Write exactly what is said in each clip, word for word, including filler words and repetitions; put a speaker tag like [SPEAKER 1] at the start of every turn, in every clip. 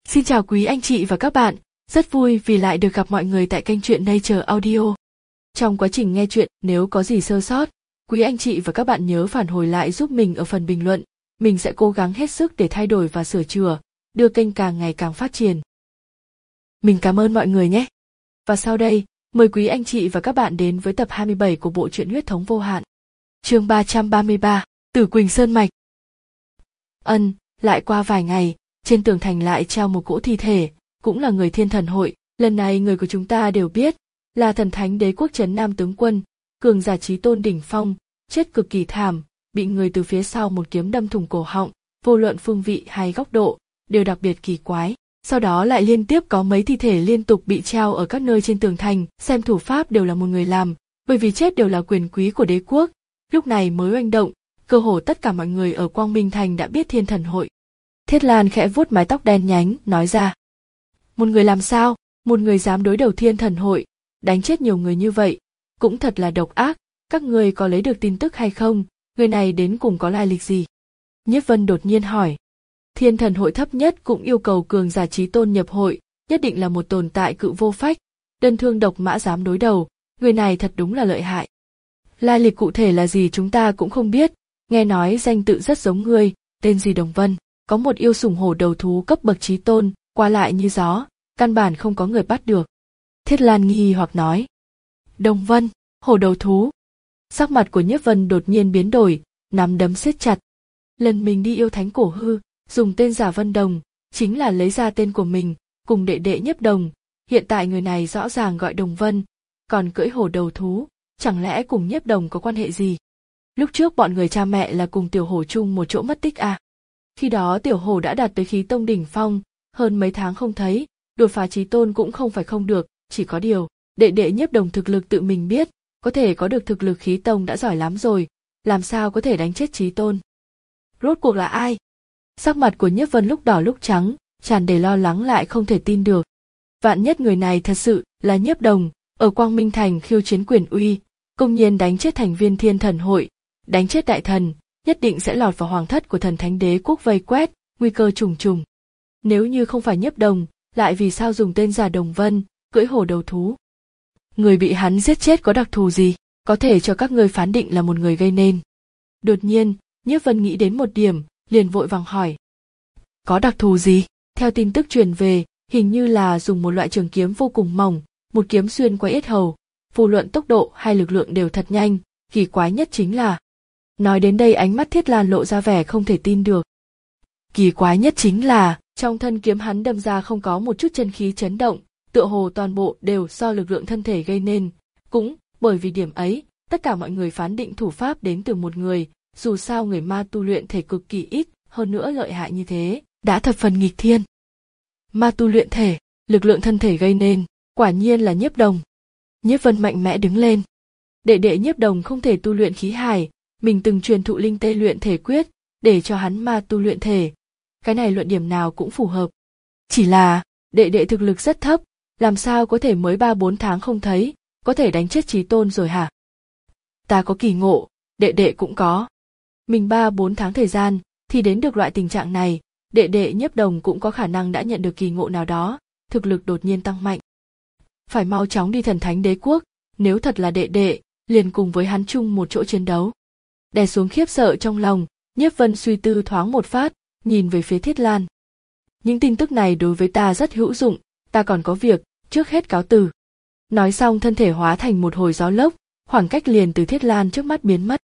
[SPEAKER 1] Xin chào quý anh chị và các bạn, rất vui vì lại được gặp mọi người tại kênh truyện Nature Audio. Trong quá trình nghe truyện, nếu có gì sơ sót, quý anh chị và các bạn nhớ phản hồi lại giúp mình ở phần bình luận. Mình sẽ cố gắng hết sức để thay đổi và sửa chữa, đưa kênh càng ngày càng phát triển. Mình cảm ơn mọi người nhé. Và sau đây, mời quý anh chị và các bạn đến với tập hai mươi bảy của bộ truyện Huyết thống vô hạn. Chương ba trăm ba mươi ba, Tử Quỳnh Sơn Mạch. Ân, lại qua vài ngày, trên tường thành lại treo một cỗ thi thể, cũng là người Thiên Thần Hội. Lần này người của chúng ta đều biết, là thần thánh đế quốc trấn Nam tướng quân, cường giả chí tôn đỉnh phong, chết cực kỳ thảm, bị người từ phía sau một kiếm đâm thủng cổ họng, vô luận phương vị hay góc độ, đều đặc biệt kỳ quái. Sau đó lại liên tiếp có mấy thi thể liên tục bị treo ở các nơi trên tường thành, xem thủ pháp đều là một người làm, bởi vì chết đều là quyền quý của đế quốc. Lúc này mới oanh động, cơ hồ tất cả mọi người ở Quang Minh Thành đã biết Thiên Thần Hội. Thiết Lan khẽ vuốt mái tóc đen nhánh, nói ra. Một người làm sao, một người dám đối đầu Thiên Thần Hội, đánh chết nhiều người như vậy, cũng thật là độc ác, các người có lấy được tin tức hay không, người này đến cùng có lai lịch gì? Nhiếp Vân đột nhiên hỏi. Thiên Thần Hội thấp nhất cũng yêu cầu cường giả chí tôn nhập hội, nhất định là một tồn tại cự vô phách, đơn thương độc mã dám đối đầu, người này thật đúng là lợi hại. Lai lịch cụ thể là gì chúng ta cũng không biết, nghe nói danh tự rất giống ngươi, tên gì Đồng Vân, có một yêu sủng hổ đầu thú cấp bậc chí tôn, qua lại như gió, căn bản không có người bắt được. Thiết Lan nghi hoặc nói. Đồng Vân, hổ đầu thú. Sắc mặt của Nhiếp Vân đột nhiên biến đổi, nắm đấm siết chặt. Lần mình đi yêu thánh cổ hư, dùng tên giả Vân Đồng, chính là lấy ra tên của mình, cùng đệ đệ Nhiếp Đồng, hiện tại người này rõ ràng gọi Đồng Vân, còn cưỡi hổ đầu thú, chẳng lẽ cùng Nhiếp Đồng có quan hệ gì? Lúc trước bọn người cha mẹ là cùng tiểu hổ chung một chỗ mất tích à? Khi đó tiểu hổ đã đạt tới khí tông đỉnh phong, hơn mấy tháng không thấy, đột phá chí tôn cũng không phải không được, chỉ có điều, đệ đệ Nhiếp Đồng thực lực tự mình biết, có thể có được thực lực khí tông đã giỏi lắm rồi, làm sao có thể đánh chết chí tôn? Rốt cuộc là ai? Sắc mặt của Nhiếp Vân lúc đỏ lúc trắng, tràn đầy lo lắng lại không thể tin được. Vạn nhất người này thật sự là Nhiếp Đồng, ở Quang Minh Thành khiêu chiến quyền uy, công nhiên đánh chết thành viên Thiên Thần Hội, đánh chết đại thần, nhất định sẽ lọt vào hoàng thất của thần thánh đế quốc vây quét, nguy cơ trùng trùng. Nếu như không phải Nhiếp Đồng, lại vì sao dùng tên giả Đồng Vân, cưỡi hổ đầu thú? Người bị hắn giết chết có đặc thù gì, có thể cho các ngươi phán định là một người gây nên? Đột nhiên, Nhiếp Vân nghĩ đến một điểm, liền vội vàng hỏi. Có đặc thù gì? Theo tin tức truyền về, hình như là dùng một loại trường kiếm vô cùng mỏng, một kiếm xuyên qua yết hầu, vô luận tốc độ hay lực lượng đều thật nhanh, kỳ quái nhất chính là... Nói đến đây ánh mắt Thiết Lan lộ ra vẻ không thể tin được. Kỳ quái nhất chính là, trong thân kiếm hắn đâm ra không có một chút chân khí chấn động, tựa hồ toàn bộ đều do lực lượng thân thể gây nên. Cũng, bởi vì điểm ấy, tất cả mọi người phán định thủ pháp đến từ một người, dù sao người ma tu luyện thể cực kỳ ít, hơn nữa lợi hại như thế, đã thập phần nghịch thiên. Ma tu luyện thể, lực lượng thân thể gây nên, quả nhiên là Nhiếp Đồng. Nhiếp Vân mạnh mẽ đứng lên. Đệ đệ Nhiếp Đồng không thể tu luyện khí hải, mình từng truyền thụ linh tê luyện thể quyết, để cho hắn ma tu luyện thể. Cái này luận điểm nào cũng phù hợp. Chỉ là, đệ đệ thực lực rất thấp, làm sao có thể mới ba bốn tháng không thấy, có thể đánh chết chí tôn rồi hả? Ta có kỳ ngộ, đệ đệ cũng có. Mình ba bốn tháng thời gian, thì đến được loại tình trạng này, đệ đệ Nhiếp Đồng cũng có khả năng đã nhận được kỳ ngộ nào đó, thực lực đột nhiên tăng mạnh. Phải mau chóng đi thần thánh đế quốc, nếu thật là đệ đệ, liền cùng với hắn chung một chỗ chiến đấu. Đè xuống khiếp sợ trong lòng, Nhiếp Vân suy tư thoáng một phát, nhìn về phía Thiết Lan. Những tin tức này đối với ta rất hữu dụng, ta còn có việc, trước hết cáo từ. Nói xong thân thể hóa thành một hồi gió lốc, khoảng cách liền từ Thiết Lan trước mắt biến mất.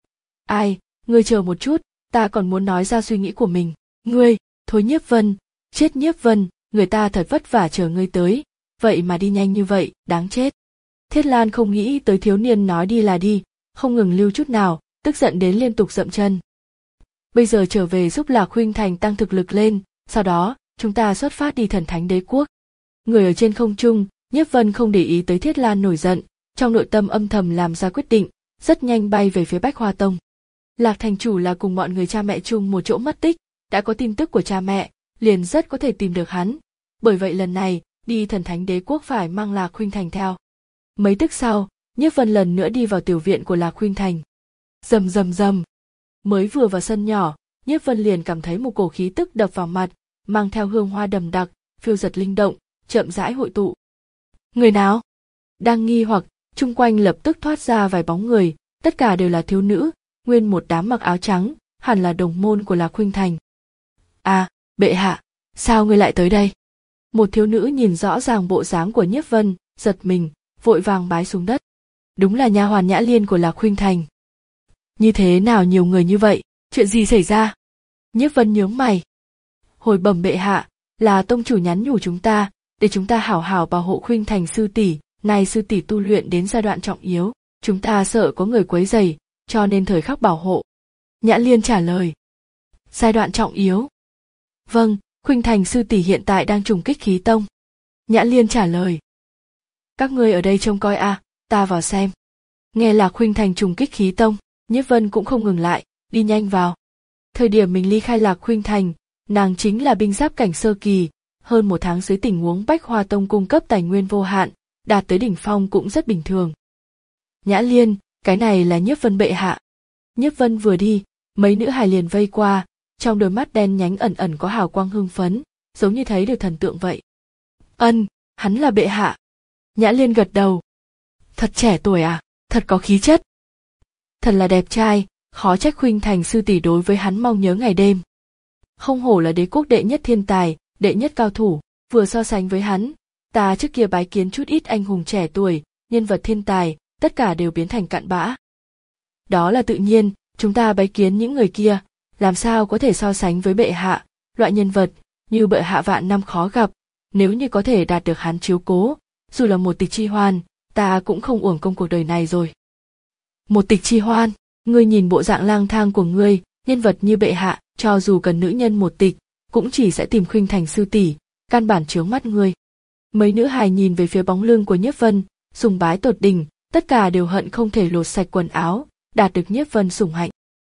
[SPEAKER 1] Ai, ngươi chờ một chút, ta còn muốn nói ra suy nghĩ của mình. Ngươi, thối Nhiếp Vân, chết Nhiếp Vân, người ta thật vất vả chờ ngươi tới, vậy mà đi nhanh như vậy, đáng chết. Thiết Lan không nghĩ tới thiếu niên nói đi là đi, không ngừng lưu chút nào, tức giận đến liên tục dậm chân. Bây giờ trở về giúp Lạc Khuynh Thành tăng thực lực lên, sau đó, chúng ta xuất phát đi thần thánh đế quốc. Người ở trên không trung, Nhiếp Vân không để ý tới Thiết Lan nổi giận, trong nội tâm âm thầm làm ra quyết định, rất nhanh bay về phía Bách Hoa Tông. Lạc thành chủ là cùng mọi người cha mẹ chung một chỗ mất tích, đã có tin tức của cha mẹ, liền rất có thể tìm được hắn. Bởi vậy lần này, đi thần thánh đế quốc phải mang Lạc Khuynh Thành theo. Mấy tức sau, Nhiếp Vân lần nữa đi vào tiểu viện của Lạc Khuynh Thành. Rầm rầm rầm. Mới vừa vào sân nhỏ, Nhiếp Vân liền cảm thấy một cổ khí tức đập vào mặt, mang theo hương hoa đậm đặc, phiêu giật linh động, chậm rãi hội tụ. Người nào? Đang nghi hoặc, chung quanh lập tức thoát ra vài bóng người, tất cả đều là thiếu nữ, nguyên một đám mặc áo trắng, hẳn là đồng môn của Lạc Khuynh Thành. À, bệ hạ, sao ngươi lại tới đây? Một thiếu nữ nhìn rõ ràng bộ dáng của Nhiếp Vân, giật mình, vội vàng bái xuống đất. Đúng là nha hoàn Nhã Liên của Lạc Khuynh Thành. Như thế nào nhiều người như vậy, chuyện gì xảy ra? Nhiếp Vân nhướng mày. Hồi bẩm bệ hạ, là tông chủ nhắn nhủ chúng ta, để chúng ta hảo hảo bảo hộ Khuynh Thành sư tỷ, nay sư tỷ tu luyện đến giai đoạn trọng yếu, chúng ta sợ có người quấy rầy, cho nên thời khắc bảo hộ. Nhã Liên trả lời. Giai đoạn trọng yếu? Vâng, Khuynh Thành sư tỷ hiện tại đang trùng kích khí tông. Nhã Liên trả lời. Các ngươi ở đây trông coi à, ta vào xem. Nghe là Khuynh Thành trùng kích khí tông, Nhiếp Vân cũng không ngừng lại, đi nhanh vào. Thời điểm mình ly khai Lạc Khuynh Thành, nàng chính là binh giáp cảnh sơ kỳ, hơn một tháng dưới tình huống Bách Hoa Tông cung cấp tài nguyên vô hạn, đạt tới đỉnh phong cũng rất bình thường. Nhã Liên, cái này là Nhiếp Vân bệ hạ. Nhiếp Vân vừa đi, mấy nữ hài liền vây qua, trong đôi mắt đen nhánh ẩn ẩn có hào quang hưng phấn, giống như thấy được thần tượng vậy. Ân, hắn là bệ hạ. Nhã Liên gật đầu. Thật trẻ tuổi à, thật có khí chất. Thật là đẹp trai, khó trách Khuynh Thành sư tỷ đối với hắn mong nhớ ngày đêm. Không hổ là đế quốc đệ nhất thiên tài, đệ nhất cao thủ, vừa so sánh với hắn, ta trước kia bái kiến chút ít anh hùng trẻ tuổi, nhân vật thiên tài, tất cả đều biến thành cặn bã. Đó là tự nhiên, chúng ta bái kiến những người kia, làm sao có thể so sánh với bệ hạ, loại nhân vật như bệ hạ vạn năm khó gặp, nếu như có thể đạt được hắn chiếu cố, dù là một tịch chi hoan, ta cũng không uổng công cuộc đời này rồi. Một tịch chi hoan, ngươi nhìn bộ dạng lang thang của ngươi, nhân vật như bệ hạ, cho dù cần nữ nhân một tịch, cũng chỉ sẽ tìm Khuynh Thành sư tỷ, căn bản chướng mắt ngươi. Mấy nữ hài nhìn về phía bóng lưng của Nhiếp Vân, sùng bái tột đỉnh, tất cả đều hận không thể lột sạch quần áo, đạt được Nhiếp Vân sủng hạnh.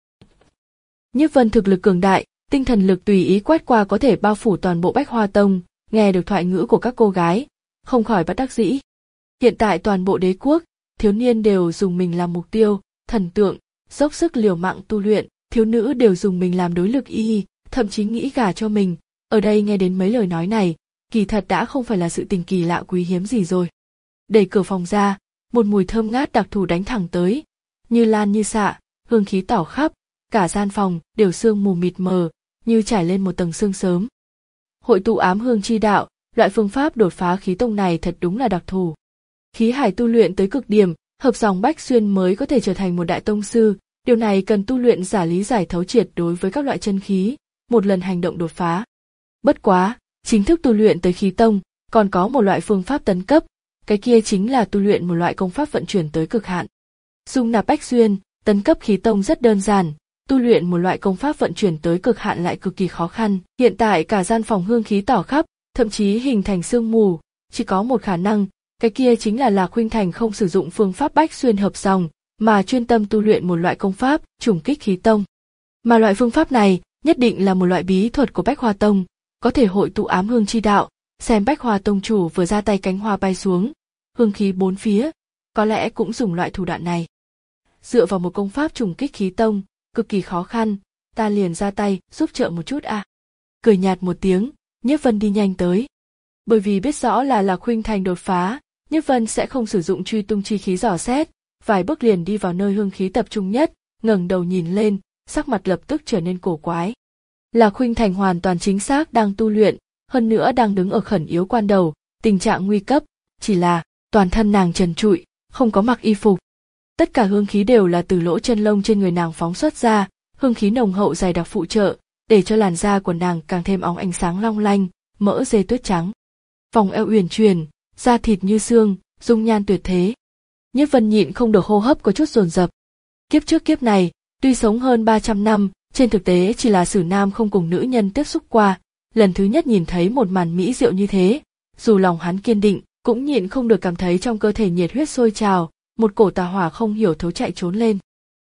[SPEAKER 1] Nhiếp Vân thực lực cường đại, tinh thần lực tùy ý quét qua có thể bao phủ toàn bộ Bách Hoa Tông, nghe được thoại ngữ của các cô gái, không khỏi bất đắc dĩ. Hiện tại toàn bộ đế quốc, thiếu niên đều dùng mình làm mục tiêu, thần tượng, dốc sức liều mạng tu luyện, thiếu nữ đều dùng mình làm đối lực y, thậm chí nghĩ gả cho mình. Ở đây nghe đến mấy lời nói này, kỳ thật đã không phải là sự tình kỳ lạ quý hiếm gì rồi. Đẩy cửa phòng ra, một mùi thơm ngát đặc thù đánh thẳng tới, như lan như xạ, hương khí tỏ khắp, cả gian phòng đều sương mù mịt mờ, như trải lên một tầng sương sớm. Hội tụ ám hương chi đạo, loại phương pháp đột phá khí tông này thật đúng là đặc thù. Khí hải tu luyện tới cực điểm, hợp dòng bách xuyên mới có thể trở thành một đại tông sư, điều này cần tu luyện giả lý giải thấu triệt đối với các loại chân khí, một lần hành động đột phá. Bất quá, chính thức tu luyện tới khí tông, còn có một loại phương pháp tấn cấp, cái kia chính là tu luyện một loại công pháp vận chuyển tới cực hạn. Dung nạp bách xuyên, tấn cấp khí tông rất đơn giản, tu luyện một loại công pháp vận chuyển tới cực hạn lại cực kỳ khó khăn. Hiện tại cả gian phòng hương khí tỏ khắp, thậm chí hình thành sương mù, chỉ có một khả năng, cái kia chính là Lạc Khuynh Thành không sử dụng phương pháp bách xuyên hợp dòng, mà chuyên tâm tu luyện một loại công pháp trùng kích khí tông. Mà loại phương pháp này nhất định là một loại bí thuật của Bách Hoa Tông, có thể hội tụ ám hương chi đạo, xem Bách Hoa Tông chủ vừa ra tay cánh hoa bay xuống, hương khí bốn phía, có lẽ cũng dùng loại thủ đoạn này. Dựa vào một công pháp trùng kích khí tông, cực kỳ khó khăn, ta liền ra tay giúp trợ một chút à. Cười nhạt một tiếng, Nhiếp Vân đi nhanh tới. Bởi vì biết rõ là Lạc Khuynh Thành đột phá, Nhiếp Vân sẽ không sử dụng truy tung chi khí dò xét, vài bước liền đi vào nơi hương khí tập trung nhất, ngẩng đầu nhìn lên, sắc mặt lập tức trở nên cổ quái. Lạc Khuynh Thành hoàn toàn chính xác đang tu luyện, hơn nữa đang đứng ở khẩn yếu quan đầu, tình trạng nguy cấp, chỉ là toàn thân nàng trần trụi, không có mặc y phục. Tất cả hương khí đều là từ lỗ chân lông trên người nàng phóng xuất ra, hương khí nồng hậu dày đặc phụ trợ, để cho làn da của nàng càng thêm óng ánh sáng long lanh, mỡ dê tuyết trắng. Vòng eo uyển chuyển, da thịt như xương, dung nhan tuyệt thế. Nhiếp Vân nhịn không được hô hấp có chút dồn dập. Kiếp trước kiếp này, tuy sống hơn ba trăm năm, trên thực tế chỉ là sử nam không cùng nữ nhân tiếp xúc qua, lần thứ nhất nhìn thấy một màn mỹ diệu như thế, dù lòng hắn kiên định, cũng nhịn không được cảm thấy trong cơ thể nhiệt huyết sôi trào, một cổ tà hỏa không hiểu thấu chạy trốn lên.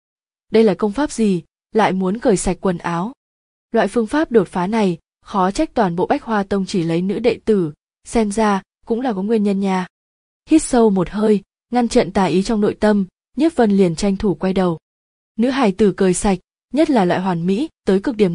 [SPEAKER 1] Đây là công pháp gì, lại muốn cởi sạch quần áo? Loại phương pháp đột phá này, khó trách toàn bộ Bách Hoa Tông chỉ lấy nữ đệ tử, xem ra cũng là có nguyên nhân nha. Hít sâu một hơi, ngăn chặn tà ý trong nội tâm, Nhiếp Vân liền tranh thủ quay đầu. Nữ hài tử cởi sạch, nhất là loại hoàn mỹ, tới cực điểm này,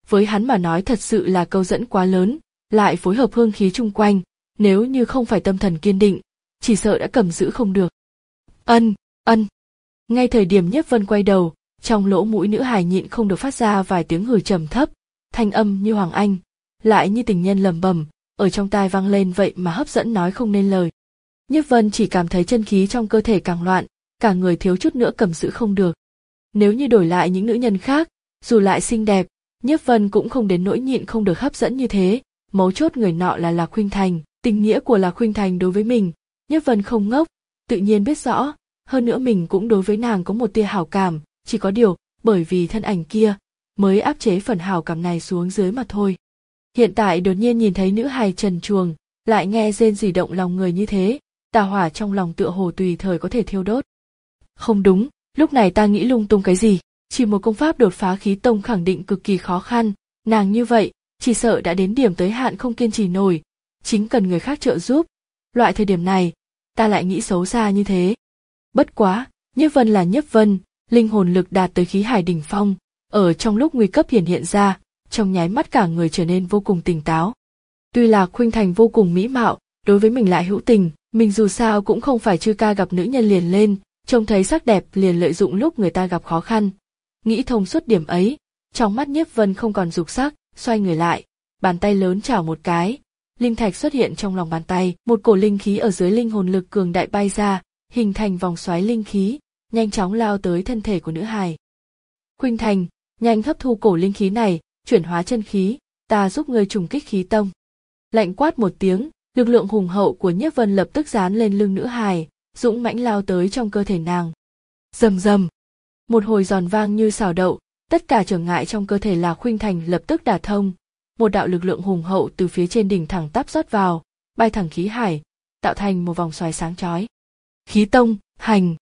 [SPEAKER 1] với hắn mà nói thật sự là câu dẫn quá lớn, lại phối hợp hương khí chung quanh, nếu như không phải tâm thần kiên định, chỉ sợ đã cầm giữ không được. Ân, ân. Ngay thời điểm Nhiếp Vân quay đầu, trong lỗ mũi nữ hài nhịn không được phát ra vài tiếng hừ trầm thấp, thanh âm như Hoàng Anh, lại như tình nhân lẩm bẩm, ở trong tai vang lên vậy mà hấp dẫn nói không nên lời. Nhiếp Vân chỉ cảm thấy chân khí trong cơ thể càng loạn, cả người thiếu chút nữa cầm giữ không được. Nếu như đổi lại những nữ nhân khác, dù lại xinh đẹp, Nhiếp Vân cũng không đến nỗi nhịn không được hấp dẫn như thế, mấu chốt người nọ là Lạc Khuynh Thành, tình nghĩa của Lạc Khuynh Thành đối với mình, Nhiếp Vân không ngốc, tự nhiên biết rõ, hơn nữa mình cũng đối với nàng có một tia hảo cảm, chỉ có điều, bởi vì thân ảnh kia, mới áp chế phần hảo cảm này xuống dưới mà thôi. Hiện tại đột nhiên nhìn thấy nữ hài trần truồng, lại nghe rên rỉ động lòng người như thế, tà hỏa trong lòng tựa hồ tùy thời có thể thiêu đốt. Không đúng, lúc này ta nghĩ lung tung cái gì, chỉ một công pháp đột phá khí tông khẳng định cực kỳ khó khăn, nàng như vậy, chỉ sợ đã đến điểm tới hạn không kiên trì nổi, chính cần người khác trợ giúp. Loại thời điểm này, ta lại nghĩ xấu xa như thế. Bất quá, Nhiếp Vân là Nhiếp Vân, linh hồn lực đạt tới khí hải đỉnh phong, ở trong lúc nguy cấp hiển hiện ra, trong nháy mắt cả người trở nên vô cùng tỉnh táo. Tuy là Khuynh Thành vô cùng mỹ mạo, đối với mình lại hữu tình, mình dù sao cũng không phải chư ca gặp nữ nhân liền lên, trông thấy sắc đẹp liền lợi dụng lúc người ta gặp khó khăn. Nghĩ thông suốt điểm ấy, trong mắt Nhiếp Vân không còn dục sắc, xoay người lại, bàn tay lớn chảo một cái, linh thạch xuất hiện trong lòng bàn tay, một cổ linh khí ở dưới linh hồn lực cường đại bay ra, hình thành vòng xoáy linh khí, nhanh chóng lao tới thân thể của nữ hài. Khuynh Thành, nhanh hấp thu cổ linh khí này, chuyển hóa chân khí, ta giúp ngươi trùng kích khí tông. Lạnh quát một tiếng, lực lượng hùng hậu của Nhiếp Vân lập tức dán lên lưng nữ hài, dũng mãnh lao tới trong cơ thể nàng. Rầm rầm, một hồi giòn vang như xào đậu, tất cả trở ngại trong cơ thể Lạc Khuynh Thành lập tức đả thông, một đạo lực lượng hùng hậu từ phía trên đỉnh thẳng tắp rót vào, bay thẳng khí hải, tạo thành một vòng xoáy sáng chói. Khí tông, hành.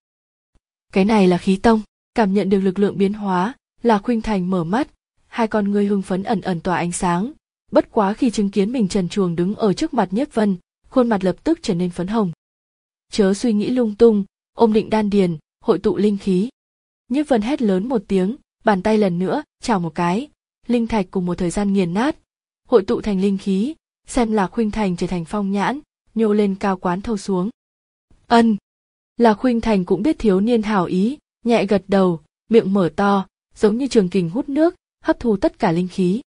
[SPEAKER 1] Cái này là khí tông, cảm nhận được lực lượng biến hóa, Lạc Khuynh Thành mở mắt, hai con ngươi hưng phấn ẩn ẩn tỏa ánh sáng, bất quá khi chứng kiến mình trần truồng đứng ở trước mặt Nhiếp Vân, khuôn mặt lập tức trở nên phấn hồng. Chớ suy nghĩ lung tung, ôm định đan điền, hội tụ linh khí. Nhiếp Vân hét lớn một tiếng, bàn tay lần nữa chảo một cái, linh thạch cùng một thời gian nghiền nát, hội tụ thành linh khí, xem Lạc Khuynh Thành trở thành phong nhãn, nhô lên cao quán thâu xuống. Ân. Lạc Khuynh Thành cũng biết thiếu niên hảo ý, nhẹ gật đầu, miệng mở to, giống như trường kình hút nước, hấp thu tất cả linh khí.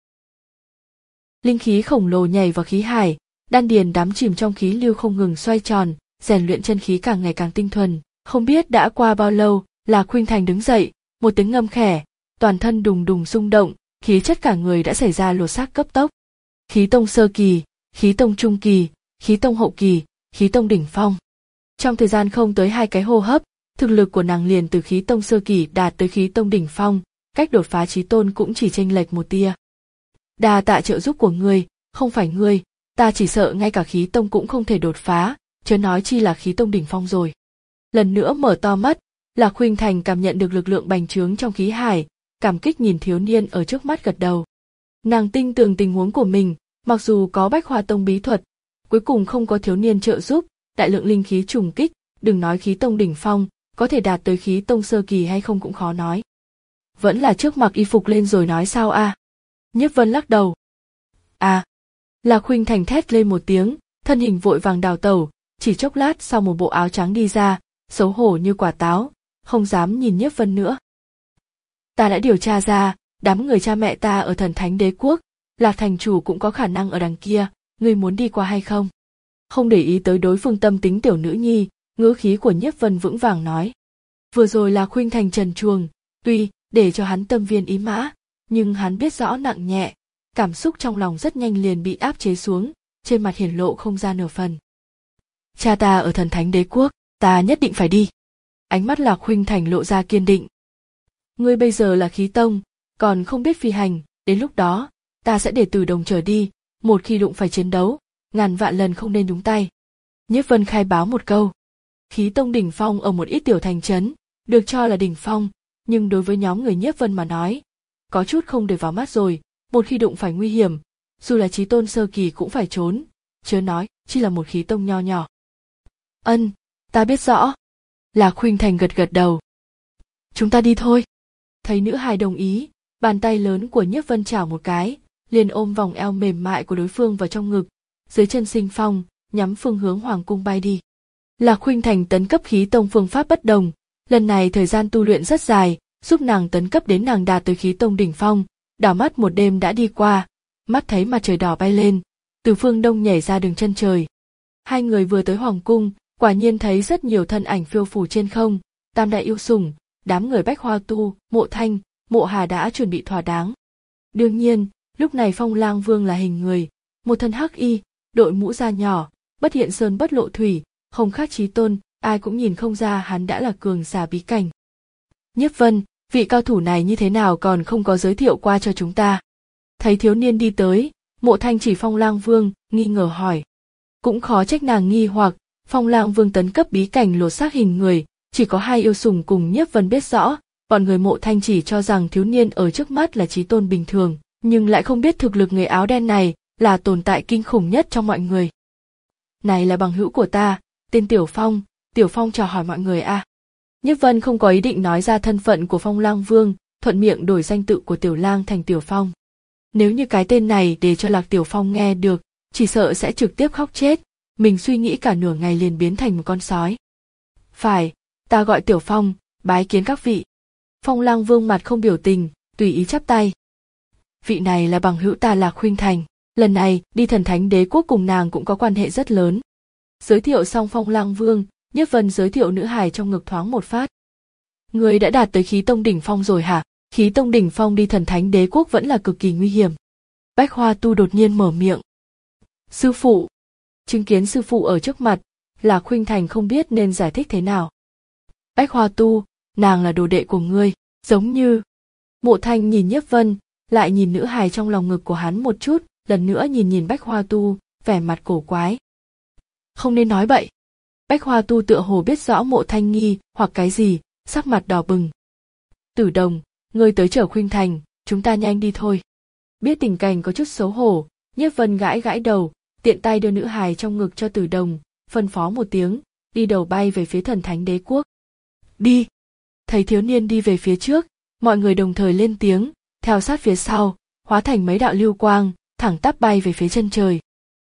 [SPEAKER 1] Linh khí khổng lồ nhảy vào khí hải, đan điền đắm chìm trong khí lưu không ngừng xoay tròn, rèn luyện chân khí càng ngày càng tinh thuần. Không biết đã qua bao lâu, Lạc Khuynh Thành đứng dậy, một tiếng ngâm khẽ, toàn thân đùng đùng rung động, khí chất cả người đã xảy ra lột xác cấp tốc. Khí tông sơ kỳ, khí tông trung kỳ, khí tông hậu kỳ, khí tông đỉnh phong. Trong thời gian không tới hai cái hô hấp, thực lực của nàng liền từ khí tông sơ kỳ đạt tới khí tông đỉnh phong, cách đột phá chí tôn cũng chỉ chênh lệch một tia. Đa tạ trợ giúp của ngươi, không phải ngươi, ta chỉ sợ ngay cả khí tông cũng không thể đột phá, chớ nói chi là khí tông đỉnh phong rồi. Lần nữa mở to mắt, Lạc Khuynh Thành cảm nhận được lực lượng bành trướng trong khí hải, cảm kích nhìn thiếu niên ở trước mắt gật đầu. Nàng tin tưởng tình huống của mình, mặc dù có Bách Hoa Tông bí thuật, cuối cùng không có thiếu niên trợ giúp, đại lượng linh khí trùng kích, đừng nói khí tông đỉnh phong, có thể đạt tới khí tông sơ kỳ hay không cũng khó nói. Vẫn là trước mặc y phục lên rồi nói sao a? À? Nhiếp Vân lắc đầu. À. Lạc Khuynh Thành thét lên một tiếng, thân hình vội vàng đào tẩu, chỉ chốc lát sau một bộ áo trắng đi ra, xấu hổ như quả táo, không dám nhìn Nhiếp Vân nữa. Ta đã điều tra ra, đám người cha mẹ ta ở Thần Thánh Đế Quốc, Lạc thành chủ cũng có khả năng ở đằng kia, ngươi muốn đi qua hay không? Không để ý tới đối phương tâm tính tiểu nữ nhi, ngữ khí của Nhiếp Vân vững vàng nói. Vừa rồi là Khuynh Thành trần truồng, tuy để cho hắn tâm viên ý mã, nhưng hắn biết rõ nặng nhẹ, cảm xúc trong lòng rất nhanh liền bị áp chế xuống, trên mặt hiển lộ không ra nửa phần. Cha ta ở Thần Thánh Đế Quốc, ta nhất định phải đi. Ánh mắt Lạc Khuynh Thành lộ ra kiên định. Ngươi bây giờ là khí tông, còn không biết phi hành, đến lúc đó, ta sẽ để Từ Đồng trở đi, một khi đụng phải chiến đấu, ngàn vạn lần không nên nhúng tay. Nhiếp Vân khai báo một câu. Khí tông đỉnh phong ở một ít tiểu thành trấn, được cho là đỉnh phong, nhưng đối với nhóm người Nhiếp Vân mà nói, có chút không để vào mắt rồi, một khi đụng phải nguy hiểm, dù là chí tôn sơ kỳ cũng phải trốn, chớ nói, chỉ là một khí tông nho nhỏ. Ân, ta biết rõ. Lạc Khuynh Thành gật gật đầu. Chúng ta đi thôi. Thấy nữ hài đồng ý, Bàn tay lớn của Nhiếp Vân chảo một cái, liền ôm vòng eo mềm mại của đối phương vào trong ngực, dưới chân sinh phong, nhắm phương hướng hoàng cung bay đi. Lạc Khuynh Thành tấn cấp khí tông phương pháp bất đồng, lần này thời gian tu luyện rất dài, giúp nàng tấn cấp đến nàng đạt tới khí tông đỉnh phong, đảo mắt một đêm đã đi qua, mắt thấy mặt trời đỏ bay lên, từ phương đông nhảy ra đường chân trời. Hai người vừa tới hoàng cung, quả nhiên thấy rất nhiều thân ảnh phiêu phù trên không, tam đại yêu sủng, đám người Bách Hoa Tu, Mộ Thanh, Mộ Hà đã chuẩn bị thỏa đáng. Đương nhiên, lúc này Phong Lang Vương là hình người, một thân hắc y, đội mũ da nhỏ, bất hiện sơn bất lộ thủy, không khác Chí Tôn, ai cũng nhìn không ra hắn đã là cường giả bí cảnh. Nhiếp Vân, vị cao thủ này như thế nào còn không có giới thiệu qua cho chúng ta? Thấy thiếu niên đi tới, Mộ Thanh chỉ Phong Lang Vương, nghi ngờ hỏi. Cũng khó trách nàng nghi hoặc, Phong Lang Vương tấn cấp bí cảnh lột xác hình người, chỉ có hai yêu sủng cùng Nhiếp Vân biết rõ, bọn người Mộ Thanh chỉ cho rằng thiếu niên ở trước mắt là Chí Tôn bình thường, nhưng lại không biết thực lực người áo đen này là tồn tại kinh khủng nhất trong mọi người. Này là bằng hữu của ta, tên Tiểu Phong, Tiểu Phong chào hỏi mọi người a. À. Nhiếp Vân không có ý định nói ra thân phận của Phong Lang Vương, thuận miệng đổi danh tự của Tiểu Lang thành Tiểu Phong. Nếu như cái tên này để cho Lạc Tiểu Phong nghe được, chỉ sợ sẽ trực tiếp khóc chết, mình suy nghĩ cả nửa ngày liền biến thành một con sói. Phải, ta gọi Tiểu Phong, bái kiến các vị. Phong Lang Vương mặt không biểu tình, tùy ý chắp tay. Vị này là bằng hữu ta Lạc Khuynh Thành, lần này đi Thần Thánh Đế quốc cùng nàng cũng có quan hệ rất lớn. Giới thiệu xong Phong Lang Vương, Nhiếp Vân giới thiệu nữ hài trong ngực thoáng một phát. Người đã đạt tới khí tông đỉnh phong rồi hả? Khí tông đỉnh phong đi Thần Thánh Đế quốc vẫn là cực kỳ nguy hiểm. Bách Hoa Tu đột nhiên mở miệng. Sư phụ. Chứng kiến sư phụ ở trước mặt, Lạc Khuynh Thành không biết nên giải thích thế nào. Bách Hoa Tu, nàng là đồ đệ của ngươi, giống như. Mộ Thanh nhìn Nhiếp Vân, lại nhìn nữ hài trong lòng ngực của hắn một chút, lần nữa nhìn nhìn Bách Hoa Tu, vẻ mặt cổ quái. Không nên nói bậy. Bách Hoa Tu tựa hồ biết rõ Mộ Thanh nghi hoặc cái gì, sắc mặt đỏ bừng. Tử Đồng, ngươi tới chở Khuynh Thành, chúng ta nhanh đi thôi. Biết tình cảnh có chút xấu hổ, Nhiếp Vân gãi gãi đầu, tiện tay đưa nữ hài trong ngực cho Tử Đồng, phân phó một tiếng, đi đầu bay về phía Thần Thánh Đế quốc. Đi. Thấy thiếu niên đi về phía trước, mọi người đồng thời lên tiếng, theo sát phía sau, hóa thành mấy đạo lưu quang, thẳng tắp bay về phía chân trời.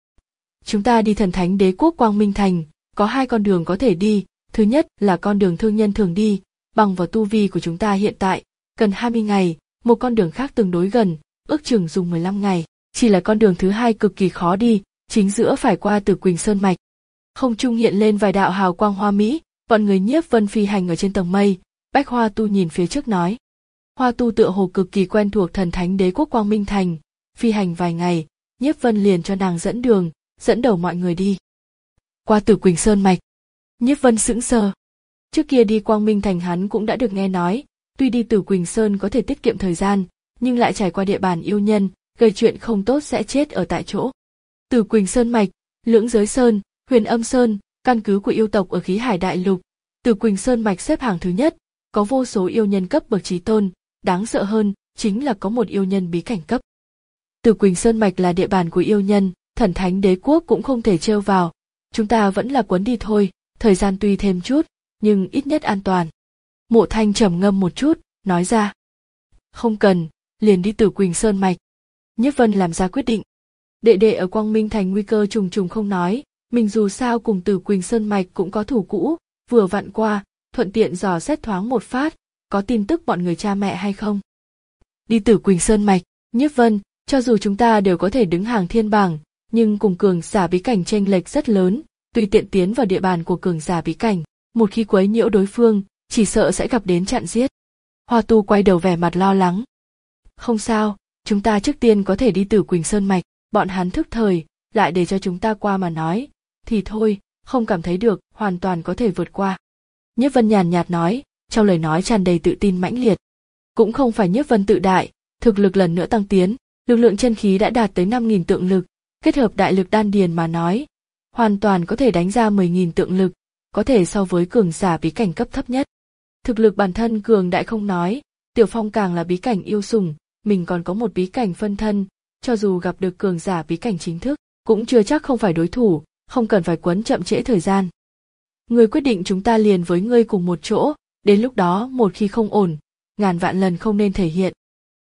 [SPEAKER 1] Chúng ta đi Thần Thánh Đế quốc Quang Minh Thành, có hai con đường có thể đi, thứ nhất là con đường thương nhân thường đi, bằng vào tu vi của chúng ta hiện tại, cần hai mươi ngày, một con đường khác tương đối gần, ước chừng dùng mười lăm ngày, chỉ là con đường thứ hai cực kỳ khó đi, chính giữa phải qua Tử Quỳnh Sơn mạch. Không trung hiện lên vài đạo hào quang hoa mỹ, bọn người Nhiếp Vân phi hành ở trên tầng mây, Bách Hoa Tu nhìn phía trước nói. Hoa Tu tựa hồ cực kỳ quen thuộc Thần Thánh Đế quốc Quang Minh Thành, phi hành vài ngày, Nhiếp Vân liền cho nàng dẫn đường, dẫn đầu mọi người đi. Qua Tử Quỳnh Sơn mạch. Nhiếp Vân sững sờ. Trước kia đi Quang Minh Thành hắn cũng đã được nghe nói, tuy đi Tử Quỳnh Sơn có thể tiết kiệm thời gian, nhưng lại trải qua địa bàn yêu nhân, gây chuyện không tốt sẽ chết ở tại chỗ. Tử Quỳnh Sơn mạch, Lưỡng Giới Sơn, Huyền Âm Sơn, căn cứ của yêu tộc ở khí hải đại lục. Tử Quỳnh Sơn mạch xếp hàng thứ nhất, có vô số yêu nhân cấp bậc chí tôn, đáng sợ hơn chính là có một yêu nhân bí cảnh cấp. Tử Quỳnh Sơn mạch là địa bàn của yêu nhân, Thần Thánh Đế quốc cũng không thể trêu vào. Chúng ta vẫn là quấn đi thôi, thời gian tuy thêm chút, nhưng ít nhất an toàn. Mộ Thanh trầm ngâm một chút, nói ra. Không cần, liền đi Tử Quỳnh Sơn mạch. Nhiếp Vân làm ra quyết định. Đệ đệ ở Quang Minh Thành nguy cơ trùng trùng không nói, mình dù sao cùng Tử Quỳnh Sơn mạch cũng có thủ cũ, vừa vặn qua, thuận tiện dò xét thoáng một phát, có tin tức bọn người cha mẹ hay không. Đi Tử Quỳnh Sơn mạch, Nhiếp Vân, cho dù chúng ta đều có thể đứng hàng thiên bảng, nhưng cùng cường giả bí cảnh chênh lệch rất lớn, tùy tiện tiến vào địa bàn của cường giả bí cảnh, một khi quấy nhiễu đối phương, chỉ sợ sẽ gặp đến chặn giết. Hoa Tu quay đầu vẻ mặt lo lắng. Không sao, chúng ta trước tiên có thể đi Tử Quỳnh Sơn mạch, bọn hắn thức thời, lại để cho chúng ta qua mà nói, thì thôi, không cảm thấy được, hoàn toàn có thể vượt qua. Nhiếp Vân nhàn nhạt nói, trong lời nói tràn đầy tự tin mãnh liệt. Cũng không phải Nhiếp Vân tự đại, thực lực lần nữa tăng tiến, lực lượng chân khí đã đạt tới năm nghìn tượng lực, kết hợp đại lực đan điền mà nói, hoàn toàn có thể đánh ra mười nghìn tượng lực, có thể so với cường giả bí cảnh cấp thấp nhất. Thực lực bản thân cường đại không nói, Tiểu Phong càng là bí cảnh yêu sủng, mình còn có một bí cảnh phân thân, cho dù gặp được cường giả bí cảnh chính thức, cũng chưa chắc không phải đối thủ, không cần phải quấn chậm trễ thời gian. Ngươi quyết định chúng ta liền với ngươi cùng một chỗ, đến lúc đó một khi không ổn, ngàn vạn lần không nên thể hiện.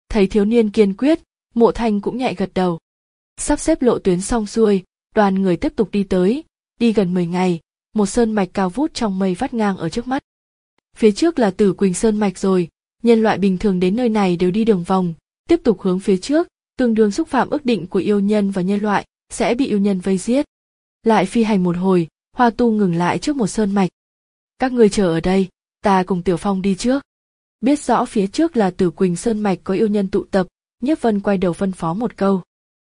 [SPEAKER 1] Thấy thiếu niên kiên quyết, Mộ Thanh cũng nhẹ gật đầu. Sắp xếp lộ tuyến xong xuôi, đoàn người tiếp tục đi tới, đi gần mười ngày, một sơn mạch cao vút trong mây vắt ngang ở trước mắt. Phía trước là Tử Quỳnh Sơn mạch rồi, nhân loại bình thường đến nơi này đều đi đường vòng, tiếp tục hướng phía trước, tương đương xúc phạm ước định của yêu nhân và nhân loại, sẽ bị yêu nhân vây giết. Lại phi hành một hồi, Hoa Tu ngừng lại trước một sơn mạch. Các ngươi chờ ở đây, ta cùng Tiểu Phong đi trước. Biết rõ phía trước là Tử Quỳnh Sơn mạch có yêu nhân tụ tập, Nhiếp Vân quay đầu phân phó một câu.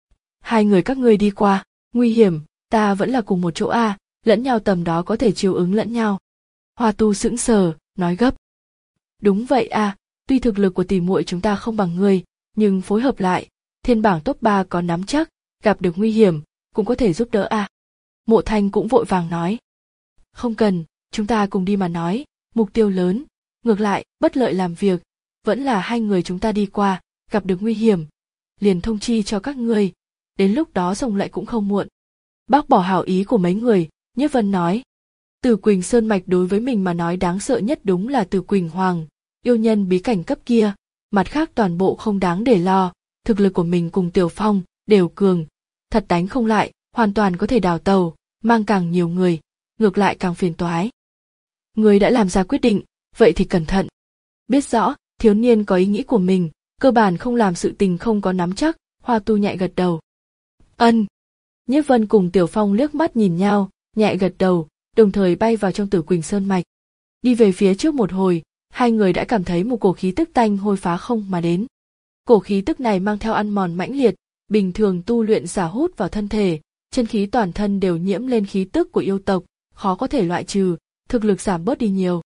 [SPEAKER 1] Hai người các ngươi đi qua, nguy hiểm, ta vẫn là cùng một chỗ a, à, lẫn nhau tầm đó có thể chiếu ứng lẫn nhau. Hoa Tu sững sờ, nói gấp. Đúng vậy a, à, tuy thực lực của tỷ muội chúng ta không bằng ngươi, nhưng phối hợp lại, thiên bảng top ba có nắm chắc, gặp được nguy hiểm, cũng có thể giúp đỡ a. À. Mộ Thanh cũng vội vàng nói. Không cần, chúng ta cùng đi mà nói, mục tiêu lớn, ngược lại, bất lợi làm việc, vẫn là hai người chúng ta đi qua, gặp được nguy hiểm, liền thông chi cho các ngươi, đến lúc đó xông lại cũng không muộn. Bác bỏ hảo ý của mấy người, Nhiếp Vân nói. Tử Quỳnh Sơn mạch đối với mình mà nói đáng sợ nhất đúng là Tử Quỳnh Hoàng, yêu nhân bí cảnh cấp kia, mặt khác toàn bộ không đáng để lo, thực lực của mình cùng Tiểu Phong đều cường, thật đánh không lại, hoàn toàn có thể đào tàu, mang càng nhiều người, ngược lại càng phiền toái. Người đã làm ra quyết định, vậy thì cẩn thận. Biết rõ, thiếu niên có ý nghĩ của mình, cơ bản không làm sự tình không có nắm chắc, Hoa Tu nhẹ gật đầu. Ân. Nhiếp Vân cùng Tiểu Phong liếc mắt nhìn nhau, nhẹ gật đầu, đồng thời bay vào trong Tử Quỳnh Sơn mạch. Đi về phía trước một hồi, hai người đã cảm thấy một cổ khí tức tanh hôi phá không mà đến. Cổ khí tức này mang theo ăn mòn mãnh liệt, bình thường tu luyện giả hút vào thân thể, chân khí toàn thân đều nhiễm lên khí tức của yêu tộc, khó có thể loại trừ, thực lực giảm bớt đi nhiều.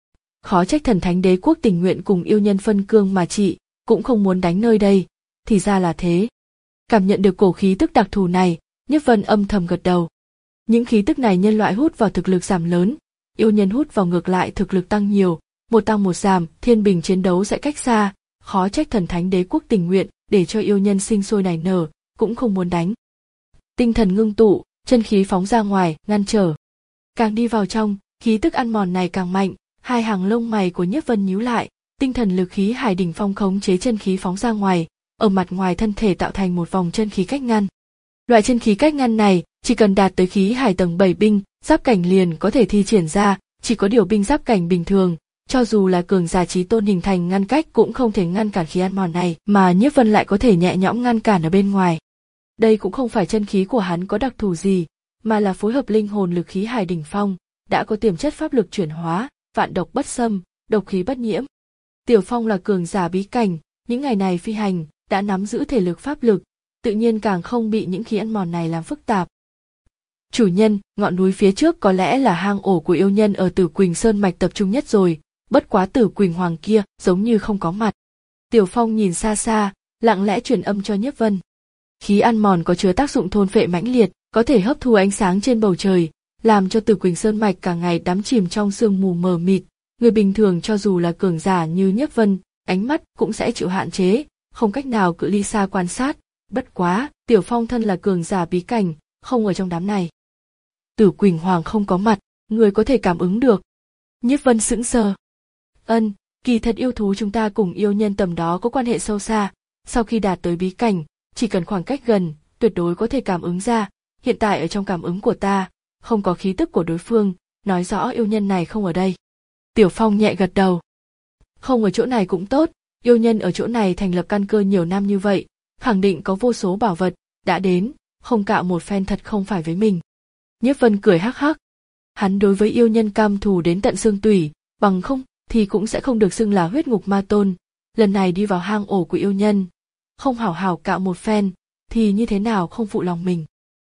[SPEAKER 1] Khó trách Thần Thánh Đế quốc tình nguyện cùng yêu nhân phân cương mà trị, cũng không muốn đánh nơi đây, thì ra là thế. Cảm nhận được cổ khí tức đặc thù này, Nhiếp Vân âm thầm gật đầu. Những khí tức này nhân loại hút vào thực lực giảm lớn, yêu nhân hút vào ngược lại thực lực tăng nhiều, một tăng một giảm, thiên bình chiến đấu sẽ cách xa, khó trách Thần Thánh Đế quốc tình nguyện để cho yêu nhân sinh sôi nảy nở, cũng không muốn đánh. Tinh thần ngưng tụ, chân khí phóng ra ngoài, ngăn trở. Càng đi vào trong, khí tức ăn mòn này càng mạnh, hai hàng lông mày của Nhiếp Vân nhíu lại, tinh thần lực khí hải đỉnh phong khống chế chân khí phóng ra ngoài, ở mặt ngoài thân thể tạo thành một vòng chân khí cách ngăn. Loại chân khí cách ngăn này, chỉ cần đạt tới khí hải tầng bảy binh, giáp cảnh liền có thể thi triển ra, chỉ có điều binh giáp cảnh bình thường, cho dù là cường giả chí tôn hình thành ngăn cách cũng không thể ngăn cản khí ăn mòn này, mà Nhiếp Vân lại có thể nhẹ nhõm ngăn cản ở bên ngoài. Đây cũng không phải chân khí của hắn có đặc thù gì, mà là phối hợp linh hồn lực khí hải đỉnh phong, đã có tiềm chất pháp lực chuyển hóa, vạn độc bất xâm, độc khí bất nhiễm. Tiểu Phong là cường giả bí cảnh, những ngày này phi hành, đã nắm giữ thể lực pháp lực, tự nhiên càng không bị những khí ăn mòn này làm phức tạp. Chủ nhân, ngọn núi phía trước có lẽ là hang ổ của yêu nhân ở Tử Quỳnh Sơn mạch tập trung nhất rồi, bất quá Tử Quỳnh Hoàng kia giống như không có mặt. Tiểu Phong nhìn xa xa, lặng lẽ truyền âm cho Nhiếp Vân. Khí ăn mòn có chứa tác dụng thôn phệ mãnh liệt, có thể hấp thu ánh sáng trên bầu trời, làm cho Tử Quỳnh Sơn mạch cả ngày đắm chìm trong sương mù mờ mịt. Người bình thường cho dù là cường giả như Nhiếp Vân, ánh mắt cũng sẽ chịu hạn chế, không cách nào cự ly xa quan sát. Bất quá, Tiểu Phong thân là cường giả bí cảnh, không ở trong đám này. Tử Quỳnh Hoàng không có mặt, người có thể cảm ứng được. Nhiếp Vân sững sờ. Ân, kỳ thật yêu thú chúng ta cùng yêu nhân tầm đó có quan hệ sâu xa, sau khi đạt tới bí cảnh, chỉ cần khoảng cách gần, tuyệt đối có thể cảm ứng ra, hiện tại ở trong cảm ứng của ta, không có khí tức của đối phương, nói rõ yêu nhân này không ở đây. Tiểu Phong nhẹ gật đầu. Không ở chỗ này cũng tốt, yêu nhân ở chỗ này thành lập căn cơ nhiều năm như vậy, khẳng định có vô số bảo vật, đã đến, không cạo một phen thật không phải với mình. Nhiếp Vân cười hắc hắc. Hắn đối với yêu nhân cam thù đến tận xương tủy, bằng không thì cũng sẽ không được xưng là huyết ngục ma tôn, lần này đi vào hang ổ của yêu nhân, không hảo hảo cạo một phen, thì như thế nào không phụ lòng mình.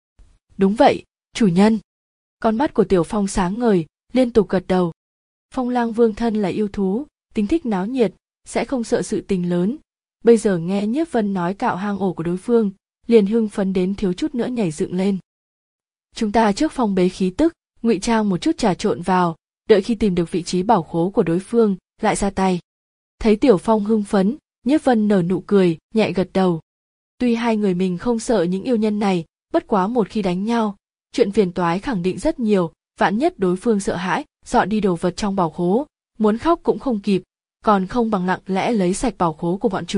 [SPEAKER 1] Đúng vậy, chủ nhân. Con mắt của Tiểu Phong sáng ngời, liên tục gật đầu. Phong Lang Vương thân là yêu thú, tính thích náo nhiệt, sẽ không sợ sự tình lớn. Bây giờ nghe Nhiếp Vân nói cạo hang ổ của đối phương, liền hưng phấn đến thiếu chút nữa nhảy dựng lên. Chúng ta trước phong bế khí tức, ngụy trang một chút trà trộn vào, đợi khi tìm được vị trí bảo khố của đối phương, lại ra tay. Thấy Tiểu Phong hưng phấn, Nhiếp Vân nở nụ cười, nhẹ gật đầu. Tuy hai người mình không sợ những yêu nhân này, bất quá một khi đánh nhau, chuyện phiền toái khẳng định rất nhiều, vạn nhất đối phương sợ hãi, dọn đi đồ vật trong bảo khố, muốn khóc cũng không kịp, còn không bằng lặng lẽ lấy sạch bảo khố của bọn chúng,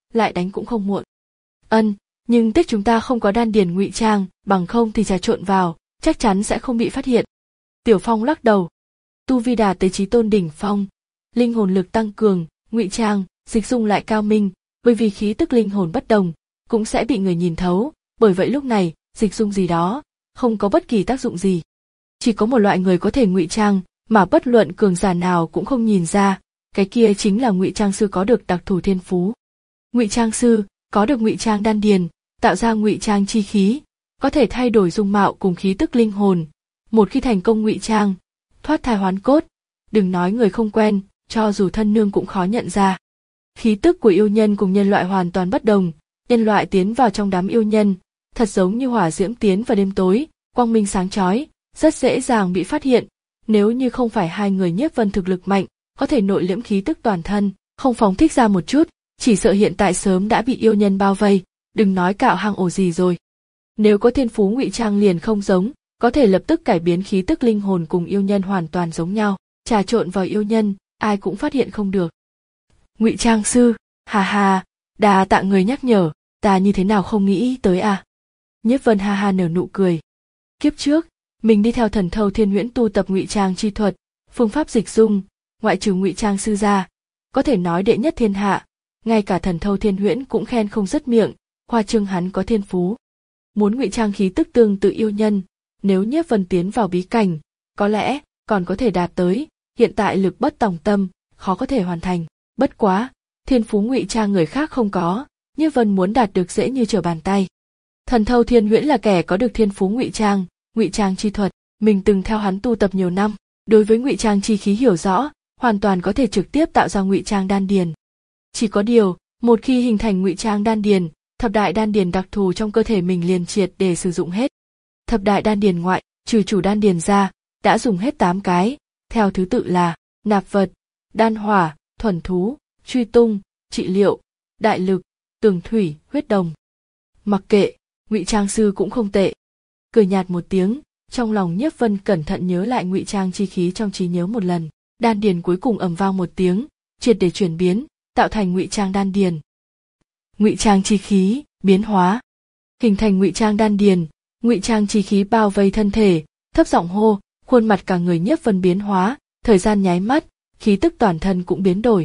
[SPEAKER 1] lại đánh cũng không muộn. Ân, nhưng tiếc chúng ta không có đan điền ngụy trang, bằng không thì trà trộn vào, chắc chắn sẽ không bị phát hiện. Tiểu Phong lắc đầu. Tu vi đạt tới chí tôn đỉnh phong, linh hồn lực tăng cường, ngụy trang, dịch dung lại cao minh, bởi vì khí tức linh hồn bất đồng, cũng sẽ bị người nhìn thấu, bởi vậy lúc này, dịch dung gì đó, không có bất kỳ tác dụng gì. Chỉ có một loại người có thể ngụy trang, mà bất luận cường giả nào cũng không nhìn ra, cái kia chính là ngụy trang sư có được đặc thù thiên phú. Ngụy trang sư có được ngụy trang đan điền, tạo ra ngụy trang chi khí, có thể thay đổi dung mạo cùng khí tức linh hồn. Một khi thành công ngụy trang, thoát thai hoán cốt, đừng nói người không quen, cho dù thân nương cũng khó nhận ra. Khí tức của yêu nhân cùng nhân loại hoàn toàn bất đồng, nhân loại tiến vào trong đám yêu nhân, thật giống như hỏa diễm tiến vào đêm tối, quang minh sáng chói, rất dễ dàng bị phát hiện. Nếu như không phải hai người Nhiếp Vân thực lực mạnh, có thể nội liễm khí tức toàn thân, không phóng thích ra một chút, chỉ sợ hiện tại sớm đã bị yêu nhân bao vây, đừng nói cạo hang ổ gì rồi. Nếu có thiên phú ngụy trang liền không giống, có thể lập tức cải biến khí tức linh hồn cùng yêu nhân hoàn toàn giống nhau, trà trộn vào yêu nhân, ai cũng phát hiện không được. Ngụy trang sư, hà hà, đà tạ người nhắc nhở, ta như thế nào không nghĩ tới à? Nhiếp Vân ha ha nở nụ cười. Kiếp trước, mình đi theo Thần Thâu Thiên Huyễn tu tập ngụy trang chi thuật, phương pháp dịch dung, ngoại trừ ngụy trang sư ra, có thể nói đệ nhất thiên hạ, ngay cả Thần Thâu Thiên Huyễn cũng khen không dứt miệng, khoa trương hắn có thiên phú. Muốn ngụy trang khí tức tương tự yêu nhân, nếu Nhiếp Vân tiến vào bí cảnh, có lẽ còn có thể đạt tới, hiện tại lực bất tòng tâm, khó có thể hoàn thành. Bất quá, thiên phú ngụy trang người khác không có, Nhiếp Vân muốn đạt được dễ như trở bàn tay. Thần Thâu Thiên Huyễn là kẻ có được thiên phú ngụy trang, ngụy trang chi thuật, mình từng theo hắn tu tập nhiều năm, đối với ngụy trang chi khí hiểu rõ, hoàn toàn có thể trực tiếp tạo ra ngụy trang đan điền. Chỉ có điều, một khi hình thành ngụy trang đan điền, thập đại đan điền đặc thù trong cơ thể mình liền triệt để sử dụng hết. Thập đại đan điền ngoại, trừ chủ đan điền ra, đã dùng hết tám cái, theo thứ tự là nạp vật, đan hỏa, thuần thú, truy tung, trị liệu, đại lực, tường thủy, huyết đồng. Mặc kệ, ngụy trang sư cũng không tệ. Cười nhạt một tiếng, trong lòng Nhiếp Vân cẩn thận nhớ lại ngụy trang chi khí trong trí nhớ một lần, đan điền cuối cùng ầm vang một tiếng, triệt để chuyển biến, tạo thành ngụy trang đan điền. Ngụy trang chi khí biến hóa, hình thành ngụy trang đan điền, ngụy trang chi khí bao vây thân thể, thấp giọng hô, khuôn mặt cả người Nhiếp Vân biến hóa, thời gian nháy mắt, khí tức toàn thân cũng biến đổi.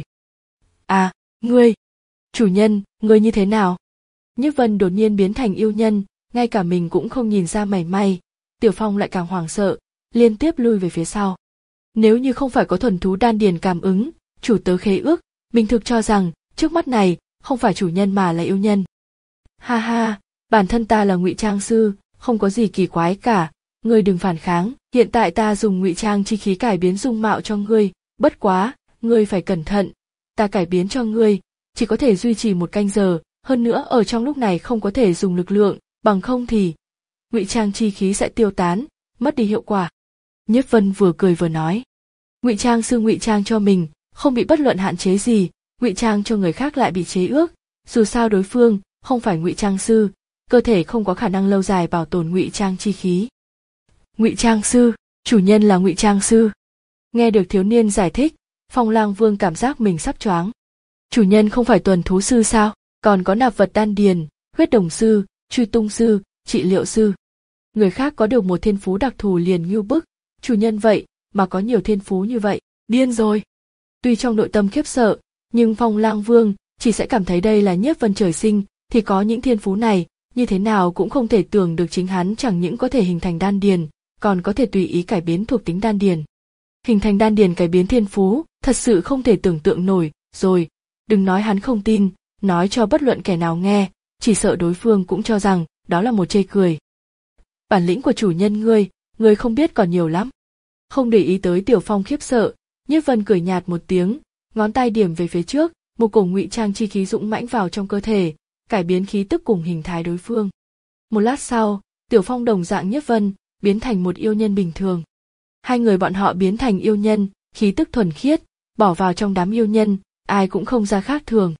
[SPEAKER 1] À, ngươi, chủ nhân, ngươi như thế nào? Nhiếp Vân đột nhiên biến thành yêu nhân, ngay cả mình cũng không nhìn ra mảy may. Tiểu Phong lại càng hoảng sợ, liên tiếp lui về phía sau. Nếu như không phải có thuần thú đan điền cảm ứng, chủ tớ khế ước, mình thực cho rằng trước mắt này không phải chủ nhân mà là yêu nhân. Ha ha, bản thân ta là ngụy trang sư, không có gì kỳ quái cả, ngươi đừng phản kháng. Hiện tại ta dùng ngụy trang chi khí cải biến dung mạo cho ngươi, bất quá, ngươi phải cẩn thận. Ta cải biến cho ngươi, chỉ có thể duy trì một canh giờ, hơn nữa ở trong lúc này không có thể dùng lực lượng, bằng không thì ngụy trang chi khí sẽ tiêu tán, mất đi hiệu quả. Nhiếp Vân vừa cười vừa nói, ngụy trang sư ngụy trang cho mình, không bị bất luận hạn chế gì, ngụy trang cho người khác lại bị chế ước. Dù sao đối phương không phải ngụy trang sư, cơ thể không có khả năng lâu dài bảo tồn ngụy trang chi khí. Ngụy trang sư, chủ nhân là ngụy trang sư. Nghe được thiếu niên giải thích, Phong Lang Vương cảm giác mình sắp choáng. Chủ nhân không phải tuần thú sư sao? Còn có nạp vật đan điền, huyết đồng sư, truy tung sư, trị liệu sư. Người khác có được một thiên phú đặc thù liền ngưu bức, chủ nhân vậy mà có nhiều thiên phú như vậy, điên rồi. Tuy trong nội tâm khiếp sợ, nhưng Phong Lang Vương chỉ sẽ cảm thấy đây là Nhiếp Vân trời sinh thì có những thiên phú này, như thế nào cũng không thể tưởng được chính hắn chẳng những có thể hình thành đan điền, còn có thể tùy ý cải biến thuộc tính đan điền. Hình thành đan điền cải biến thiên phú, thật sự không thể tưởng tượng nổi, rồi, đừng nói hắn không tin, nói cho bất luận kẻ nào nghe, chỉ sợ đối phương cũng cho rằng đó là một chê cười. Bản lĩnh của chủ nhân ngươi, ngươi không biết còn nhiều lắm. Không để ý tới Tiểu Phong khiếp sợ, Nhiếp Vân cười nhạt một tiếng, ngón tay điểm về phía trước, một cổ ngụy trang chi khí dũng mãnh vào trong cơ thể, cải biến khí tức cùng hình thái đối phương. Một lát sau, Tiểu Phong đồng dạng Nhiếp Vân, biến thành một yêu nhân bình thường. Hai người bọn họ biến thành yêu nhân, khí tức thuần khiết, bỏ vào trong đám yêu nhân, ai cũng không ra khác thường.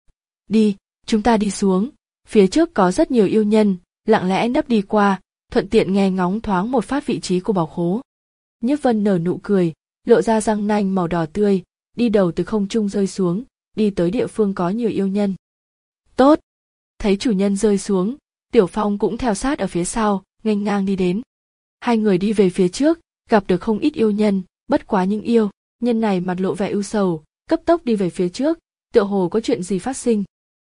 [SPEAKER 1] Đi, chúng ta đi xuống, phía trước có rất nhiều yêu nhân, lặng lẽ nấp đi qua, thuận tiện nghe ngóng thoáng một phát vị trí của bảo khố. Nhiếp Vân nở nụ cười, lộ ra răng nanh màu đỏ tươi, đi đầu từ không trung rơi xuống, đi tới địa phương có nhiều yêu nhân. Tốt. Thấy chủ nhân rơi xuống, Tiểu Phong cũng theo sát ở phía sau, nghênh ngang đi đến. Hai người đi về phía trước, gặp được không ít yêu nhân, bất quá những yêu nhân này mặt lộ vẻ ưu sầu, cấp tốc đi về phía trước, tựa hồ có chuyện gì phát sinh.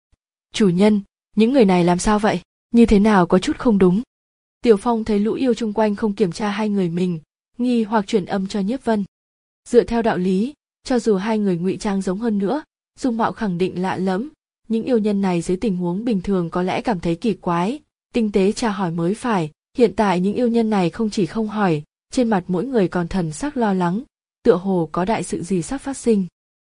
[SPEAKER 1] Chủ nhân, những người này làm sao vậy? Như thế nào có chút không đúng? Tiểu Phong thấy lũ yêu chung quanh không kiểm tra hai người mình, nghi hoặc truyền âm cho Nhiếp Vân. Dựa theo đạo lý, cho dù hai người ngụy trang giống hơn nữa, dung mạo khẳng định lạ lẫm, những yêu nhân này dưới tình huống bình thường có lẽ cảm thấy kỳ quái, tinh tế tra hỏi mới phải. Hiện tại những yêu nhân này không chỉ không hỏi, trên mặt mỗi người còn thần sắc lo lắng, tựa hồ có đại sự gì sắp phát sinh.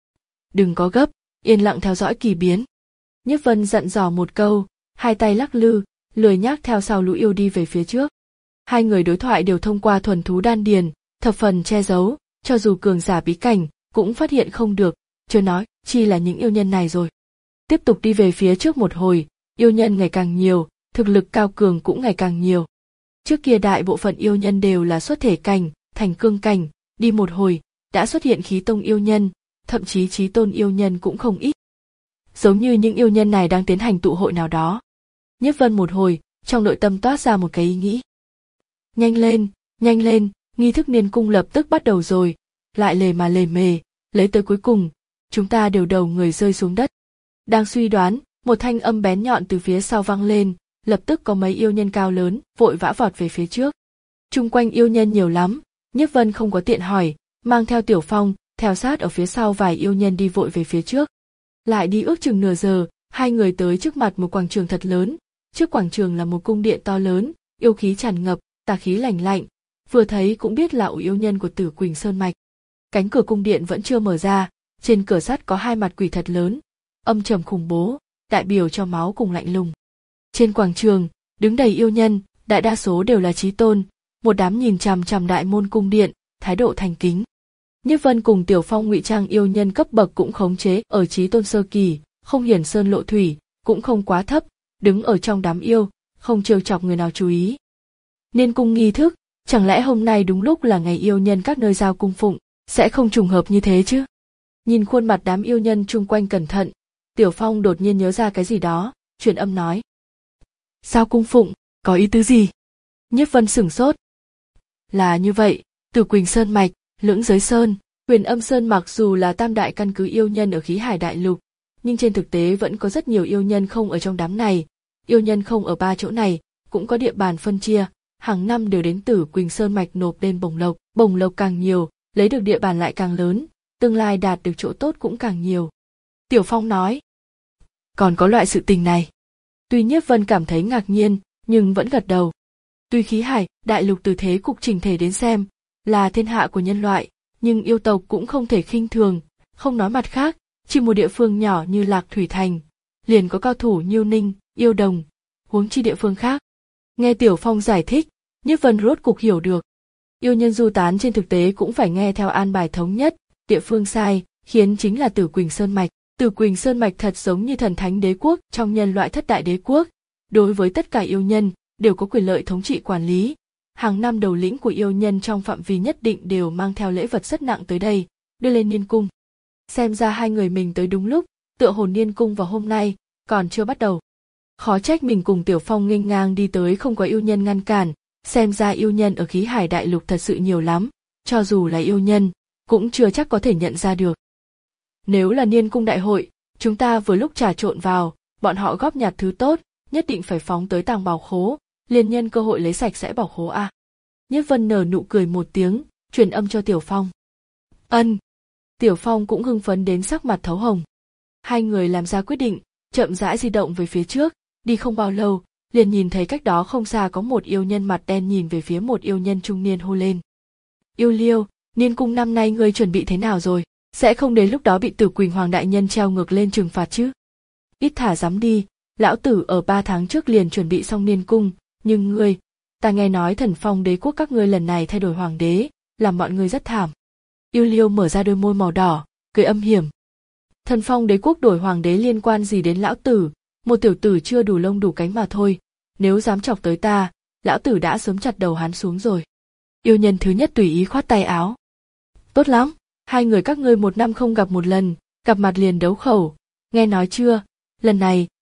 [SPEAKER 1] Đừng có gấp, yên lặng theo dõi kỳ biến. Nhiếp Vân dặn dò một câu, hai tay lắc lư, lười nhác theo sau lũ yêu đi về phía trước. Hai người đối thoại đều thông qua thuần thú đan điền, thập phần che giấu, cho dù cường giả bí cảnh cũng phát hiện không được, chưa nói chi là những yêu nhân này rồi. Tiếp tục đi về phía trước một hồi, yêu nhân ngày càng nhiều, thực lực cao cường cũng ngày càng nhiều. Trước kia đại bộ phận yêu nhân đều là xuất thể cảnh, thành cương cảnh, đi một hồi, đã xuất hiện khí tông yêu nhân, thậm chí chí tôn yêu nhân cũng không ít. Giống như những yêu nhân này đang tiến hành tụ hội nào đó. Nhiếp Vân một hồi, trong nội tâm toát ra một cái ý nghĩ. Nhanh lên, nhanh lên, nghi thức niên cung lập tức bắt đầu rồi, lại lề mà lề mề, lấy tới cuối cùng, chúng ta đều đầu người rơi xuống đất. Đang suy đoán, một thanh âm bén nhọn từ phía sau vang lên, lập tức có mấy yêu nhân cao lớn vội vã vọt về phía trước. Chung quanh yêu nhân nhiều lắm, Nhiếp Vân không có tiện hỏi, mang theo Tiểu Phong, theo sát ở phía sau vài yêu nhân đi vội về phía trước. Lại đi ước chừng nửa giờ, hai người tới trước mặt một quảng trường thật lớn, trước quảng trường là một cung điện to lớn, yêu khí tràn ngập, tà khí lạnh lạnh, vừa thấy cũng biết là yêu nhân của Tử Quỳnh Sơn Mạch. Cánh cửa cung điện vẫn chưa mở ra, trên cửa sắt có hai mặt quỷ thật lớn, âm trầm khủng bố, đại biểu cho máu cùng lạnh lùng. Trên quảng trường, đứng đầy yêu nhân, đại đa số đều là chí tôn, một đám nhìn chằm chằm đại môn cung điện, thái độ thành kính. Nhiếp Vân cùng Tiểu Phong ngụy trang yêu nhân cấp bậc cũng khống chế ở chí tôn sơ kỳ, không hiển sơn lộ thủy, cũng không quá thấp, đứng ở trong đám yêu, không trêu chọc người nào chú ý. Niên cung nghi thức, chẳng lẽ hôm nay đúng lúc là ngày yêu nhân các nơi giao cung phụng, sẽ không trùng hợp như thế chứ? Nhìn khuôn mặt đám yêu nhân chung quanh cẩn thận, Tiểu Phong đột nhiên nhớ ra cái gì đó, truyền âm nói. Giao cung phụng, có ý tứ gì? Nhiếp Vân sửng sốt. Là như vậy, Tử Quỳnh Sơn Mạch, Lưỡng Giới Sơn, Huyền Âm Sơn mặc dù là tam đại căn cứ yêu nhân ở khí hải đại lục, nhưng trên thực tế vẫn có rất nhiều yêu nhân không ở trong đám này. Yêu nhân không ở ba chỗ này, cũng có địa bàn phân chia, hàng năm đều đến Tử Quỳnh Sơn Mạch nộp lên bổng lộc, bổng lộc càng nhiều, lấy được địa bàn lại càng lớn, tương lai đạt được chỗ tốt cũng càng nhiều. Tiểu Phong nói. Còn có loại sự tình này. Tuy Nhiếp Vân cảm thấy ngạc nhiên, nhưng vẫn gật đầu. Tuy khí hải, đại lục từ thế cục chỉnh thể đến xem, là thiên hạ của nhân loại, nhưng yêu tộc cũng không thể khinh thường, không nói mặt khác, chỉ một địa phương nhỏ như Lạc Thủy Thành, liền có cao thủ Nhiêu Ninh, Yêu Đồng, huống chi địa phương khác. Nghe Tiểu Phong giải thích, Nhiếp Vân rốt cục hiểu được. Yêu nhân du tán trên thực tế cũng phải nghe theo an bài thống nhất, địa phương sai, khiến chính là Tử Quỳnh Sơn Mạch. Tử Quỳnh Sơn Mạch thật giống như thần thánh đế quốc trong nhân loại thất đại đế quốc, đối với tất cả yêu nhân đều có quyền lợi thống trị quản lý. Hàng năm đầu lĩnh của yêu nhân trong phạm vi nhất định đều mang theo lễ vật rất nặng tới đây, đưa lên niên cung. Xem ra hai người mình tới đúng lúc, tựa hồ niên cung vào hôm nay còn chưa bắt đầu. Khó trách mình cùng Tiểu Phong nghênh ngang đi tới không có yêu nhân ngăn cản, xem ra yêu nhân ở khí hải đại lục thật sự nhiều lắm, cho dù là yêu nhân, cũng chưa chắc có thể nhận ra được. Nếu là niên cung đại hội, chúng ta vừa lúc trà trộn vào, bọn họ góp nhặt thứ tốt, nhất định phải phóng tới tàng bảo khố, liền nhân cơ hội lấy sạch sẽ bảo khố a. À. Nhiếp Vân nở nụ cười một tiếng, truyền âm cho Tiểu Phong. Ân. Tiểu Phong cũng hưng phấn đến sắc mặt thấu hồng. Hai người làm ra quyết định, chậm rãi di động về phía trước, đi không bao lâu, liền nhìn thấy cách đó không xa có một yêu nhân mặt đen nhìn về phía một yêu nhân trung niên hô lên. Yêu Liêu, niên cung năm nay ngươi chuẩn bị thế nào rồi? Sẽ không đến lúc đó bị Tử Quỳnh Hoàng đại nhân treo ngược lên trừng phạt chứ? Ít thả dám đi, lão tử ở ba tháng trước liền chuẩn bị xong niên cung, nhưng ngươi, ta nghe nói Thần Phong đế quốc các ngươi lần này thay đổi hoàng đế, làm mọi người rất thảm. Yêu Liêu mở ra đôi môi màu đỏ, cười âm hiểm. Thần Phong đế quốc đổi hoàng đế liên quan gì đến lão tử, một tiểu tử chưa đủ lông đủ cánh mà thôi, nếu dám chọc tới ta, lão tử đã sớm chặt đầu hắn xuống rồi. Yêu nhân thứ nhất tùy ý khoát tay áo. Tốt lắm, hai người các ngươi một năm không gặp một lần, gặp mặt liền đấu khẩu, nghe nói chưa, lần này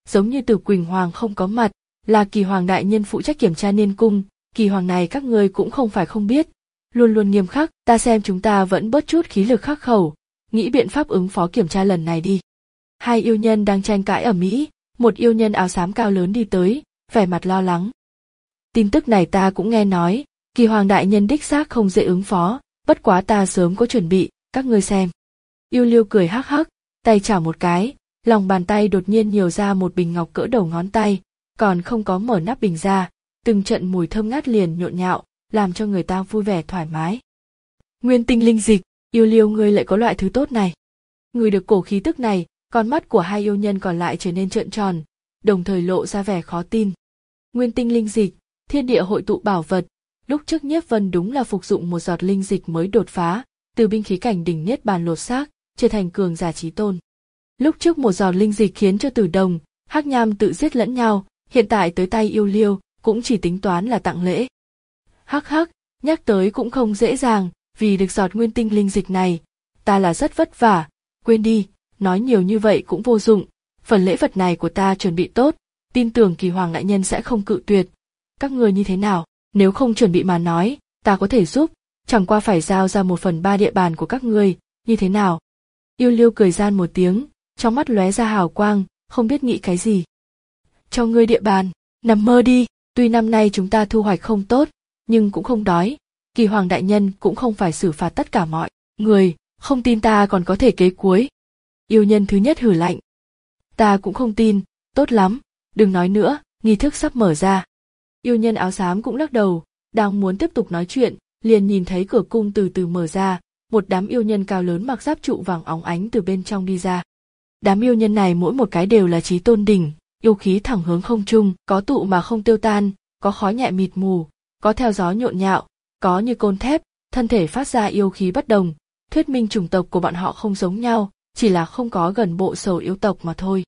[SPEAKER 1] giống như Từ Quỳnh Hoàng không có mặt, là Kỳ Hoàng đại nhân phụ trách kiểm tra niên cung, Kỳ Hoàng này các ngươi cũng không phải không biết, luôn luôn nghiêm khắc, ta xem chúng ta vẫn bớt chút khí lực khắc khẩu, nghĩ biện pháp ứng phó kiểm tra lần này đi. Hai yêu nhân đang tranh cãi ở Mỹ, một yêu nhân áo xám cao lớn đi tới, vẻ mặt lo lắng. Tin tức này ta cũng nghe nói, Kỳ Hoàng đại nhân đích xác không dễ ứng phó, bất quá ta sớm có chuẩn bị, các ngươi xem. Yêu Liêu cười hắc hắc, tay chảo một cái, lòng bàn tay đột nhiên nhiều ra một bình ngọc cỡ đầu ngón tay, còn không có mở nắp bình ra, từng trận mùi thơm ngát liền nhộn nhạo, làm cho người ta vui vẻ thoải mái. Nguyên tinh linh dịch, Yêu Liêu ngươi lại có loại thứ tốt này. Người được cổ khí tức này, con mắt của hai yêu nhân còn lại trở nên trợn tròn, đồng thời lộ ra vẻ khó tin. Nguyên tinh linh dịch, thiên địa hội tụ bảo vật, lúc trước Nhiếp Vân đúng là phục dụng một giọt linh dịch mới đột phá, từ binh khí cảnh đỉnh niết bàn lột xác, trở thành cường giả chí tôn. Lúc trước một giọt linh dịch khiến cho Tử Đồng, Hắc Nham tự giết lẫn nhau, hiện tại tới tay Yêu Liêu, cũng chỉ tính toán là tặng lễ. Hắc hắc, nhắc tới cũng không dễ dàng, vì được giọt nguyên tinh linh dịch này, ta là rất vất vả, quên đi, nói nhiều như vậy cũng vô dụng, phần lễ vật này của ta chuẩn bị tốt, tin tưởng Kỳ Hoàng đại nhân sẽ không cự tuyệt. Các người như thế nào, nếu không chuẩn bị mà nói, ta có thể giúp, chẳng qua phải giao ra một phần ba địa bàn của các ngươi, như thế nào? Yêu Liêu cười gian một tiếng, trong mắt lóe ra hào quang, không biết nghĩ cái gì. Cho ngươi địa bàn, nằm mơ đi, tuy năm nay chúng ta thu hoạch không tốt, nhưng cũng không đói, Kỳ Hoàng đại nhân cũng không phải xử phạt tất cả mọi người, không tin ta còn có thể kế cuối. Yêu nhân thứ nhất hử lạnh. Ta cũng không tin, tốt lắm, đừng nói nữa, nghi thức sắp mở ra. Yêu nhân áo xám cũng lắc đầu, đang muốn tiếp tục nói chuyện, liền nhìn thấy cửa cung từ từ mở ra, một đám yêu nhân cao lớn mặc giáp trụ vàng óng ánh từ bên trong đi ra. Đám yêu nhân này mỗi một cái đều là chí tôn đỉnh, yêu khí thẳng hướng không trung, có tụ mà không tiêu tan, có khói nhẹ mịt mù, có theo gió nhộn nhạo, có như côn thép, thân thể phát ra yêu khí bất đồng, thuyết minh chủng tộc của bọn họ không giống nhau, chỉ là không có gần bộ sầu yêu tộc mà thôi.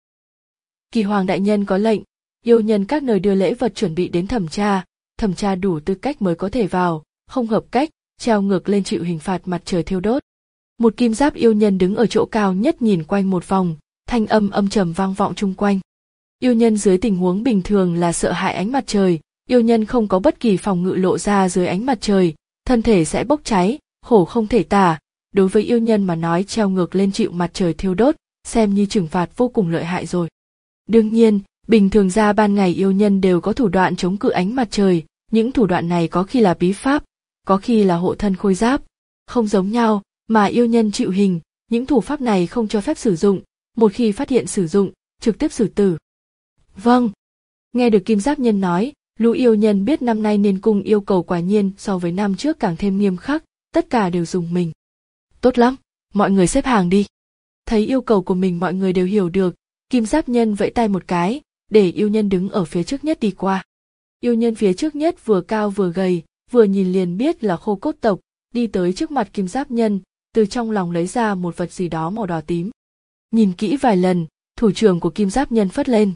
[SPEAKER 1] Kỳ Hoàng đại nhân có lệnh, yêu nhân các nơi đưa lễ vật chuẩn bị đến thẩm tra, thẩm tra đủ tư cách mới có thể vào, không hợp cách, treo ngược lên chịu hình phạt mặt trời thiêu đốt. Một kim giáp yêu nhân đứng ở chỗ cao nhất nhìn quanh một vòng, thanh âm âm trầm vang vọng chung quanh. Yêu nhân dưới tình huống bình thường là sợ hãi ánh mặt trời, yêu nhân không có bất kỳ phòng ngự lộ ra dưới ánh mặt trời, thân thể sẽ bốc cháy, khổ không thể tả. Đối với yêu nhân mà nói treo ngược lên chịu mặt trời thiêu đốt, xem như trừng phạt vô cùng lợi hại rồi. Đương nhiên, bình thường ra ban ngày yêu nhân đều có thủ đoạn chống cự ánh mặt trời, những thủ đoạn này có khi là bí pháp, có khi là hộ thân khôi giáp, không giống nhau, mà yêu nhân chịu hình, những thủ pháp này không cho phép sử dụng, một khi phát hiện sử dụng, trực tiếp xử tử. Vâng. Nghe được kim giáp nhân nói, lũ yêu nhân biết năm nay niên cung yêu cầu quả nhiên so với năm trước càng thêm nghiêm khắc, tất cả đều dùng mình. Tốt lắm, mọi người xếp hàng đi. Thấy yêu cầu của mình mọi người đều hiểu được, kim giáp nhân vẫy tay một cái, để yêu nhân đứng ở phía trước nhất đi qua. Yêu nhân phía trước nhất vừa cao vừa gầy, vừa nhìn liền biết là khô cốt tộc, đi tới trước mặt kim giáp nhân, từ trong lòng lấy ra một vật gì đó màu đỏ tím. Nhìn kỹ vài lần, thủ trưởng của kim giáp nhân phất lên.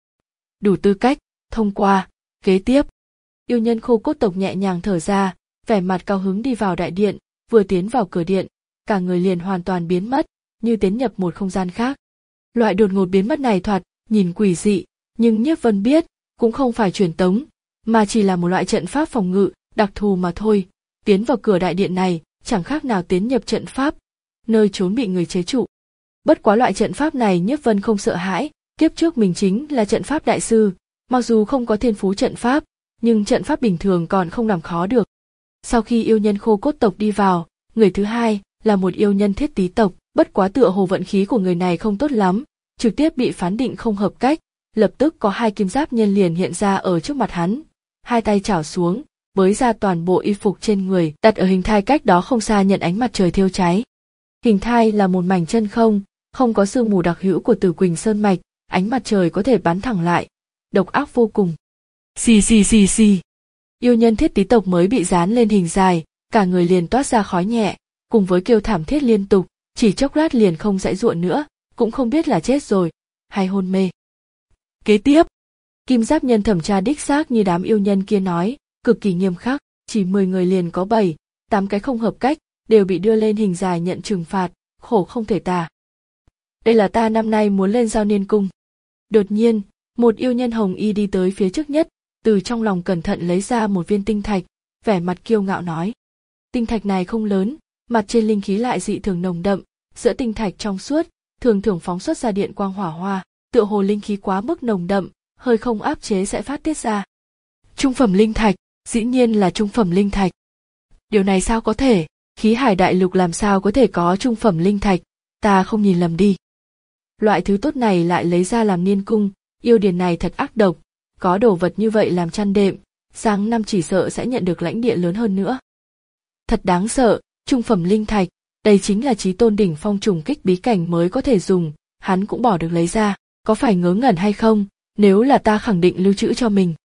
[SPEAKER 1] Đủ tư cách, thông qua, kế tiếp. Yêu nhân khô cốt tộc nhẹ nhàng thở ra, vẻ mặt cao hứng đi vào đại điện, vừa tiến vào cửa điện, cả người liền hoàn toàn biến mất, như tiến nhập một không gian khác. Loại đột ngột biến mất này thoạt nhìn quỷ dị, nhưng Nhiếp Vân biết, cũng không phải truyền tống, mà chỉ là một loại trận pháp phòng ngự, đặc thù mà thôi. Tiến vào cửa đại điện này, chẳng khác nào tiến nhập trận pháp, nơi trốn bị người chế trụ. Bất quá loại trận pháp này Nhiếp Vân không sợ hãi, kiếp trước mình chính là trận pháp đại sư, mặc dù không có thiên phú trận pháp, nhưng trận pháp bình thường còn không làm khó được. Sau khi yêu nhân khô cốt tộc đi vào, người thứ hai là một yêu nhân thiết tý tộc, bất quá tựa hồ vận khí của người này không tốt lắm, trực tiếp bị phán định không hợp cách, lập tức có hai kim giáp nhân liền hiện ra ở trước mặt hắn, hai tay chảo xuống, bới ra toàn bộ y phục trên người, đặt ở hình thai cách đó không xa nhận ánh mặt trời thiêu cháy. Hình thai là một mảnh chân không, không có sương mù đặc hữu của Tử Quỳnh Sơn mạch, ánh mặt trời có thể bắn thẳng lại, độc ác vô cùng. Xì xì xì xì. Yêu nhân thiết tý tộc mới bị dán lên hình dài, cả người liền toát ra khói nhẹ, cùng với kêu thảm thiết liên tục, chỉ chốc lát liền không dãy dụa nữa, cũng không biết là chết rồi, hay hôn mê. Kế tiếp, kim giáp nhân thẩm tra đích xác như đám yêu nhân kia nói, cực kỳ nghiêm khắc, chỉ mười người liền có bảy, tám cái không hợp cách, đều bị đưa lên hình dài nhận trừng phạt, khổ không thể tả. Đây là ta năm nay muốn lên giao niên cung. Đột nhiên, Một yêu nhân hồng y đi tới phía trước nhất, từ trong lòng cẩn thận lấy ra một viên tinh thạch, vẻ mặt kiêu ngạo nói. Tinh thạch này không lớn, mặt trên linh khí lại dị thường nồng đậm, giữa tinh thạch trong suốt, thường thường phóng xuất ra điện quang hỏa hoa, tựa hồ linh khí quá mức nồng đậm, hơi không áp chế sẽ phát tiết ra. Trung phẩm linh thạch, dĩ nhiên là trung phẩm linh thạch. Điều này sao có thể, khí hải đại lục làm sao có thể có trung phẩm linh thạch, ta không nhìn lầm đi. Loại thứ tốt này lại lấy ra làm niên cung, yêu điền này thật ác độc, có đồ vật như vậy làm chăn đệm, sang năm chỉ sợ sẽ nhận được lãnh địa lớn hơn nữa. Thật đáng sợ, trung phẩm linh thạch, đây chính là chí tôn đỉnh phong trùng kích bí cảnh mới có thể dùng, hắn cũng bỏ được lấy ra, có phải ngớ ngẩn hay không, nếu là ta khẳng định lưu trữ cho mình.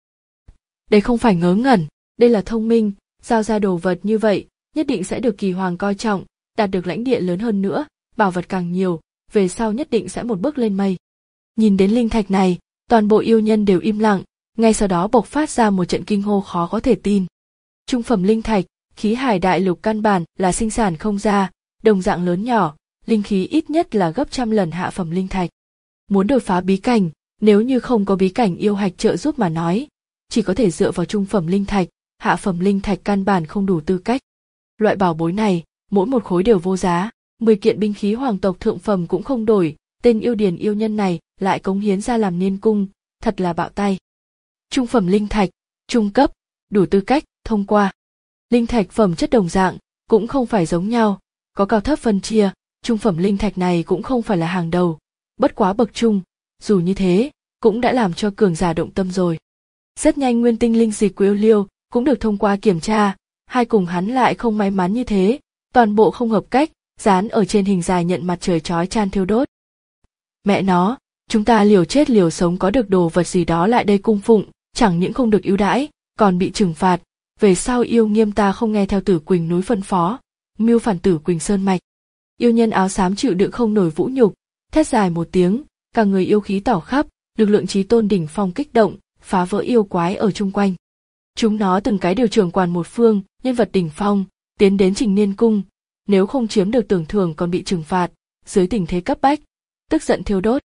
[SPEAKER 1] Đây không phải ngớ ngẩn, đây là thông minh, giao ra đồ vật như vậy, nhất định sẽ được kỳ hoàng coi trọng, đạt được lãnh địa lớn hơn nữa, bảo vật càng nhiều, về sau nhất định sẽ một bước lên mây. Nhìn đến linh thạch này, toàn bộ yêu nhân đều im lặng, ngay sau đó bộc phát ra một trận kinh hô khó có thể tin. Trung phẩm linh thạch, khí hải đại lục căn bản là sinh sản không ra, đồng dạng lớn nhỏ, linh khí ít nhất là gấp trăm lần hạ phẩm linh thạch. Muốn đột phá bí cảnh, nếu như không có bí cảnh yêu hạch trợ giúp mà nói, chỉ có thể dựa vào trung phẩm linh thạch, hạ phẩm linh thạch căn bản không đủ tư cách. Loại bảo bối này, mỗi một khối đều vô giá, mười kiện binh khí hoàng tộc thượng phẩm cũng không đổi, tên yêu điền yêu nhân này lại cống hiến ra làm niên cung, thật là bạo tay. Trung phẩm linh thạch, trung cấp, đủ tư cách, thông qua. Linh thạch phẩm chất đồng dạng, cũng không phải giống nhau, có cao thấp phân chia, trung phẩm linh thạch này cũng không phải là hàng đầu, bất quá bậc trung, dù như thế, cũng đã làm cho cường giả động tâm rồi. Rất nhanh nguyên tinh linh dịch của yêu liêu cũng được thông qua kiểm tra, hai cùng hắn lại không may mắn như thế, toàn bộ không hợp cách, dán ở trên hình dài nhận mặt trời chói chan thiêu đốt. Mẹ nó, chúng ta liều chết liều sống có được đồ vật gì đó lại đây cung phụng, chẳng những không được ưu đãi, còn bị trừng phạt, về sau yêu nghiêm ta không nghe theo Tử Quỳnh núi phân phó, mưu phản Tử Quỳnh sơn mạch. Yêu nhân áo xám chịu đựng không nổi vũ nhục, thét dài một tiếng, cả người yêu khí tỏ khắp, lực lượng chí tôn đỉnh phong kích động, phá vỡ yêu quái ở chung quanh. Chúng nó từng cái đều trưởng quản một phương, nhân vật đỉnh phong, tiến đến Trình Niên cung, nếu không chiếm được tưởng thưởng còn bị trừng phạt, dưới tình thế cấp bách, tức giận thiêu đốt.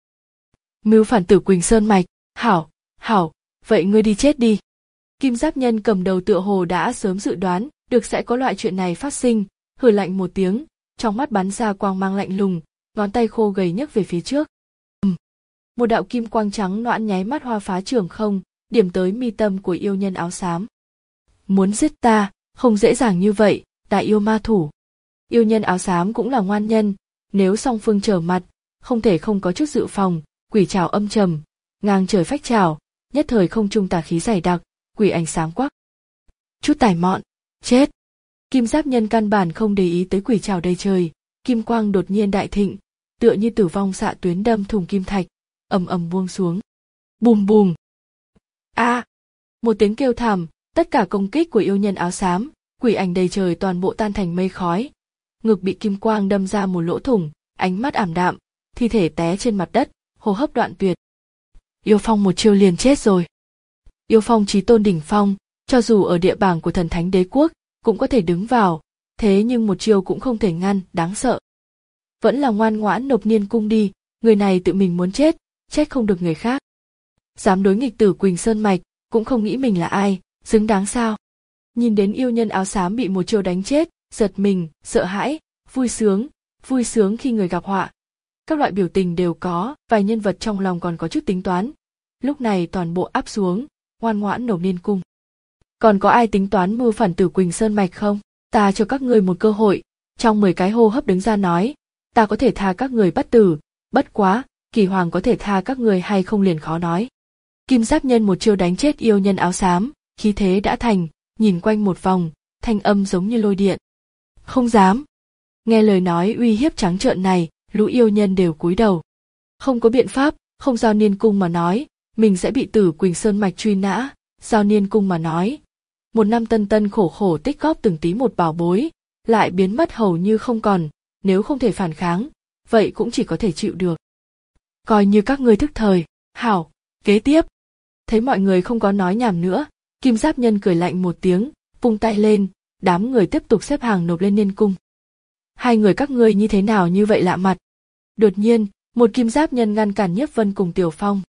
[SPEAKER 1] Mưu phản Tử Quỳnh sơn mạch, hảo, hảo, vậy ngươi đi chết đi. Kim Giáp Nhân cầm đầu tựa hồ đã sớm dự đoán được sẽ có loại chuyện này phát sinh, hừ lạnh một tiếng, trong mắt bắn ra quang mang lạnh lùng, ngón tay khô gầy nhấc về phía trước. Ừm. Một đạo kim quang trắng noãn nháy mắt hoa phá trường không, điểm tới mi tâm của yêu nhân áo xám. Muốn giết ta, không dễ dàng như vậy, đại yêu ma thủ. Yêu nhân áo xám cũng là ngoan nhân, nếu song phương trở mặt, không thể không có chút dự phòng, quỷ trảo âm trầm, ngang trời phách trảo, nhất thời không trung tà khí dày đặc, quỷ ảnh sáng quắc. Chút tài mọn, chết. Kim Giáp Nhân căn bản không để ý tới quỷ trảo đầy trời, kim quang đột nhiên đại thịnh, tựa như tử vong xạ tuyến đâm thủng kim thạch, ầm ầm buông xuống. Bùm bùm. A! À, một tiếng kêu thảm, tất cả công kích của yêu nhân áo xám, quỷ ảnh đầy trời toàn bộ tan thành mây khói. Ngực bị kim quang đâm ra một lỗ thủng, ánh mắt ảm đạm, thi thể té trên mặt đất, hô hấp đoạn tuyệt. Yêu Phong một chiêu liền chết rồi. Yêu Phong chí tôn đỉnh phong, cho dù ở địa bảng của thần thánh đế quốc, cũng có thể đứng vào, thế nhưng một chiêu cũng không thể ngăn, đáng sợ. Vẫn là ngoan ngoãn nộp niên cung đi, người này tự mình muốn chết, chết không được người khác. Dám đối nghịch Tử Quỳnh sơn mạch, cũng không nghĩ mình là ai, xứng đáng sao. Nhìn đến yêu nhân áo xám bị một chiêu đánh chết, giật mình, sợ hãi, vui sướng, vui sướng khi người gặp họa. Các loại biểu tình đều có, vài nhân vật trong lòng còn có chút tính toán. Lúc này toàn bộ áp xuống, ngoan ngoãn nộp niên cung. Còn có ai tính toán mưu phản Tử Quỳnh sơn mạch không? Ta cho các người một cơ hội, trong mười cái hô hấp đứng ra nói, ta có thể tha các người bất tử, bất quá, Kỳ Hoàng có thể tha các người hay không liền khó nói. Kim Giáp Nhân một chiêu đánh chết yêu nhân áo xám, khí thế đã thành, nhìn quanh một vòng, thanh âm giống như lôi điện. Không dám. Nghe lời nói uy hiếp trắng trợn này, lũ yêu nhân đều cúi đầu. Không có biện pháp, không giao niên cung mà nói, mình sẽ bị Tử Quỳnh sơn mạch truy nã, giao niên cung mà nói. Một năm tân tân khổ khổ tích góp từng tí một bảo bối, lại biến mất hầu như không còn, nếu không thể phản kháng, vậy cũng chỉ có thể chịu được. Coi như các ngươi thức thời, hảo, kế tiếp. Thấy mọi người không có nói nhảm nữa, Kim Giáp Nhân cười lạnh một tiếng, vung tay lên, đám người tiếp tục xếp hàng nộp lên niên cung. Hai người các ngươi như thế nào như vậy lạ mặt? Đột nhiên, một Kim Giáp Nhân ngăn cản Nhiếp Vân cùng Tiểu Phong.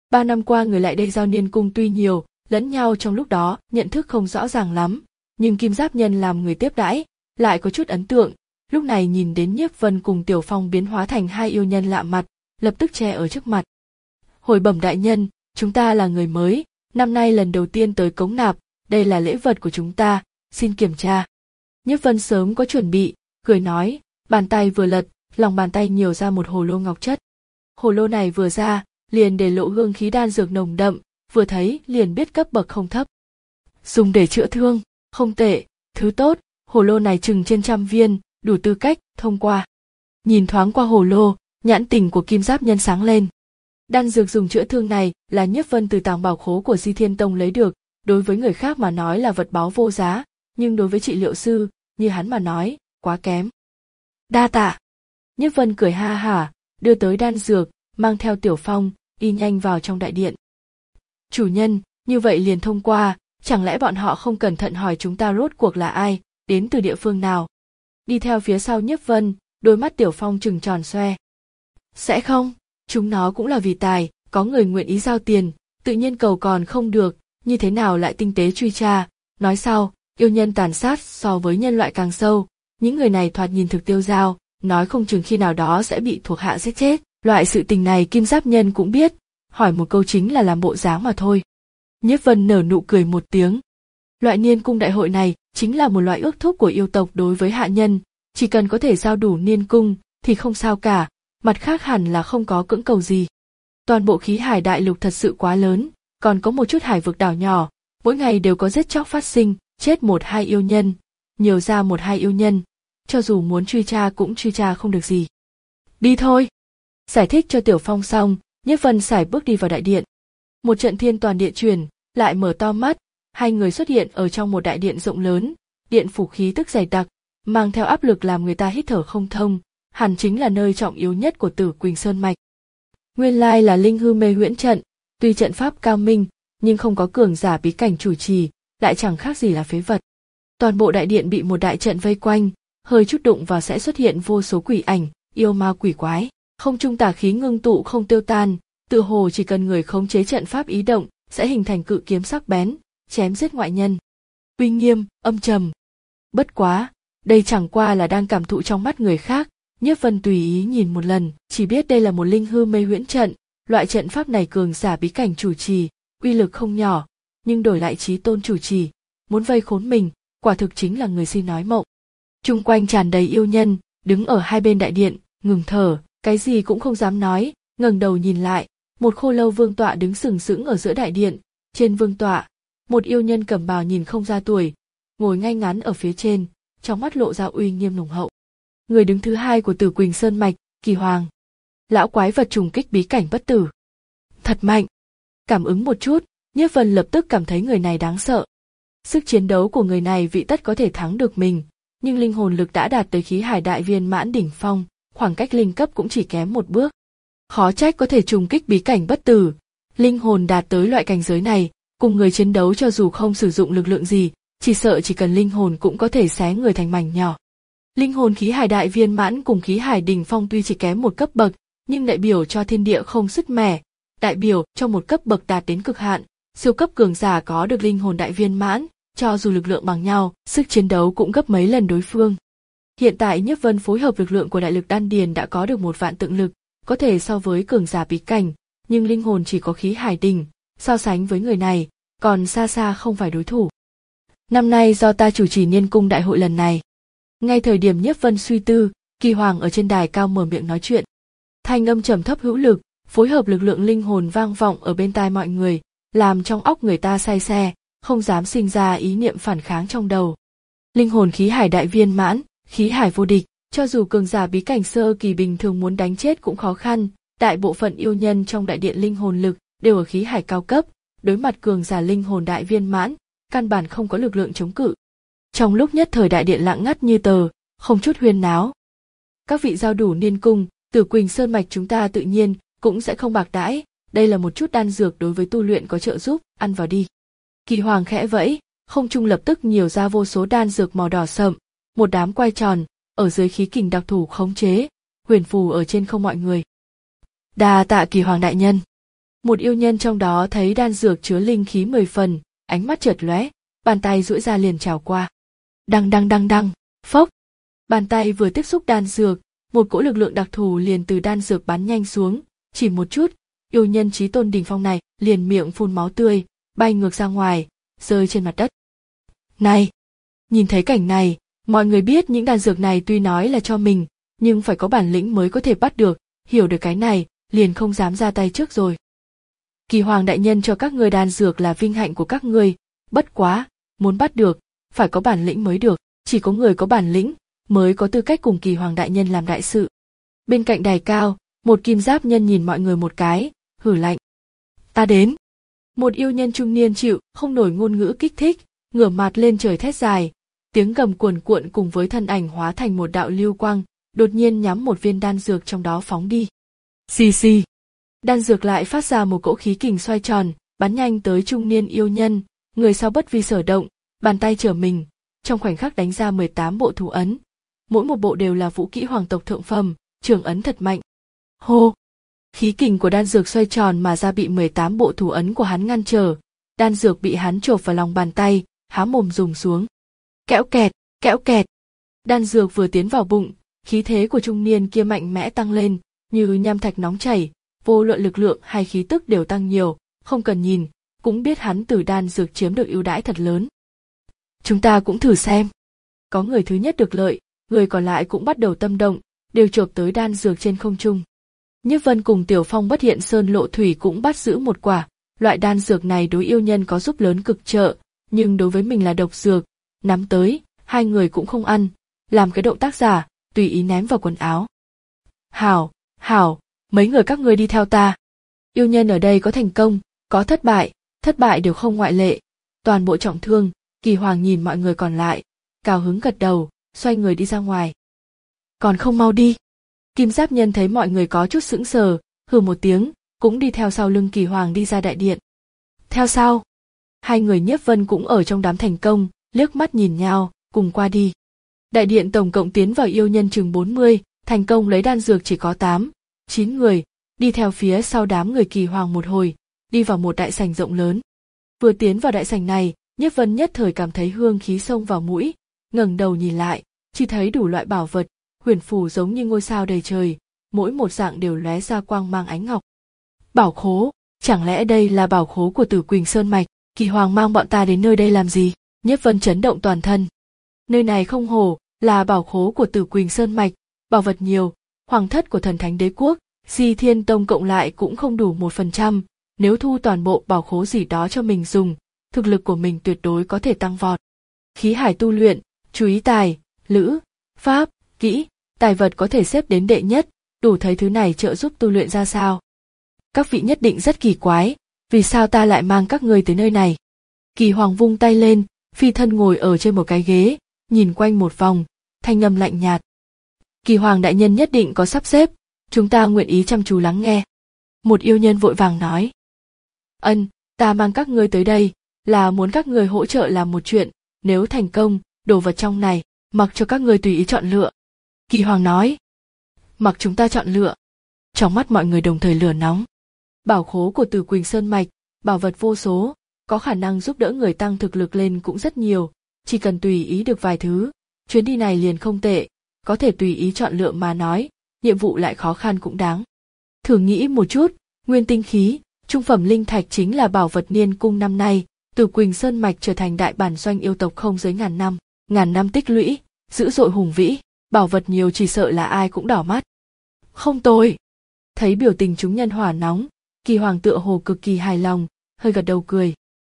[SPEAKER 1] Ba năm qua người lại đây giao niên cung tuy nhiều, lẫn nhau trong lúc đó nhận thức không rõ ràng lắm, nhưng Kim Giáp Nhân làm người tiếp đãi, lại có chút ấn tượng. Lúc này nhìn đến Nhiếp Vân cùng Tiểu Phong biến hóa thành hai yêu nhân lạ mặt, lập tức che ở trước mặt. Hồi bẩm đại nhân, chúng ta là người mới, năm nay lần đầu tiên tới cống nạp, đây là lễ vật của chúng ta, xin kiểm tra. Nhiếp Vân sớm có chuẩn bị, cười nói, bàn tay vừa lật, lòng bàn tay nhiều ra một hồ lô ngọc chất. Hồ lô này vừa ra, liền để lộ hương khí đan dược nồng đậm, vừa thấy liền biết cấp bậc không thấp. Dùng để chữa thương, không tệ, thứ tốt, hồ lô này chừng trên trăm viên, đủ tư cách, thông qua. Nhìn thoáng qua hồ lô, nhãn tình của Kim Giáp Nhân sáng lên. Đan dược dùng chữa thương này là Nhiếp Vân từ tàng bảo khố của Di Thiên Tông lấy được, đối với người khác mà nói là vật báu vô giá, nhưng đối với trị liệu sư, như hắn mà nói, quá kém. Đa tạ. Nhiếp Vân cười ha hả, đưa tới đan dược, mang theo Tiểu Phong, đi nhanh vào trong đại điện. Chủ nhân, như vậy liền thông qua, chẳng lẽ bọn họ không cẩn thận hỏi chúng ta rốt cuộc là ai, đến từ địa phương nào? Đi theo phía sau Nhiếp Vân, đôi mắt Tiểu Phong trừng tròn xoe. Sẽ không, chúng nó cũng là vì tài, có người nguyện ý giao tiền, tự nhiên cầu còn không được, như thế nào lại tinh tế truy tra, nói sau, yêu nhân tàn sát so với nhân loại càng sâu, những người này thoạt nhìn thực tiêu dao, nói không chừng khi nào đó sẽ bị thuộc hạ giết chết, loại sự tình này Kim Giáp Nhân cũng biết, hỏi một câu chính là làm bộ dáng mà thôi. Nhiếp Vân nở nụ cười một tiếng. Loại niên cung đại hội này chính là một loại ước thúc của yêu tộc đối với hạ nhân, chỉ cần có thể giao đủ niên cung thì không sao cả, mặt khác hẳn là không có cưỡng cầu gì. Toàn bộ khí hải đại lục thật sự quá lớn, còn có một chút hải vực đảo nhỏ, mỗi ngày đều có giết chóc phát sinh, chết một hai yêu nhân, nhiều ra một hai yêu nhân, cho dù muốn truy tra cũng truy tra không được gì. Đi thôi. Giải thích cho Tiểu Phong xong, Nhiếp Vân sải bước đi vào đại điện. Một trận thiên toàn địa chuyển, lại mở to mắt, hai người xuất hiện ở trong một đại điện rộng lớn, điện phủ khí tức dày đặc, mang theo áp lực làm người ta hít thở không thông, hẳn chính là nơi trọng yếu nhất của Tử Quỳnh Sơn mạch. Nguyên lai là linh hư mê huyễn trận, tuy trận pháp cao minh, nhưng không có cường giả bí cảnh chủ trì, lại chẳng khác gì là phế vật. Toàn bộ đại điện bị một đại trận vây quanh, hơi chút đụng vào sẽ xuất hiện vô số quỷ ảnh, yêu ma quỷ quái, không trung tà khí ngưng tụ không tiêu tan, tự hồ chỉ cần người khống chế trận pháp ý động, sẽ hình thành cự kiếm sắc bén, chém giết ngoại nhân. Uy nghiêm, âm trầm. Bất quá, đây chẳng qua là đang cảm thụ trong mắt người khác, Nhiếp Vân tùy ý nhìn một lần, chỉ biết đây là một linh hư mê huyễn trận, loại trận pháp này cường giả bí cảnh chủ trì, uy lực không nhỏ, nhưng đổi lại chí tôn chủ trì, muốn vây khốn mình, quả thực chính là người si nói mộng. Chung quanh tràn đầy yêu nhân, đứng ở hai bên đại điện, ngừng thở, cái gì cũng không dám nói, ngẩng đầu nhìn lại, một khô lâu vương tọa đứng sừng sững ở giữa đại điện, trên vương tọa, một yêu nhân cẩm bào nhìn không ra tuổi, ngồi ngay ngắn ở phía trên, trong mắt lộ ra uy nghiêm nồng hậu. Người đứng thứ hai của Tử Quỳnh Sơn mạch, Kỳ Hoàng. Lão quái vật trùng kích bí cảnh bất tử. Thật mạnh. Cảm ứng một chút, Nhiếp Vân lập tức cảm thấy người này đáng sợ. Sức chiến đấu của người này vị tất có thể thắng được mình, nhưng linh hồn lực đã đạt tới khí hải đại viên mãn đỉnh phong, khoảng cách linh cấp cũng chỉ kém một bước. Khó trách có thể trùng kích bí cảnh bất tử, linh hồn đạt tới loại cảnh giới này, cùng người chiến đấu cho dù không sử dụng lực lượng gì, chỉ sợ chỉ cần linh hồn cũng có thể xé người thành mảnh nhỏ. Linh hồn khí hải đại viên mãn cùng khí hải đỉnh phong tuy chỉ kém một cấp bậc, nhưng đại biểu cho thiên địa không sứt mẻ, đại biểu cho một cấp bậc đạt đến cực hạn, siêu cấp cường giả có được linh hồn đại viên mãn, cho dù lực lượng bằng nhau, sức chiến đấu cũng gấp mấy lần đối phương. Hiện tại Nhiếp Vân phối hợp lực lượng của đại lực đan điền đã có được một vạn tượng lực, có thể so với cường giả bí cảnh, nhưng linh hồn chỉ có khí hải đỉnh, so sánh với người này, còn xa xa không phải đối thủ. Năm nay do ta chủ trì niên cung đại hội lần này. Ngay thời điểm Nhiếp Vân suy tư, Kỳ Hoàng ở trên đài cao mở miệng nói chuyện. Thanh âm trầm thấp hữu lực, phối hợp lực lượng linh hồn vang vọng ở bên tai mọi người, làm trong óc người ta say xe, không dám sinh ra ý niệm phản kháng trong đầu. Linh hồn khí hải đại viên mãn, khí hải vô địch, cho dù cường giả bí cảnh sơ kỳ bình thường muốn đánh chết cũng khó khăn, đại bộ phận yêu nhân trong đại điện linh hồn lực đều ở khí hải cao cấp, đối mặt cường giả linh hồn đại viên mãn, căn bản không có lực lượng chống cự. Trong lúc nhất thời đại điện lặng ngắt như tờ, không chút huyên náo. Các vị giao đủ niên cung, Tử Quỳnh Sơn mạch chúng ta tự nhiên cũng sẽ không bạc đãi, đây là một chút đan dược đối với tu luyện có trợ giúp, ăn vào đi. Kỳ Hoàng khẽ vẫy, không trung lập tức nhiều ra vô số đan dược màu đỏ sậm, một đám quay tròn, ở dưới khí kình đặc thù khống chế, huyền phù ở trên không mọi người. Đa tạ Kỳ Hoàng đại nhân. Một yêu nhân trong đó thấy đan dược chứa linh khí mười phần, ánh mắt chợt lóe, bàn tay duỗi ra liền chào qua. Đăng đăng đăng đăng, phốc. Bàn tay vừa tiếp xúc đan dược, một cỗ lực lượng đặc thù liền từ đan dược bắn nhanh xuống, chỉ một chút, yêu nhân chí tôn đỉnh phong này liền miệng phun máu tươi, bay ngược ra ngoài, rơi trên mặt đất. Này! Nhìn thấy cảnh này, mọi người biết những đan dược này tuy nói là cho mình, nhưng phải có bản lĩnh mới có thể bắt được, hiểu được cái này, liền không dám ra tay trước rồi. Kỳ Hoàng đại nhân cho các ngươi đan dược là vinh hạnh của các ngươi, bất quá, muốn bắt được, phải có bản lĩnh mới được, chỉ có người có bản lĩnh mới có tư cách cùng Kỳ Hoàng đại nhân làm đại sự. Bên cạnh đài cao, một kim giáp nhân nhìn mọi người một cái, hử lạnh. Ta đến. Một yêu nhân trung niên chịu không nổi ngôn ngữ kích thích, ngửa mặt lên trời thét dài, tiếng gầm cuồn cuộn cùng với thân ảnh hóa thành một đạo lưu quang, đột nhiên nhắm một viên đan dược trong đó phóng đi. Xì xì. Đan dược lại phát ra một cỗ khí kình xoay tròn, bắn nhanh tới trung niên yêu nhân, người sau bất vi sở động, bàn tay trở mình, trong khoảnh khắc đánh ra mười tám bộ thủ ấn. Mỗi một bộ đều là vũ kỹ hoàng tộc thượng phẩm, trường ấn thật mạnh. Hô! Khí kình của đan dược xoay tròn mà ra bị mười tám bộ thủ ấn của hắn ngăn trở, đan dược bị hắn chộp vào lòng bàn tay, há mồm dùng xuống. Kẽo kẹt, kẽo kẹt. Đan dược vừa tiến vào bụng, khí thế của trung niên kia mạnh mẽ tăng lên, như nham thạch nóng chảy, vô luận lực lượng hay khí tức đều tăng nhiều, không cần nhìn, cũng biết hắn từ đan dược chiếm được ưu đãi thật lớn. Chúng ta cũng thử xem. Có người thứ nhất được lợi, người còn lại cũng bắt đầu tâm động, đều chộp tới đan dược trên không trung. Nhiếp Vân cùng Tiểu Phong bất hiện sơn lộ thủy cũng bắt giữ một quả, loại đan dược này đối yêu nhân có giúp lớn cực trợ, nhưng đối với mình là độc dược, nắm tới, hai người cũng không ăn, làm cái động tác giả, tùy ý ném vào quần áo. Hảo, hảo, mấy người các ngươi đi theo ta. Yêu nhân ở đây có thành công, có thất bại, thất bại đều không ngoại lệ, toàn bộ trọng thương. Kỳ Hoàng nhìn mọi người còn lại, cao hứng gật đầu, xoay người đi ra ngoài. Còn không mau đi. Kim Giáp Nhân thấy mọi người có chút sững sờ, hừ một tiếng, cũng đi theo sau lưng Kỳ Hoàng đi ra đại điện. Theo sau, hai người Nhiếp Vân cũng ở trong đám thành công, liếc mắt nhìn nhau, cùng qua đi. Đại điện tổng cộng tiến vào yêu nhân chừng bốn mươi, thành công lấy đan dược chỉ có tám, chín người, đi theo phía sau đám người Kỳ Hoàng một hồi, đi vào một đại sảnh rộng lớn. Vừa tiến vào đại sảnh này, Nhiếp Vân nhất thời cảm thấy hương khí xông vào mũi, ngẩng đầu nhìn lại, chỉ thấy đủ loại bảo vật, huyền phù giống như ngôi sao đầy trời, mỗi một dạng đều lóe ra quang mang ánh ngọc. Bảo khố, chẳng lẽ đây là bảo khố của Tử Quỳnh Sơn mạch? Kỳ Hoàng mang bọn ta đến nơi đây làm gì? Nhiếp Vân chấn động toàn thân. Nơi này không hổ là bảo khố của Tử Quỳnh Sơn mạch, bảo vật nhiều, hoàng thất của Thần Thánh Đế quốc, Di Thiên Tông cộng lại cũng không đủ một phần trăm. Nếu thu toàn bộ bảo khố gì đó cho mình dùng, thực lực của mình tuyệt đối có thể tăng vọt. Khí hải tu luyện, chú ý tài, lữ, pháp, kỹ, tài vật có thể xếp đến đệ nhất, đủ thấy thứ này trợ giúp tu luyện ra sao. Các vị nhất định rất kỳ quái, vì sao ta lại mang các ngươi tới nơi này? Kỳ Hoàng vung tay lên, phi thân ngồi ở trên một cái ghế, nhìn quanh một vòng, thanh âm lạnh nhạt. Kỳ Hoàng đại nhân nhất định có sắp xếp, chúng ta nguyện ý chăm chú lắng nghe. Một yêu nhân vội vàng nói. Ân, ta mang các ngươi tới đây, là muốn các ngươi hỗ trợ làm một chuyện, nếu thành công, đồ vật trong này, mặc cho các ngươi tùy ý chọn lựa. Kỳ Hoàng nói. Mặc chúng ta chọn lựa. Trong mắt mọi người đồng thời lửa nóng. Bảo khố của Tử Quỳnh Sơn mạch, bảo vật vô số, có khả năng giúp đỡ người tăng thực lực lên cũng rất nhiều, chỉ cần tùy ý được vài thứ, chuyến đi này liền không tệ, có thể tùy ý chọn lựa mà nói, nhiệm vụ lại khó khăn cũng đáng. Thử nghĩ một chút, nguyên tinh khí, trung phẩm linh thạch chính là bảo vật niên cung năm nay, Tử Quỳnh Sơn mạch trở thành đại bản doanh yêu tộc không dưới ngàn năm, ngàn năm tích lũy, dữ dội hùng vĩ, bảo vật nhiều chỉ sợ là ai cũng đỏ mắt. Không tồi. Thấy biểu tình chúng nhân hỏa nóng, Kỳ Hoàng tựa hồ cực kỳ hài lòng, hơi gật đầu cười.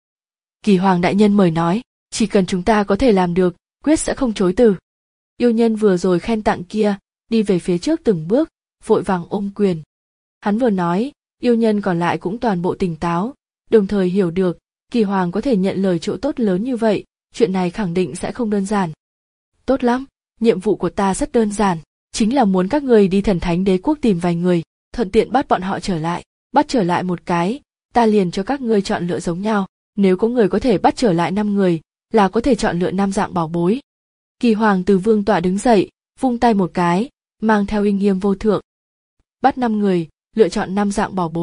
[SPEAKER 1] Kỳ Hoàng đại nhân mời nói, chỉ cần chúng ta có thể làm được, quyết sẽ không chối từ. Yêu nhân vừa rồi khen tặng kia, đi về phía trước từng bước, vội vàng ôm quyền. Hắn vừa nói, yêu nhân còn lại cũng toàn bộ tỉnh táo, đồng thời hiểu được, Kỳ Hoàng có thể nhận lời chỗ tốt lớn như vậy, chuyện này khẳng định sẽ không đơn giản. Tốt lắm, nhiệm vụ của ta rất đơn giản, chính là muốn các người đi Thần Thánh Đế quốc tìm vài người, thuận tiện bắt bọn họ trở lại, bắt trở lại một cái, ta liền cho các ngươi chọn lựa giống nhau, nếu có người có thể bắt trở lại năm người, là có thể chọn lựa năm dạng bảo bối. Kỳ Hoàng từ vương tọa đứng dậy, vung tay một cái, mang theo uy nghiêm vô thượng. Bắt năm người, lựa chọn năm dạng bảo bối,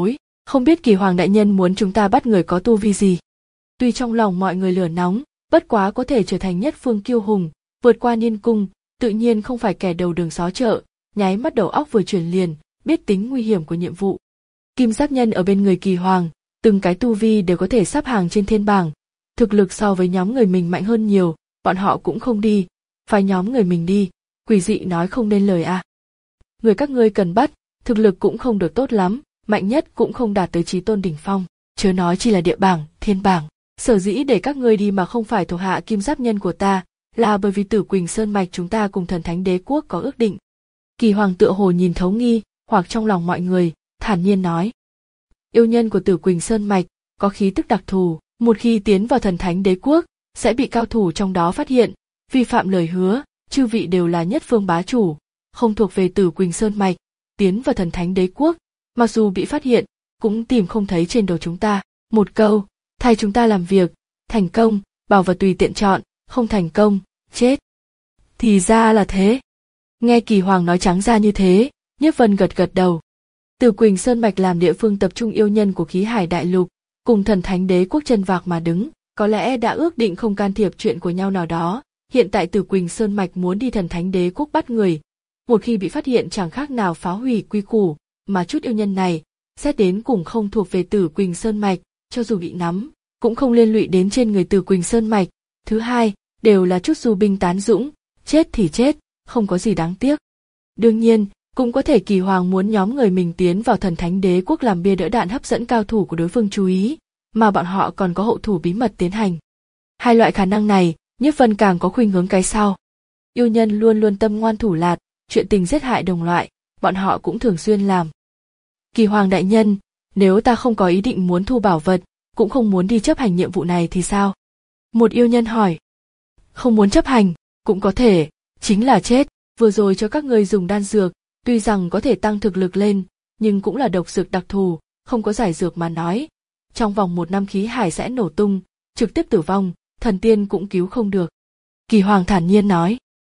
[SPEAKER 1] Không biết Kỳ Hoàng đại nhân muốn chúng ta bắt người có tu vi gì? Tuy trong lòng mọi người lửa nóng, bất quá có thể trở thành nhất phương kiêu hùng, vượt qua niên cung, tự nhiên không phải kẻ đầu đường xó chợ, nháy mắt đầu óc vừa chuyển liền, biết tính nguy hiểm của nhiệm vụ. Kim Giác Nhân ở bên người Kỳ Hoàng, từng cái tu vi đều có thể sắp hàng trên thiên bảng, thực lực so với nhóm người mình mạnh hơn nhiều, bọn họ cũng không đi, phải nhóm người mình đi, Quỷ Dị nói không nên lời à. Người các ngươi cần bắt, thực lực cũng không được tốt lắm, mạnh nhất cũng không đạt tới chí tôn đỉnh phong, chớ nói chỉ là địa bảng, thiên bảng. Sở dĩ để các ngươi đi mà không phải thuộc hạ Kim Giáp Nhân của ta, là bởi vì Tử Quỳnh Sơn mạch chúng ta cùng Thần Thánh Đế quốc có ước định. Kỳ Hoàng tựa hồ nhìn thấu nghi hoặc trong lòng mọi người, thản nhiên nói: yêu nhân của Tử Quỳnh Sơn mạch có khí tức đặc thù, một khi tiến vào Thần Thánh Đế quốc sẽ bị cao thủ trong đó phát hiện, vi phạm lời hứa, chư vị đều là nhất phương bá chủ, không thuộc về Tử Quỳnh Sơn mạch, tiến vào Thần Thánh Đế quốc, mặc dù bị phát hiện, cũng tìm không thấy trên đầu chúng ta. Một câu, thay chúng ta làm việc, thành công, bảo vật tùy tiện chọn, không thành công, chết. Thì ra là thế. Nghe Kỳ Hoàng nói trắng ra như thế, Nhiếp Vân gật gật đầu. Tử Quỳnh Sơn mạch làm địa phương tập trung yêu nhân của khí hải đại lục, cùng Thần Thánh Đế quốc chân vạc mà đứng, có lẽ đã ước định không can thiệp chuyện của nhau nào đó. Hiện tại Tử Quỳnh Sơn mạch muốn đi Thần Thánh Đế quốc bắt người, một khi bị phát hiện chẳng khác nào phá hủy quy củ, mà chút yêu nhân này, xét đến cùng không thuộc về Tử Quỳnh Sơn mạch, cho dù bị nắm, cũng không liên lụy đến trên người Tử Quỳnh Sơn mạch. Thứ hai, đều là chút du binh tán dũng, chết thì chết, không có gì đáng tiếc. Đương nhiên, cũng có thể Kỳ Hoàng muốn nhóm người mình tiến vào Thần Thánh Đế quốc làm bia đỡ đạn hấp dẫn cao thủ của đối phương chú ý, mà bọn họ còn có hậu thủ bí mật tiến hành. Hai loại khả năng này, Nhiếp Vân càng có khuynh hướng cái sau. Yêu nhân luôn luôn tâm ngoan thủ lạt, chuyện tình giết hại đồng loại, bọn họ cũng thường xuyên làm. Kỳ Hoàng đại nhân, nếu ta không có ý định muốn thu bảo vật, cũng không muốn đi chấp hành nhiệm vụ này thì sao? Một yêu nhân hỏi. Không muốn chấp hành, cũng có thể, chính là chết. Vừa rồi cho các ngươi dùng đan dược, tuy rằng có thể tăng thực lực lên, nhưng cũng là độc dược đặc thù, không có giải dược mà nói. Trong vòng một năm khí hải sẽ nổ tung, trực tiếp tử vong, thần tiên cũng cứu không được. Kỳ Hoàng thản nhiên nói.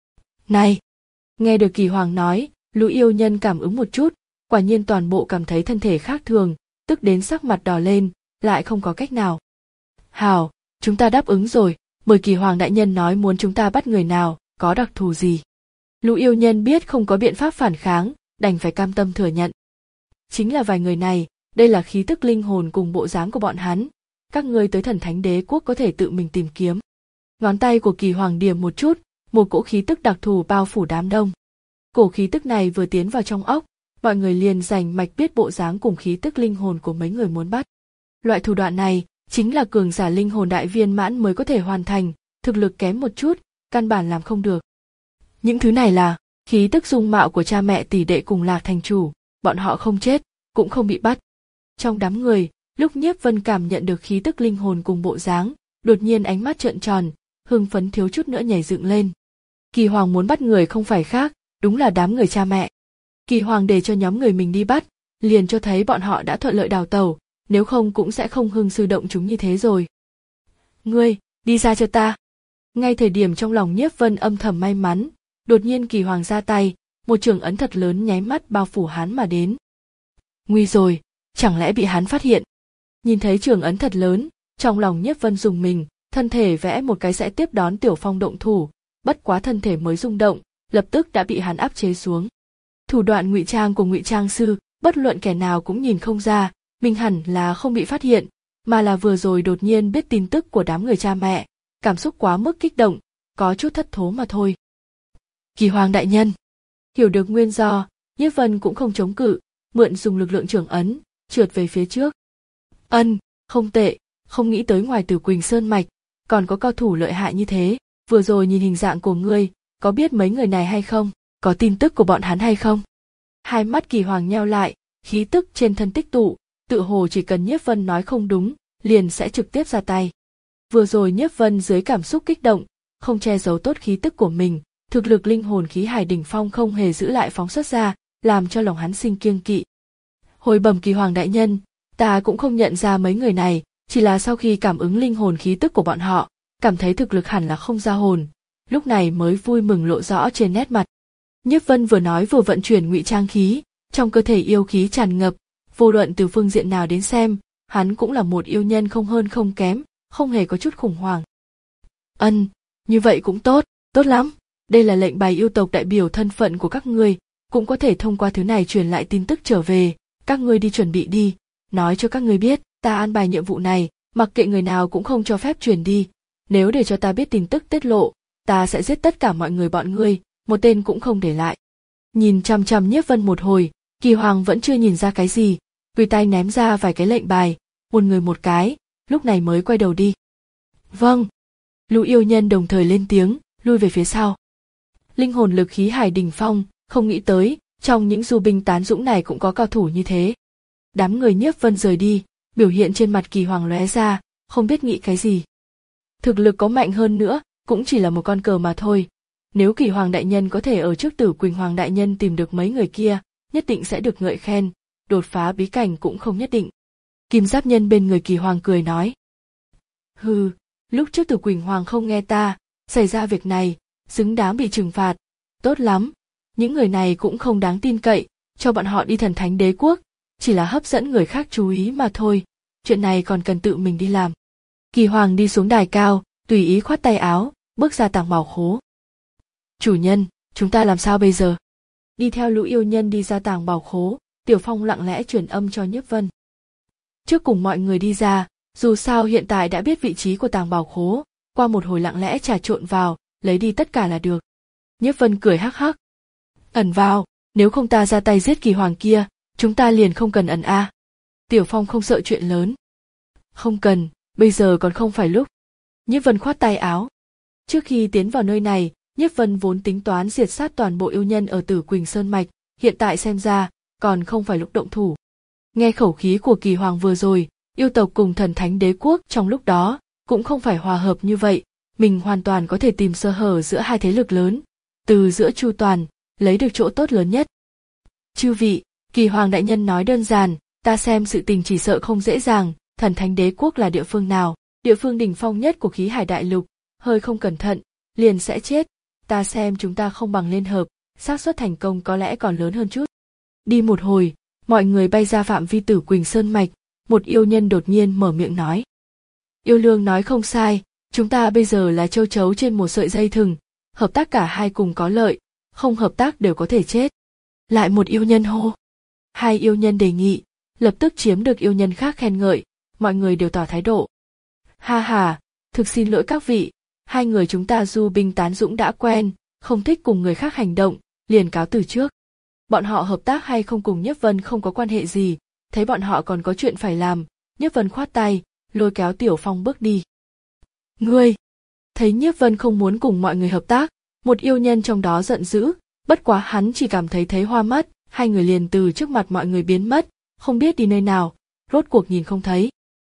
[SPEAKER 1] Này! Nghe được Kỳ Hoàng nói, lũ yêu nhân cảm ứng một chút, quả nhiên toàn bộ cảm thấy thân thể khác thường, tức đến sắc mặt đỏ lên, lại không có cách nào. Hảo, chúng ta đáp ứng rồi, mời Kỳ Hoàng đại nhân nói muốn chúng ta bắt người nào, có đặc thù gì. Lũ yêu nhân biết không có biện pháp phản kháng, đành phải cam tâm thừa nhận. Chính là vài người này, đây là khí tức linh hồn cùng bộ dáng của bọn hắn, các ngươi tới Thần Thánh Đế quốc có thể tự mình tìm kiếm. Ngón tay của Kỳ Hoàng điểm một chút, một cỗ khí tức đặc thù bao phủ đám đông. Cổ khí tức này vừa tiến vào trong óc, mọi người liền rành mạch biết bộ dáng cùng khí tức linh hồn của mấy người muốn bắt. Loại thủ đoạn này chính là cường giả linh hồn đại viên mãn mới có thể hoàn thành, thực lực kém một chút, căn bản làm không được. Những thứ này là khí tức dung mạo của cha mẹ tỷ đệ cùng Lạc thành chủ, bọn họ không chết, cũng không bị bắt. Trong đám người, lúc Nhiếp Vân cảm nhận được khí tức linh hồn cùng bộ dáng, đột nhiên ánh mắt trợn tròn, hưng phấn thiếu chút nữa nhảy dựng lên. Kỳ Hoàng muốn bắt người không phải khác, đúng là đám người cha mẹ. Kỳ Hoàng để cho nhóm người mình đi bắt, liền cho thấy bọn họ đã thuận lợi đào tẩu, nếu không cũng sẽ không hưng sư động chúng như thế rồi. Ngươi, đi ra cho ta. Ngay thời điểm trong lòng Nhiếp Vân âm thầm may mắn, đột nhiên Kỳ Hoàng ra tay, một trường ấn thật lớn nháy mắt bao phủ hắn mà đến. Nguy rồi, chẳng lẽ bị hắn phát hiện? Nhìn thấy trường ấn thật lớn, trong lòng Nhiếp Vân rùng mình, thân thể vẽ một cái sẽ tiếp đón Tiểu Phong động thủ, bất quá thân thể mới rung động, lập tức đã bị hắn áp chế xuống. Thủ đoạn ngụy trang của ngụy trang sư, bất luận kẻ nào cũng nhìn không ra, mình hẳn là không bị phát hiện, mà là vừa rồi đột nhiên biết tin tức của đám người cha mẹ, cảm xúc quá mức kích động, có chút thất thố mà thôi. Kỳ Hoàng đại nhân, hiểu được nguyên do, Nhiếp Vân cũng không chống cự, mượn dùng lực lượng trưởng ấn, trượt về phía trước. Ân, không tệ, không nghĩ tới ngoài Tử Quỳnh Sơn mạch, còn có cao thủ lợi hại như thế, vừa rồi nhìn hình dạng của ngươi, có biết mấy người này hay không, có tin tức của bọn hắn hay không? Hai mắt Kỳ Hoàng nheo lại, khí tức trên thân tích tụ, tự hồ chỉ cần Nhiếp Vân nói không đúng, liền sẽ trực tiếp ra tay. Vừa rồi Nhiếp Vân dưới cảm xúc kích động, không che giấu tốt khí tức của mình, thực lực linh hồn khí hải đỉnh phong không hề giữ lại phóng xuất ra, làm cho lòng hắn sinh kiêng kỵ. Hồi bẩm Kỳ Hoàng đại nhân, ta cũng không nhận ra mấy người này, chỉ là sau khi cảm ứng linh hồn khí tức của bọn họ, cảm thấy thực lực hẳn là không ra hồn, lúc này mới vui mừng lộ rõ trên nét mặt. Nhiếp Vân vừa nói vừa vận chuyển ngụy trang khí, trong cơ thể yêu khí tràn ngập, Vô luận từ phương diện nào đến xem, hắn cũng là một yêu nhân không hơn không kém, không hề có chút khủng hoảng. Ân, như vậy cũng tốt, tốt lắm. Đây là lệnh bài yêu tộc đại biểu thân phận của các ngươi, cũng có thể thông qua thứ này truyền lại tin tức trở về. Các ngươi đi chuẩn bị đi, nói cho các ngươi biết, ta an bài nhiệm vụ này, mặc kệ người nào cũng không cho phép truyền đi. Nếu để cho ta biết tin tức tiết lộ, ta sẽ giết tất cả mọi người bọn ngươi, một tên cũng không để lại. Nhìn chằm chằm Nhiếp Vân một hồi, Kỳ Hoàng vẫn chưa nhìn ra cái gì, tùy tay ném ra vài cái lệnh bài, một người một cái, lúc này mới quay đầu đi. Vâng. Lũ yêu nhân đồng thời lên tiếng, lui về phía sau. Linh hồn lực khí hải đỉnh phong, không nghĩ tới, trong những du binh tán dũng này cũng có cao thủ như thế. Đám người Nhiếp Vân rời đi, biểu hiện trên mặt Kỳ Hoàng lóe ra, không biết nghĩ cái gì. Thực lực có mạnh hơn nữa, cũng chỉ là một con cờ mà thôi. Nếu Kỳ Hoàng đại nhân có thể ở trước Tử Quỳnh Hoàng đại nhân tìm được mấy người kia, nhất định sẽ được ngợi khen, đột phá bí cảnh cũng không nhất định. Kim Giáp Nhân bên người Kỳ Hoàng cười nói. Hừ, lúc trước Tử Quỳnh Hoàng không nghe ta, xảy ra việc này, xứng đáng bị trừng phạt. Tốt lắm, những người này cũng không đáng tin cậy, cho bọn họ đi Thần Thánh Đế Quốc, chỉ là hấp dẫn người khác chú ý mà thôi, chuyện này còn cần tự mình đi làm. Kỳ Hoàng đi xuống đài cao, tùy ý khoát tay áo, bước ra tàng bảo khố. Chủ nhân, chúng ta làm sao bây giờ? Đi theo lũ yêu nhân đi ra tàng bảo khố, Tiểu Phong lặng lẽ truyền âm cho Nhiếp Vân. Trước cùng mọi người đi ra, dù sao hiện tại đã biết vị trí của tàng bảo khố, qua một hồi lặng lẽ trà trộn vào, lấy đi tất cả là được. Nhiếp Vân cười hắc hắc. Ẩn vào, nếu không ta ra tay giết Kỳ Hoàng kia, chúng ta liền không cần ẩn a. À. Tiểu Phong không sợ chuyện lớn. Không cần, bây giờ còn không phải lúc. Nhiếp Vân khoát tay áo. Trước khi tiến vào nơi này, Nhiếp Vân vốn tính toán diệt sát toàn bộ yêu nhân ở Tử Quỳnh Sơn Mạch, hiện tại xem ra, còn không phải lúc động thủ. Nghe khẩu khí của Kỳ Hoàng vừa rồi, yêu tộc cùng Thần Thánh Đế Quốc trong lúc đó, cũng không phải hòa hợp như vậy, mình hoàn toàn có thể tìm sơ hở giữa hai thế lực lớn, từ giữa chu toàn, lấy được chỗ tốt lớn nhất. Chư vị, Kỳ Hoàng đại nhân nói đơn giản, ta xem sự tình chỉ sợ không dễ dàng, Thần Thánh Đế Quốc là địa phương nào, địa phương đỉnh phong nhất của khí hải đại lục, hơi không cẩn thận, liền sẽ chết, ta xem chúng ta không bằng liên hợp, xác suất thành công có lẽ còn lớn hơn chút. Đi một hồi, mọi người bay ra phạm vi Tử Quỳnh Sơn Mạch, một yêu nhân đột nhiên mở miệng nói. Yêu Lương nói không sai, chúng ta bây giờ là châu chấu trên một sợi dây thừng, hợp tác cả hai cùng có lợi, không hợp tác đều có thể chết. Lại một yêu nhân hô. Hai yêu nhân đề nghị, lập tức chiếm được yêu nhân khác khen ngợi, mọi người đều tỏ thái độ. Ha ha, thực xin lỗi các vị, hai người chúng ta du binh tán dũng đã quen, không thích cùng người khác hành động, liền cáo từ trước. Bọn họ hợp tác hay không cùng Nhiếp Vân không có quan hệ gì, thấy bọn họ còn có chuyện phải làm, Nhiếp Vân khoát tay, lôi kéo Tiểu Phong bước đi. Ngươi! Thấy Nhiếp Vân không muốn cùng mọi người hợp tác, một yêu nhân trong đó giận dữ, bất quá hắn chỉ cảm thấy thấy hoa mắt, hai người liền từ trước mặt mọi người biến mất, không biết đi nơi nào, rốt cuộc nhìn không thấy.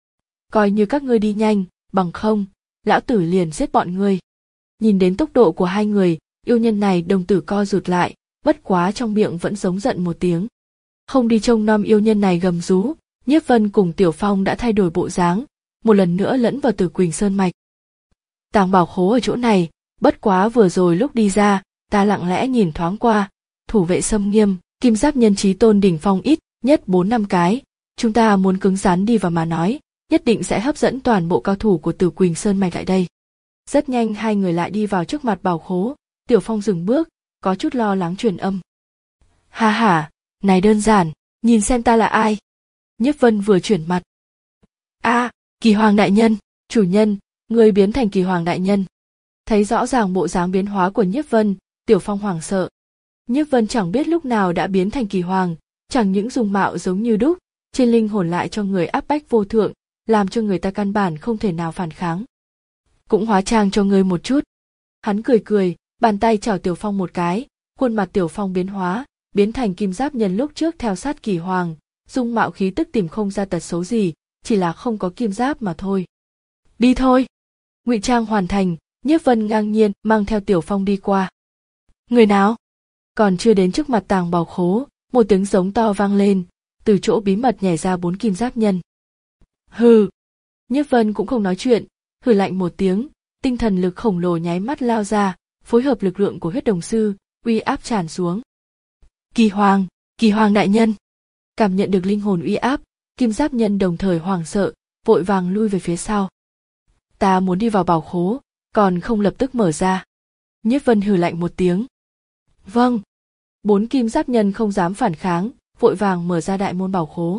[SPEAKER 1] Coi như các ngươi đi nhanh, bằng không, lão tử liền giết bọn ngươi. Nhìn đến tốc độ của hai người, yêu nhân này đồng tử co rụt lại, bất quá trong miệng vẫn giống giận một tiếng. Không đi trông nom yêu nhân này gầm rú, Nhiếp Vân cùng Tiểu Phong đã thay đổi bộ dáng, một lần nữa lẫn vào Tử Quỳnh Sơn Mạch. Tàng bảo khố ở chỗ này, bất quá vừa rồi lúc đi ra, ta lặng lẽ nhìn thoáng qua, thủ vệ xâm nghiêm, Kim Giáp Nhân Chí Tôn đỉnh phong ít nhất bốn năm cái, chúng ta muốn cứng rắn đi vào mà nói, nhất định sẽ hấp dẫn toàn bộ cao thủ của Tử Quỳnh Sơn Mạch lại đây. Rất nhanh hai người lại đi vào trước mặt bảo khố, Tiểu Phong dừng bước, có chút lo lắng truyền âm. Ha ha, này đơn giản, nhìn xem ta là ai. Nhiếp Vân vừa chuyển mặt. A, à, Kỳ Hoàng đại nhân, chủ nhân, người biến thành Kỳ Hoàng đại nhân. Thấy rõ ràng bộ dáng biến hóa của Nhiếp Vân, Tiểu Phong hoảng sợ. Nhiếp Vân chẳng biết lúc nào đã biến thành Kỳ Hoàng, chẳng những dung mạo giống như đúc, trên linh hồn lại cho người áp bách vô thượng, làm cho người ta căn bản không thể nào phản kháng. Cũng hóa trang cho ngươi một chút. Hắn cười cười, bàn tay chào Tiểu Phong một cái, khuôn mặt Tiểu Phong biến hóa, biến thành Kim Giáp Nhân lúc trước theo sát Kỳ Hoàng, dung mạo khí tức tìm không ra tật xấu gì, chỉ là không có kim giáp mà thôi. Đi thôi. Ngụy trang hoàn thành, Nhiếp Vân ngang nhiên mang theo Tiểu Phong đi qua. Người nào? Còn chưa đến trước mặt tàng bảo khố, một tiếng giống to vang lên, từ chỗ bí mật nhảy ra bốn Kim Giáp Nhân. Hừ. Nhiếp Vân cũng không nói chuyện, hừ lạnh một tiếng, tinh thần lực khổng lồ nháy mắt lao ra, phối hợp lực lượng của huyết đồng sư, uy áp tràn xuống. Kỳ Hoàng, Kỳ Hoàng đại nhân. Cảm nhận được linh hồn uy áp, kim giáp nhân đồng thời hoảng sợ, vội vàng lui về phía sau. Ta muốn đi vào bảo khố, còn không lập tức mở ra. Nhiếp Vân hừ lạnh một tiếng. Vâng. Bốn kim giáp nhân không dám phản kháng, vội vàng mở ra đại môn bảo khố.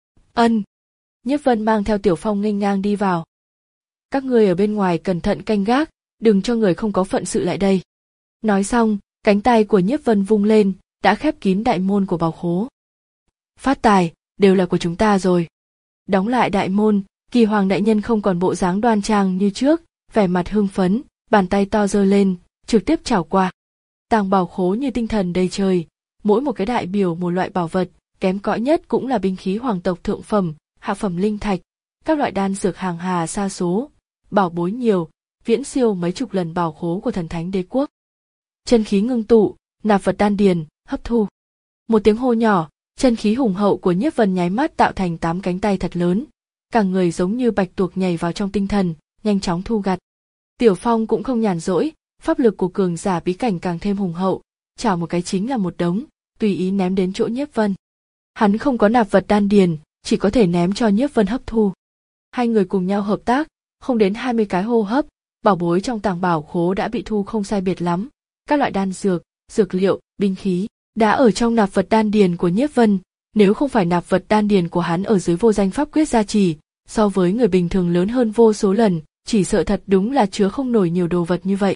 [SPEAKER 1] Ân. Nhiếp Vân mang theo Tiểu Phong nghênh ngang đi vào. Các ngươi ở bên ngoài cẩn thận canh gác, đừng cho người không có phận sự lại đây. Nói xong, cánh tay của Nhiếp Vân vung lên, đã khép kín đại môn của bảo khố. Phát tài, đều là của chúng ta rồi. Đóng lại đại môn, Kỳ Hoàng đại nhân không còn bộ dáng đoan trang như trước, vẻ mặt hưng phấn, bàn tay to giơ lên, trực tiếp chảo qua. Tàng bảo khố như tinh thần đầy trời, mỗi một cái đại biểu một loại bảo vật, kém cỏi nhất cũng là binh khí hoàng tộc thượng phẩm, hạ phẩm linh thạch, các loại đan dược hàng hà sa số, bảo bối nhiều, viễn siêu mấy chục lần bảo khố của thần thánh đế quốc. Chân khí ngưng tụ, nạp vật đan điền, hấp thu. Một tiếng hô nhỏ, chân khí hùng hậu của Nhiếp Vân nháy mắt tạo thành tám cánh tay thật lớn, cả người giống như bạch tuộc nhảy vào trong tinh thần, nhanh chóng thu gặt. Tiểu Phong cũng không nhàn rỗi, pháp lực của cường giả bí cảnh càng thêm hùng hậu, chảo một cái chính là một đống, tùy ý ném đến chỗ Nhiếp Vân. Hắn không có nạp vật đan điền, chỉ có thể ném cho Nhiếp Vân hấp thu. Hai người cùng nhau hợp tác, không đến hai mươi cái hô hấp, bảo bối trong tàng bảo khố đã bị thu không sai biệt lắm, các loại đan dược, dược liệu, binh khí đã ở trong nạp vật đan điền của Nhiếp Vân, nếu không phải nạp vật đan điền của hắn ở dưới vô danh pháp quyết gia trì, so với người bình thường lớn hơn vô số lần, chỉ sợ thật đúng là chứa không nổi nhiều đồ vật như vậy.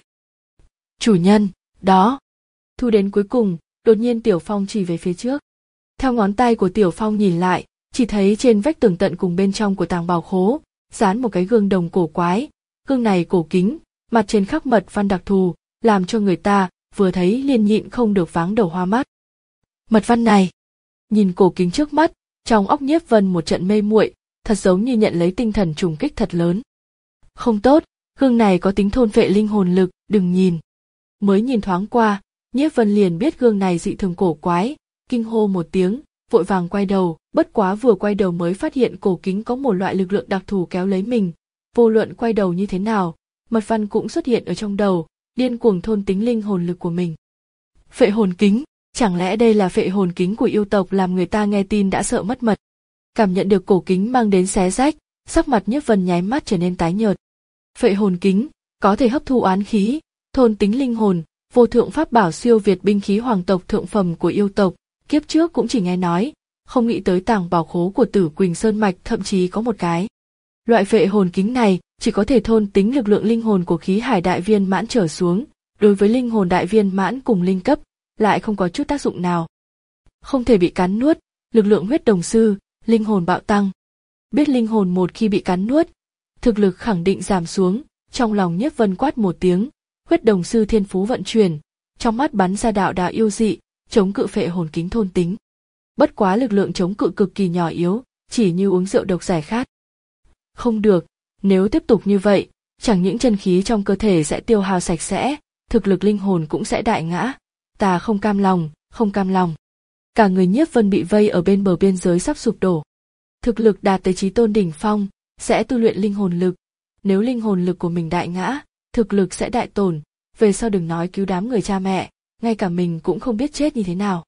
[SPEAKER 1] Chủ nhân, đó. Thu đến cuối cùng, đột nhiên Tiểu Phong chỉ về phía trước. Theo ngón tay của Tiểu Phong nhìn lại, chỉ thấy trên vách tường tận cùng bên trong của tàng bảo khố, dán một cái gương đồng cổ quái, gương này cổ kính, mặt trên khắc mật văn đặc thù, làm cho người ta vừa thấy liền nhịn không được váng đầu hoa mắt. Mật văn này, nhìn cổ kính trước mắt, trong óc Nhiếp Vân một trận mê muội, thật giống như nhận lấy tinh thần trùng kích thật lớn. Không tốt, gương này có tính thôn phệ linh hồn lực, đừng nhìn. Mới nhìn thoáng qua, Nhiếp Vân liền biết gương này dị thường cổ quái, kinh hô một tiếng, vội vàng quay đầu, bất quá vừa quay đầu mới phát hiện cổ kính có một loại lực lượng đặc thù kéo lấy mình, vô luận quay đầu như thế nào, mật văn cũng xuất hiện ở trong đầu, điên cuồng thôn tính linh hồn lực của mình. Phệ hồn kính, chẳng lẽ đây là phệ hồn kính của yêu tộc làm người ta nghe tin đã sợ mất mật. Cảm nhận được cổ kính mang đến xé rách, sắc mặt Nhiếp Vân nháy mắt trở nên tái nhợt. Phệ hồn kính có thể hấp thu oán khí, thôn tính linh hồn, vô thượng pháp bảo siêu việt binh khí hoàng tộc thượng phẩm của yêu tộc, kiếp trước cũng chỉ nghe nói, không nghĩ tới tàng bảo khố của Tử Quỳnh Sơn mạch thậm chí có một cái. Loại phệ hồn kính này chỉ có thể thôn tính lực lượng linh hồn của khí hải đại viên mãn trở xuống, đối với linh hồn đại viên mãn cùng linh cấp lại không có chút tác dụng nào. Không thể bị cắn nuốt, lực lượng huyết đồng sư, linh hồn bạo tăng. Biết linh hồn một khi bị cắn nuốt, thực lực khẳng định giảm xuống, trong lòng Nhiếp Vân quát một tiếng, huyết đồng sư thiên phú vận chuyển, trong mắt bắn ra đạo đạo yêu dị, chống cự phệ hồn kính thôn tính. Bất quá lực lượng chống cự cực kỳ nhỏ yếu, chỉ như uống rượu độc giải khát. Không được, nếu tiếp tục như vậy, chẳng những chân khí trong cơ thể sẽ tiêu hao sạch sẽ, thực lực linh hồn cũng sẽ đại ngã. Ta không cam lòng, không cam lòng. Cả người Nhiếp Vân bị vây ở bên bờ biên giới sắp sụp đổ. Thực lực đạt tới chí tôn đỉnh phong, sẽ tu luyện linh hồn lực. Nếu linh hồn lực của mình đại ngã, thực lực sẽ đại tổn, về sau đừng nói cứu đám người cha mẹ, ngay cả mình cũng không biết chết như thế nào.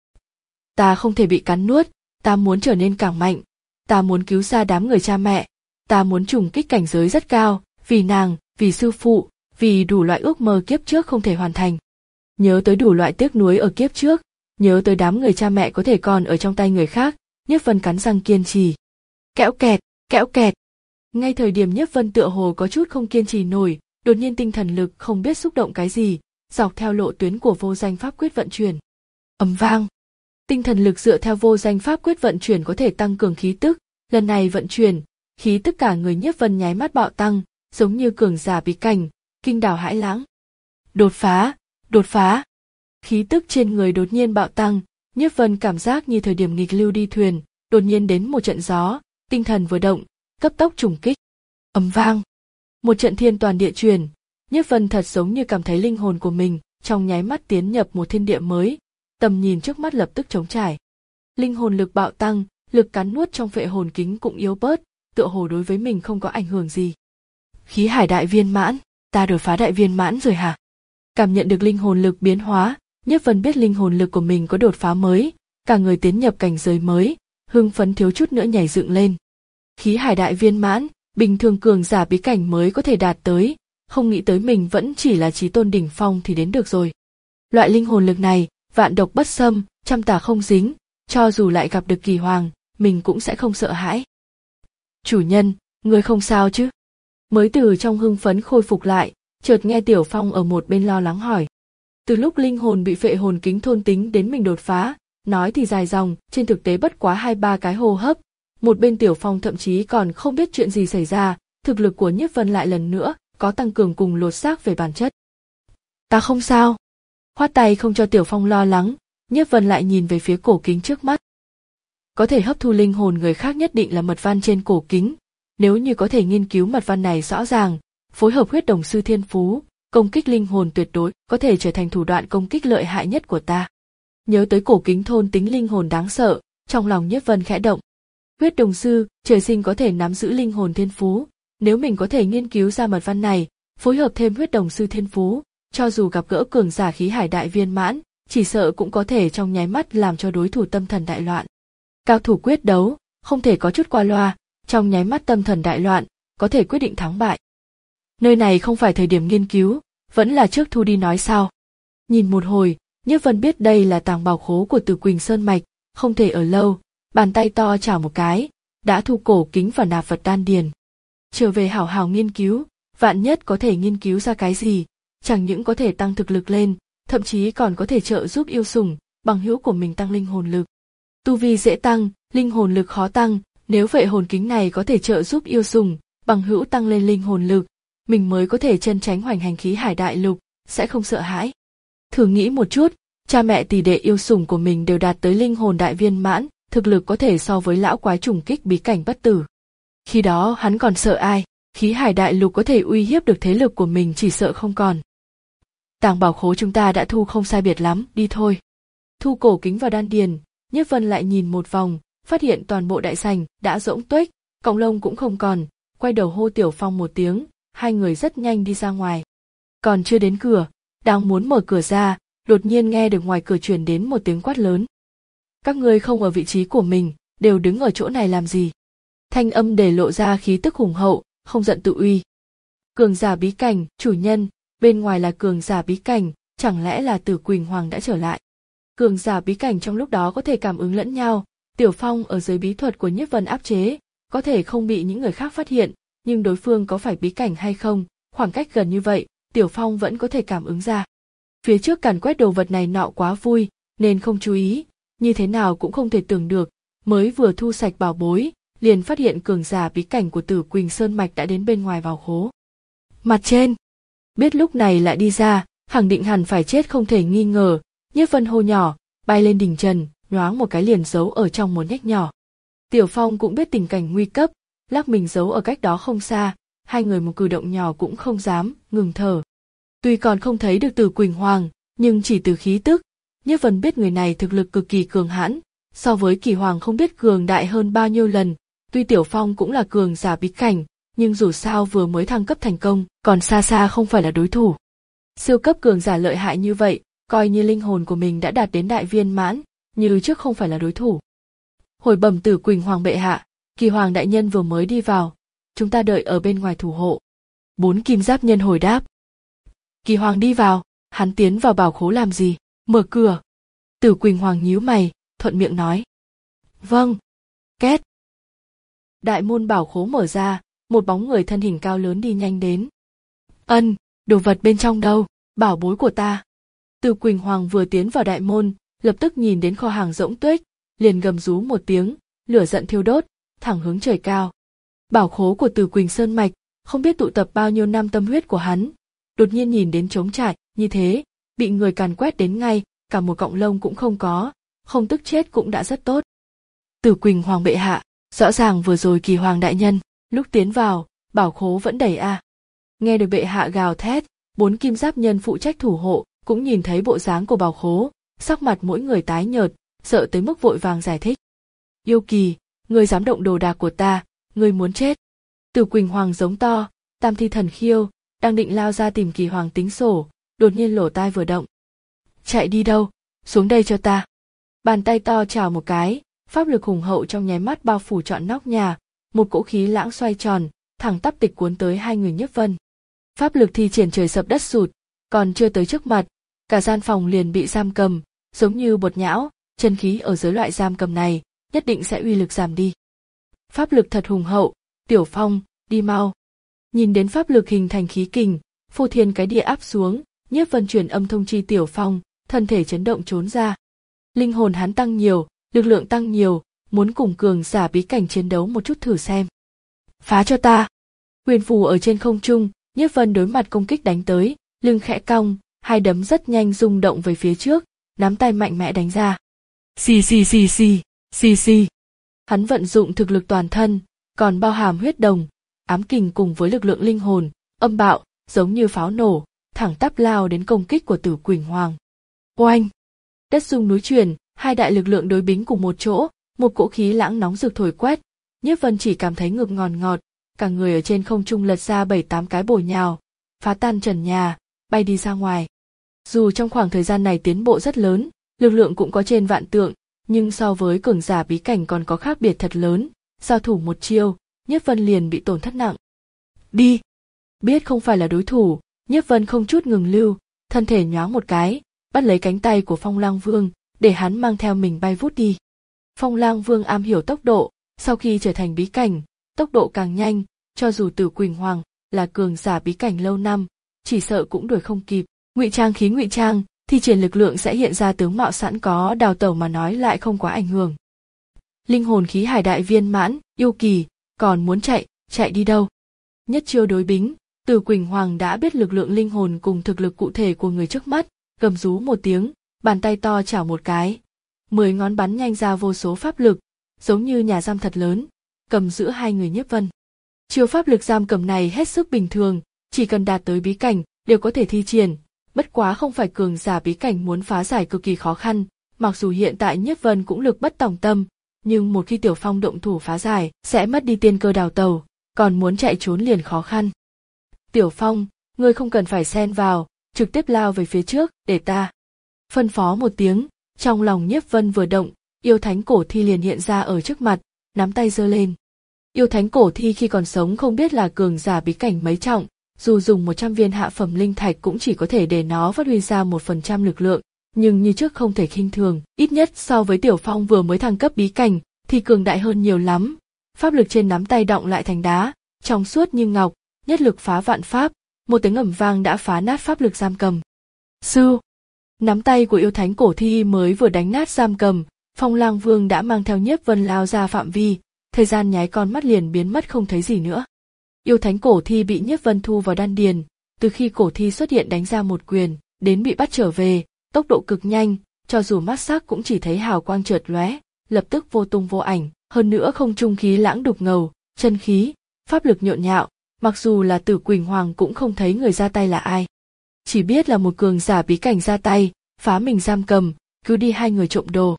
[SPEAKER 1] Ta không thể bị cắn nuốt, ta muốn trở nên càng mạnh, ta muốn cứu ra đám người cha mẹ, ta muốn trùng kích cảnh giới rất cao, vì nàng, vì sư phụ, vì đủ loại ước mơ kiếp trước không thể hoàn thành. Nhớ tới đủ loại tiếc nuối ở kiếp trước, nhớ tới đám người cha mẹ có thể còn ở trong tay người khác, Nhiếp Vân cắn răng kiên trì. Kẽo kẹt, kẽo kẹt. Ngay thời điểm Nhiếp Vân tựa hồ có chút không kiên trì nổi, đột nhiên tinh thần lực không biết xúc động cái gì, dọc theo lộ tuyến của vô danh pháp quyết vận chuyển. Ầm vang. Tinh thần lực dựa theo vô danh pháp quyết vận chuyển có thể tăng cường khí tức, lần này vận chuyển, khí tức cả người Nhiếp Vân nháy mắt bạo tăng, giống như cường giả bí cảnh, kinh đảo hãi lãng. Đột phá, đột phá. Khí tức trên người đột nhiên bạo tăng, Nhiếp Vân cảm giác như thời điểm nghịch lưu đi thuyền, đột nhiên đến một trận gió, tinh thần vừa động, cấp tốc trùng kích. Ầm vang. Một trận thiên toàn địa chuyển, Nhiếp Vân thật giống như cảm thấy linh hồn của mình trong nháy mắt tiến nhập một thiên địa mới, tầm nhìn trước mắt lập tức trống trải. Linh hồn lực bạo tăng, lực cắn nuốt trong phệ hồn kính cũng yếu bớt, tựa hồ đối với mình không có ảnh hưởng gì. Khí hải đại viên mãn, ta đột phá đại viên mãn rồi hả? Cảm nhận được linh hồn lực biến hóa, Nhiếp Vân biết linh hồn lực của mình có đột phá mới, cả người tiến nhập cảnh giới mới, hưng phấn thiếu chút nữa nhảy dựng lên. Khí hải đại viên mãn, bình thường cường giả bí cảnh mới có thể đạt tới, không nghĩ tới mình vẫn chỉ là chí tôn đỉnh phong thì đến được rồi. Loại linh hồn lực này, vạn độc bất xâm, trăm tà không dính, cho dù lại gặp được Kỳ Hoàng, mình cũng sẽ không sợ hãi. Chủ nhân, ngươi không sao chứ? Mới từ trong hưng phấn khôi phục lại, chợt nghe Tiểu Phong ở một bên lo lắng hỏi. Từ lúc linh hồn bị phệ hồn kính thôn tính đến mình đột phá, nói thì dài dòng, trên thực tế bất quá hai ba cái hô hấp. Một bên Tiểu Phong thậm chí còn không biết chuyện gì xảy ra, thực lực của Nhiếp Vân lại lần nữa có tăng cường cùng lột xác về bản chất. Ta không sao. Khoát tay không cho Tiểu Phong lo lắng, Nhiếp Vân lại nhìn về phía cổ kính trước mắt. Có thể hấp thu linh hồn người khác nhất định là mật văn trên cổ kính, nếu như có thể nghiên cứu mật văn này rõ ràng, phối hợp huyết đồng sư thiên phú, công kích linh hồn tuyệt đối có thể trở thành thủ đoạn công kích lợi hại nhất của ta. Nhớ tới cổ kính thôn tính linh hồn đáng sợ, trong lòng Nhiếp Vân khẽ động. Huyết đồng sư, trời sinh có thể nắm giữ linh hồn thiên phú, nếu mình có thể nghiên cứu ra mật văn này, phối hợp thêm huyết đồng sư thiên phú, cho dù gặp gỡ cường giả khí hải đại viên mãn, chỉ sợ cũng có thể trong nháy mắt làm cho đối thủ tâm thần đại loạn. Cao thủ quyết đấu, không thể có chút qua loa, trong nháy mắt tâm thần đại loạn, có thể quyết định thắng bại. Nơi này không phải thời điểm nghiên cứu, vẫn là trước thu đi nói sau. Nhìn một hồi, Nhiếp Vân biết đây là tàng bảo khố của Từ Quỳnh Sơn Mạch, không thể ở lâu, bàn tay to chảo một cái, đã thu cổ kính và nạp vật đan điền. Trở về hảo hảo nghiên cứu, vạn nhất có thể nghiên cứu ra cái gì, chẳng những có thể tăng thực lực lên, thậm chí còn có thể trợ giúp yêu sủng, bằng hữu của mình tăng linh hồn lực. Tu vi dễ tăng, linh hồn lực khó tăng, nếu vậy hồn kính này có thể trợ giúp yêu sủng, bằng hữu tăng lên linh hồn lực, mình mới có thể chân tránh hoành hành khí hải đại lục, sẽ không sợ hãi. Thử nghĩ một chút, cha mẹ tỷ đệ yêu sủng của mình đều đạt tới linh hồn đại viên mãn, thực lực có thể so với lão quái trùng kích bí cảnh bất tử. Khi đó hắn còn sợ ai, khí hải đại lục có thể uy hiếp được thế lực của mình chỉ sợ không còn. Tàng bảo khố chúng ta đã thu không sai biệt lắm, đi thôi. Thu cổ kính vào đan điền, Nhiếp Vân lại nhìn một vòng, phát hiện toàn bộ đại sảnh đã rỗng tuếch, cọng lông cũng không còn, quay đầu hô Tiểu Phong một tiếng, hai người rất nhanh đi ra ngoài. Còn chưa đến cửa, đang muốn mở cửa ra, đột nhiên nghe được ngoài cửa truyền đến một tiếng quát lớn. Các ngươi không ở vị trí của mình, đều đứng ở chỗ này làm gì? Thanh âm để lộ ra khí tức hùng hậu, không giận tự uy. Cường giả bí cảnh, chủ nhân, bên ngoài là cường giả bí cảnh, chẳng lẽ là Tử Quỳnh Hoàng đã trở lại? Cường giả bí cảnh trong lúc đó có thể cảm ứng lẫn nhau, Tiểu Phong ở dưới bí thuật của Nhiếp Vân áp chế, có thể không bị những người khác phát hiện, nhưng đối phương có phải bí cảnh hay không, khoảng cách gần như vậy, Tiểu Phong vẫn có thể cảm ứng ra. Phía trước càn quét đồ vật này nọ quá vui, nên không chú ý, như thế nào cũng không thể tưởng được, mới vừa thu sạch bảo bối, liền phát hiện cường giả bí cảnh của Tử Quỳnh Sơn Mạch đã đến bên ngoài vào khố. Mặt trên, biết lúc này lại đi ra, khẳng định hẳn phải chết không thể nghi ngờ, Nhiếp Vân hô nhỏ, bay lên đỉnh trần, nhoáng một cái liền giấu ở trong một nhách nhỏ. Tiểu Phong cũng biết tình cảnh nguy cấp, lắc mình giấu ở cách đó không xa, hai người một cử động nhỏ cũng không dám, ngừng thở. Tuy còn không thấy được Tử Quỳnh Hoàng, nhưng chỉ từ khí tức, Nhiếp Vân biết người này thực lực cực kỳ cường hãn, so với Kỳ Hoàng không biết cường đại hơn bao nhiêu lần. Tuy Tiểu Phong cũng là cường giả bí cảnh, nhưng dù sao vừa mới thăng cấp thành công, còn xa xa không phải là đối thủ. Siêu cấp cường giả lợi hại như vậy, coi như linh hồn của mình đã đạt đến đại viên mãn, như trước không phải là đối thủ. Hồi bẩm Tử Quỳnh Hoàng bệ hạ, Kỳ Hoàng đại nhân vừa mới đi vào, chúng ta đợi ở bên ngoài thủ hộ. Bốn kim giáp nhân hồi đáp. Kỳ Hoàng đi vào, hắn tiến vào bảo khố làm gì? Mở cửa. Tử Quỳnh Hoàng nhíu mày, thuận miệng nói. Vâng. Két. Đại môn bảo khố mở ra, một bóng người thân hình cao lớn đi nhanh đến. Ân, đồ vật bên trong đâu? Bảo bối của ta. Tử Quỳnh Hoàng vừa tiến vào đại môn, lập tức nhìn đến kho hàng rỗng tuếch, liền gầm rú một tiếng, lửa giận thiêu đốt, thẳng hướng trời cao. Bảo khố của Tử Quỳnh Sơn Mạch, không biết tụ tập bao nhiêu năm tâm huyết của hắn, đột nhiên nhìn đến trống trải như thế, bị người càn quét đến ngay, cả một cọng lông cũng không có, không tức chết cũng đã rất tốt. Tử Quỳnh Hoàng bệ hạ, rõ ràng vừa rồi Kỳ Hoàng đại nhân, lúc tiến vào, bảo khố vẫn đầy a. À. Nghe được bệ hạ gào thét, bốn kim giáp nhân phụ trách thủ hộ, cũng nhìn thấy bộ dáng của bảo khố, sắc mặt mỗi người tái nhợt, sợ tới mức vội vàng giải thích. Yêu Kỳ, ngươi dám động đồ đạc của ta, ngươi muốn chết. Tử Quỳnh Hoàng giống to, tam thi thần khiêu, đang định lao ra tìm Kỳ Hoàng tính sổ, đột nhiên lỗ tai vừa động. Chạy đi đâu, xuống đây cho ta. Bàn tay to chào một cái, pháp lực hùng hậu trong nháy mắt bao phủ trọn nóc nhà, một cỗ khí lãng xoay tròn, thẳng tắp tịch cuốn tới hai người Nhiếp Vân. Pháp lực thi triển trời sập đất sụt, còn chưa tới trước mặt, cả gian phòng liền bị giam cầm, giống như bột nhão, chân khí ở dưới loại giam cầm này, nhất định sẽ uy lực giảm đi. Pháp lực thật hùng hậu, Tiểu Phong, đi mau. Nhìn đến pháp lực hình thành khí kình, phô thiên cái địa áp xuống, Nhiếp Vân truyền âm thông chi Tiểu Phong, thân thể chấn động trốn ra. Linh hồn hắn tăng nhiều, lực lượng tăng nhiều, muốn cùng cường giả bí cảnh chiến đấu một chút thử xem. Phá cho ta! Huyền phù ở trên không trung, Nhiếp Vân đối mặt công kích đánh tới, lưng khẽ cong, hai đấm rất nhanh rung động về phía trước, nắm tay mạnh mẽ đánh ra. Xì xì xì xì, xì xì. Hắn vận dụng thực lực toàn thân, còn bao hàm huyết đồng, ám kình cùng với lực lượng linh hồn, âm bạo, giống như pháo nổ, thẳng tắp lao đến công kích của Tử Quỳnh Hoàng. Oanh! Đất rung núi chuyển, hai đại lực lượng đối bính cùng một chỗ, một cỗ khí lãng nóng rực thổi quét, Nhiếp Vân chỉ cảm thấy ngực ngọt ngọt, cả người ở trên không trung lật ra bảy tám cái bổ nhào, phá tan trần nhà, bay đi ra ngoài. Dù trong khoảng thời gian này tiến bộ rất lớn, lực lượng cũng có trên vạn tượng, nhưng so với cường giả bí cảnh còn có khác biệt thật lớn, giao thủ một chiêu, Nhiếp Vân liền bị tổn thất nặng. Đi! Biết không phải là đối thủ, Nhiếp Vân không chút ngừng lưu, thân thể nhoáng một cái, bắt lấy cánh tay của Phong Lang Vương, để hắn mang theo mình bay vút đi. Phong Lang Vương am hiểu tốc độ, sau khi trở thành bí cảnh, tốc độ càng nhanh, cho dù Tử Quỳnh Hoàng là cường giả bí cảnh lâu năm, chỉ sợ cũng đuổi không kịp. Ngụy trang khí ngụy trang, thi triển lực lượng sẽ hiện ra tướng mạo sẵn có, đào tẩu mà nói lại không quá ảnh hưởng. Linh hồn khí hải đại viên mãn, yêu kỳ, còn muốn chạy, chạy đi đâu? Nhất chiêu đối bính, Tử Quỳnh Hoàng đã biết lực lượng linh hồn cùng thực lực cụ thể của người trước mắt, gầm rú một tiếng, bàn tay to chảo một cái, mười ngón bắn nhanh ra vô số pháp lực, giống như nhà giam thật lớn, cầm giữ hai người Nhiếp Vân. Chiêu pháp lực giam cầm này hết sức bình thường, chỉ cần đạt tới bí cảnh đều có thể thi triển, bất quá không phải cường giả bí cảnh muốn phá giải cực kỳ khó khăn, mặc dù hiện tại Nhiếp Vân cũng lực bất tòng tâm, nhưng một khi Tiểu Phong động thủ phá giải, sẽ mất đi tiên cơ đào tẩu, còn muốn chạy trốn liền khó khăn. Tiểu Phong, ngươi không cần phải xen vào, trực tiếp lao về phía trước, để ta. Phân phó một tiếng, trong lòng Nhiếp Vân vừa động, yêu thánh cổ thi liền hiện ra ở trước mặt, nắm tay giơ lên. Yêu thánh cổ thi khi còn sống không biết là cường giả bí cảnh mấy trọng, dù dùng một trăm viên hạ phẩm linh thạch cũng chỉ có thể để nó phát huy ra một phần trăm lực lượng, nhưng như trước không thể khinh thường, ít nhất so với Tiểu Phong vừa mới thăng cấp bí cảnh thì cường đại hơn nhiều lắm. Pháp lực trên nắm tay đọng lại thành đá, trong suốt như ngọc, nhất lực phá vạn pháp, một tiếng ầm vang đã phá nát pháp lực giam cầm. Sư, nắm tay của yêu thánh cổ thi mới vừa đánh nát giam cầm, Phong Lang Vương đã mang theo Nhiếp Vân lao ra phạm vi, thời gian nháy con mắt liền biến mất không thấy gì nữa. Yêu thánh cổ thi bị Nhiếp Vân thu vào đan điền, từ khi cổ thi xuất hiện đánh ra một quyền, đến bị bắt trở về, tốc độ cực nhanh, cho dù mắt sắc cũng chỉ thấy hào quang chợt lóe, lập tức vô tung vô ảnh, hơn nữa không trung khí lãng đục ngầu, chân khí, pháp lực nhộn nhạo, mặc dù là Tử Quỳnh Hoàng cũng không thấy người ra tay là ai. Chỉ biết là một cường giả bí cảnh ra tay, phá mình giam cầm, cứu đi hai người trộm đồ.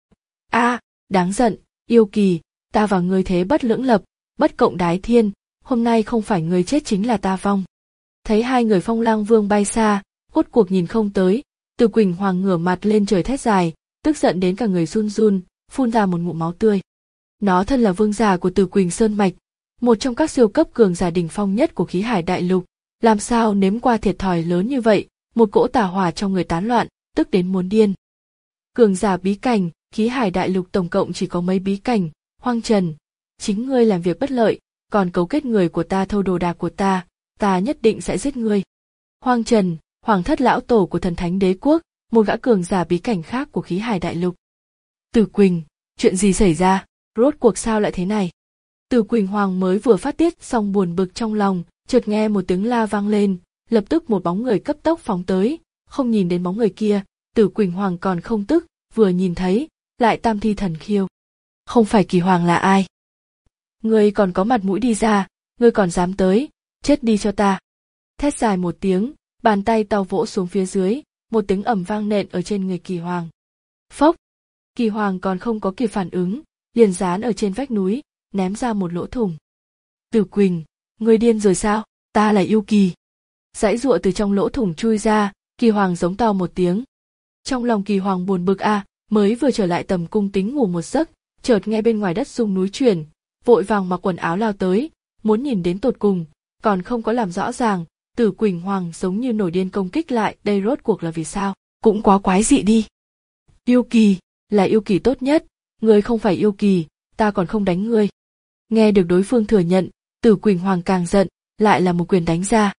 [SPEAKER 1] A, à, đáng giận, yêu kỳ, ta và ngươi thế bất lưỡng lập, bất cộng đái thiên, hôm nay không phải ngươi chết chính là ta vong. Thấy hai người Phong Lang Vương bay xa, rốt cuộc nhìn không tới, Tử Quỳnh Hoàng ngửa mặt lên trời thét dài, tức giận đến cả người run run, phun ra một ngụm máu tươi. Nó thân là vương giả của Tử Quỳnh Sơn Mạch, một trong các siêu cấp cường giả đỉnh phong nhất của khí hải đại lục, làm sao nếm qua thiệt thòi lớn như vậy, một cỗ tà hỏa trong người tán loạn, tức đến muốn điên. Cường giả bí cảnh, khí hải đại lục tổng cộng chỉ có mấy bí cảnh, Hoang Trần, chính ngươi làm việc bất lợi, còn cấu kết người của ta thâu đồ đạc của ta, ta nhất định sẽ giết ngươi. Hoang Trần, hoàng thất lão tổ của thần thánh đế quốc, một gã cường giả bí cảnh khác của khí hải đại lục. Tử Quỳnh, chuyện gì xảy ra, rốt cuộc sao lại thế này? Tử Quỳnh Hoàng mới vừa phát tiết xong buồn bực trong lòng, chợt nghe một tiếng la vang lên, lập tức một bóng người cấp tốc phóng tới, không nhìn đến bóng người kia, Tử Quỳnh Hoàng còn không tức, vừa nhìn thấy, lại tam thi thần khiêu. Không phải Kỳ Hoàng là ai? Ngươi còn có mặt mũi đi ra, ngươi còn dám tới, chết đi cho ta. Thét dài một tiếng, bàn tay to vỗ xuống phía dưới, một tiếng ầm vang nện ở trên người Kỳ Hoàng. Phốc! Kỳ Hoàng còn không có kịp phản ứng, liền dán ở trên vách núi, ném ra một lỗ thủng. Tử Quỳnh, ngươi điên rồi sao? Ta là yêu kỳ. Giãy giụa từ trong lỗ thủng chui ra, Kỳ Hoàng giống to một tiếng. Trong lòng Kỳ Hoàng buồn bực a, à, Mới vừa trở lại tầm cung tính ngủ một giấc, chợt nghe bên ngoài đất rung núi chuyển, vội vàng mặc quần áo lao tới, muốn nhìn đến tột cùng, còn không có làm rõ ràng, Tử Quỳnh Hoàng giống như nổi điên công kích lại, đây rốt cuộc là vì sao? Cũng quá quái dị đi. Yêu Kỳ, là yêu kỳ tốt nhất, ngươi không phải yêu kỳ, ta còn không đánh ngươi. Nghe được đối phương thừa nhận, Tử Quỳnh Hoàng càng giận, lại là một quyền đánh ra.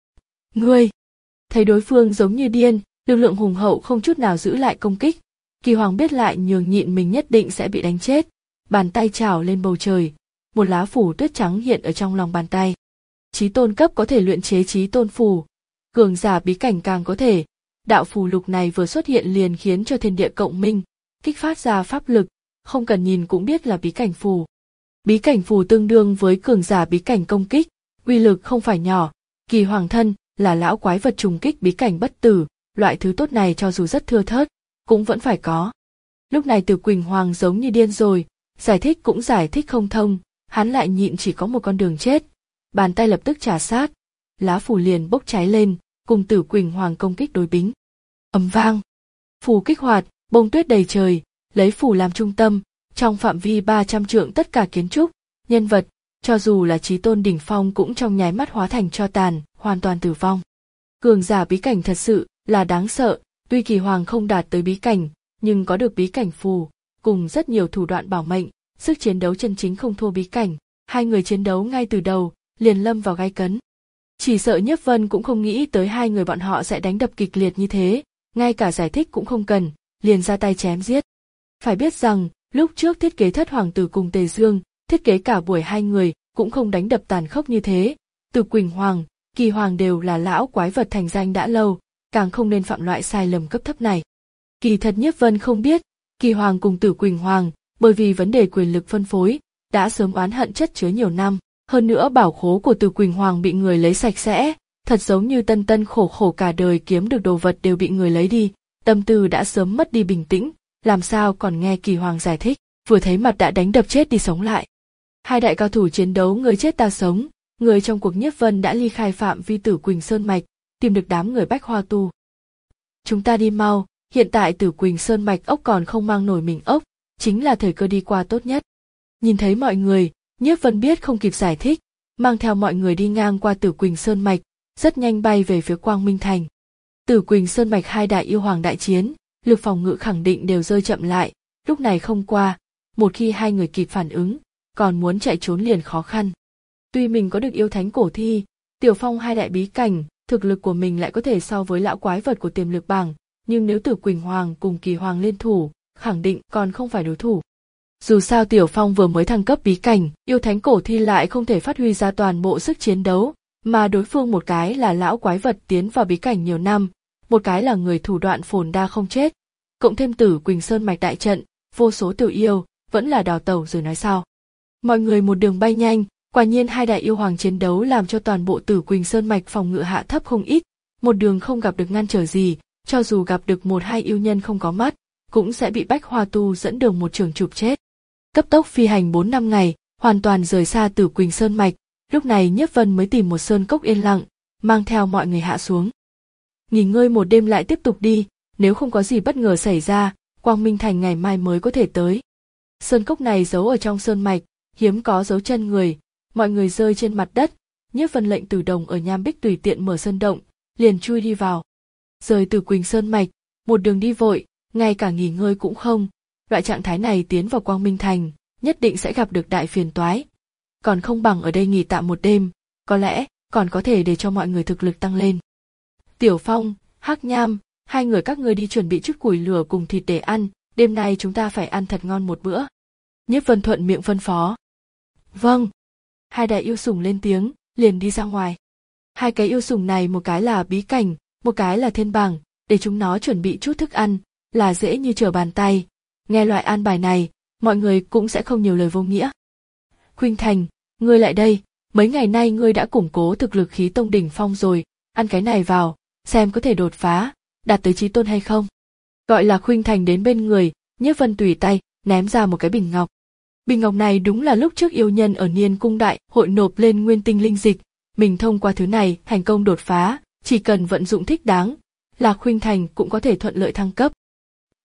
[SPEAKER 1] Ngươi! Thấy đối phương giống như điên, lực lượng hùng hậu không chút nào giữ lại công kích. Kỳ Hoàng biết lại nhường nhịn mình nhất định sẽ bị đánh chết, bàn tay chảo lên bầu trời, một lá phủ tuyết trắng hiện ở trong lòng bàn tay. Chí tôn cấp có thể luyện chế chí tôn phù, cường giả bí cảnh càng có thể. Đạo phù lục này vừa xuất hiện liền khiến cho thiên địa cộng minh, kích phát ra pháp lực, không cần nhìn cũng biết là bí cảnh phù. Bí cảnh phù tương đương với cường giả bí cảnh công kích, uy lực không phải nhỏ. Kỳ Hoàng thân là lão quái vật trùng kích bí cảnh bất tử, loại thứ tốt này cho dù rất thưa thớt, cũng vẫn phải có. Lúc này Tử Quỳnh Hoàng giống như điên rồi, giải thích cũng giải thích không thông, hắn lại nhịn chỉ có một con đường chết. Bàn tay lập tức trà sát, lá phù liền bốc cháy lên, cùng Tử Quỳnh Hoàng công kích đối bính. Ầm vang, phù kích hoạt, bông tuyết đầy trời, lấy phù làm trung tâm, trong phạm vi ba trăm trượng tất cả kiến trúc, nhân vật, cho dù là chí tôn đỉnh phong cũng trong nháy mắt hóa thành tro tàn, hoàn toàn tử vong. Cường giả bí cảnh thật sự là đáng sợ, tuy Kỳ Hoàng không đạt tới bí cảnh, nhưng có được bí cảnh phù, cùng rất nhiều thủ đoạn bảo mệnh, sức chiến đấu chân chính không thua bí cảnh. Hai người chiến đấu ngay từ đầu, liền lâm vào gai cấn. Chỉ sợ Nhiếp Vân cũng không nghĩ tới hai người bọn họ sẽ đánh đập kịch liệt như thế, ngay cả giải thích cũng không cần, liền ra tay chém giết. Phải biết rằng, lúc trước thiết kế Thất Hoàng tử cùng Tề Dương, thiết kế cả buổi hai người cũng không đánh đập tàn khốc như thế. Tử Quỳnh Hoàng, Kỳ Hoàng đều là lão quái vật thành danh đã lâu, càng không nên phạm loại sai lầm cấp thấp này. Kỳ thật Nhiếp Vân không biết, Kỳ Hoàng cùng Tử Quỳnh Hoàng, bởi vì vấn đề quyền lực phân phối, đã sớm oán hận chất chứa nhiều năm. Hơn nữa bảo khố của Tử Quỳnh Hoàng bị người lấy sạch sẽ, thật giống như tân tân khổ khổ cả đời kiếm được đồ vật đều bị người lấy đi, tâm tư đã sớm mất đi bình tĩnh, làm sao còn nghe Kỳ Hoàng giải thích, vừa thấy mặt đã đánh đập chết đi sống lại. Hai đại cao thủ chiến đấu người chết ta sống, người trong cuộc Nhiếp Vân đã ly khai phạm vi Tử Quỳnh Sơn Mạch, tìm được đám người Bách Hoa Tu. Chúng ta đi mau, hiện tại Tử Quỳnh Sơn Mạch ốc còn không mang nổi mình ốc, chính là thời cơ đi qua tốt nhất. Nhìn thấy mọi người, Nhiếp Vân biết không kịp giải thích, mang theo mọi người đi ngang qua Tử Quỳnh Sơn Mạch, rất nhanh bay về phía Quang Minh Thành. Tử Quỳnh Sơn Mạch hai đại yêu hoàng đại chiến, lực phòng ngự khẳng định đều rơi chậm lại, lúc này không qua, một khi hai người kịp phản ứng, còn muốn chạy trốn liền khó khăn. Tuy mình có được yêu thánh cổ thi, tiểu phong hai đại bí cảnh, thực lực của mình lại có thể so với lão quái vật của tiềm lực bảng, nhưng nếu Tử Quỳnh Hoàng cùng Kỳ Hoàng liên thủ, khẳng định còn không phải đối thủ. Dù sao Tiểu Phong vừa mới thăng cấp bí cảnh, yêu thánh cổ thi lại không thể phát huy ra toàn bộ sức chiến đấu, mà đối phương một cái là lão quái vật tiến vào bí cảnh nhiều năm, một cái là người thủ đoạn phồn đa không chết, cộng thêm Tử Quỳnh Sơn Mạch đại trận, vô số tiểu yêu, vẫn là đào tẩu rồi nói sao. Mọi người một đường bay nhanh, quả nhiên hai đại yêu hoàng chiến đấu làm cho toàn bộ Tử Quỳnh Sơn Mạch phòng ngự hạ thấp không ít, một đường không gặp được ngăn trở gì, cho dù gặp được một hai yêu nhân không có mắt, cũng sẽ bị Bách Hoa Tu dẫn đường một trường chụp chết. Cấp tốc phi hành bốn năm ngày, hoàn toàn rời xa Tử Quỳnh Sơn Mạch, lúc này Nhiếp Vân mới tìm một sơn cốc yên lặng, mang theo mọi người hạ xuống. Nghỉ ngơi một đêm lại tiếp tục đi, nếu không có gì bất ngờ xảy ra, Quang Minh Thành ngày mai mới có thể tới. Sơn cốc này giấu ở trong sơn mạch, hiếm có dấu chân người, mọi người rơi trên mặt đất, Nhiếp Vân lệnh Tử Đồng ở Nham Bích tùy tiện mở sơn động, liền chui đi vào. Rời Tử Quỳnh Sơn Mạch, một đường đi vội, ngay cả nghỉ ngơi cũng không. Loại trạng thái này tiến vào Quang Minh Thành, nhất định sẽ gặp được đại phiền toái. Còn không bằng ở đây nghỉ tạm một đêm, có lẽ còn có thể để cho mọi người thực lực tăng lên. Tiểu Phong, Hắc Nham, hai người các ngươi đi chuẩn bị chút củi lửa cùng thịt để ăn, đêm nay chúng ta phải ăn thật ngon một bữa. Nhiếp Vân thuận miệng phân phó. Vâng. Hai đại yêu sủng lên tiếng, liền đi ra ngoài. Hai cái yêu sủng này một cái là bí cảnh, một cái là thiên bảng, để chúng nó chuẩn bị chút thức ăn, là dễ như trở bàn tay. Nghe loại an bài này, mọi người cũng sẽ không nhiều lời vô nghĩa. Khuynh Thành, ngươi lại đây, mấy ngày nay ngươi đã củng cố thực lực khí tông đỉnh phong rồi, ăn cái này vào, xem có thể đột phá, đạt tới chí tôn hay không. Gọi là Khuynh Thành đến bên người, Nhiếp Vân tùy tay, ném ra một cái bình ngọc. Bình ngọc này đúng là lúc trước yêu nhân ở Niên Cung Đại hội nộp lên nguyên tinh linh dịch, mình thông qua thứ này thành công đột phá, chỉ cần vận dụng thích đáng, là Khuynh Thành cũng có thể thuận lợi thăng cấp.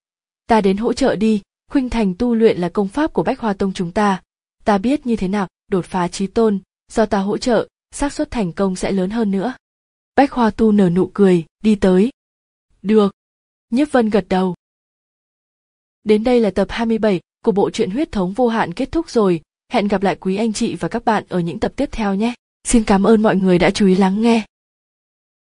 [SPEAKER 1] Ta đến hỗ trợ đi, khuynh thành tu luyện là công pháp của Bách Hoa Tông chúng ta. Ta biết như thế nào, đột phá chí tôn, do ta hỗ trợ, xác suất thành công sẽ lớn hơn nữa. Bách Hoa Tu nở nụ cười, đi tới. Được. Nhiếp Vân gật đầu. Đến đây là tập hai mươi bảy của bộ truyện Huyết Thống Vô Hạn kết thúc rồi. Hẹn gặp lại quý anh chị và các bạn ở những tập tiếp theo nhé. Xin cảm ơn mọi người đã chú ý lắng nghe.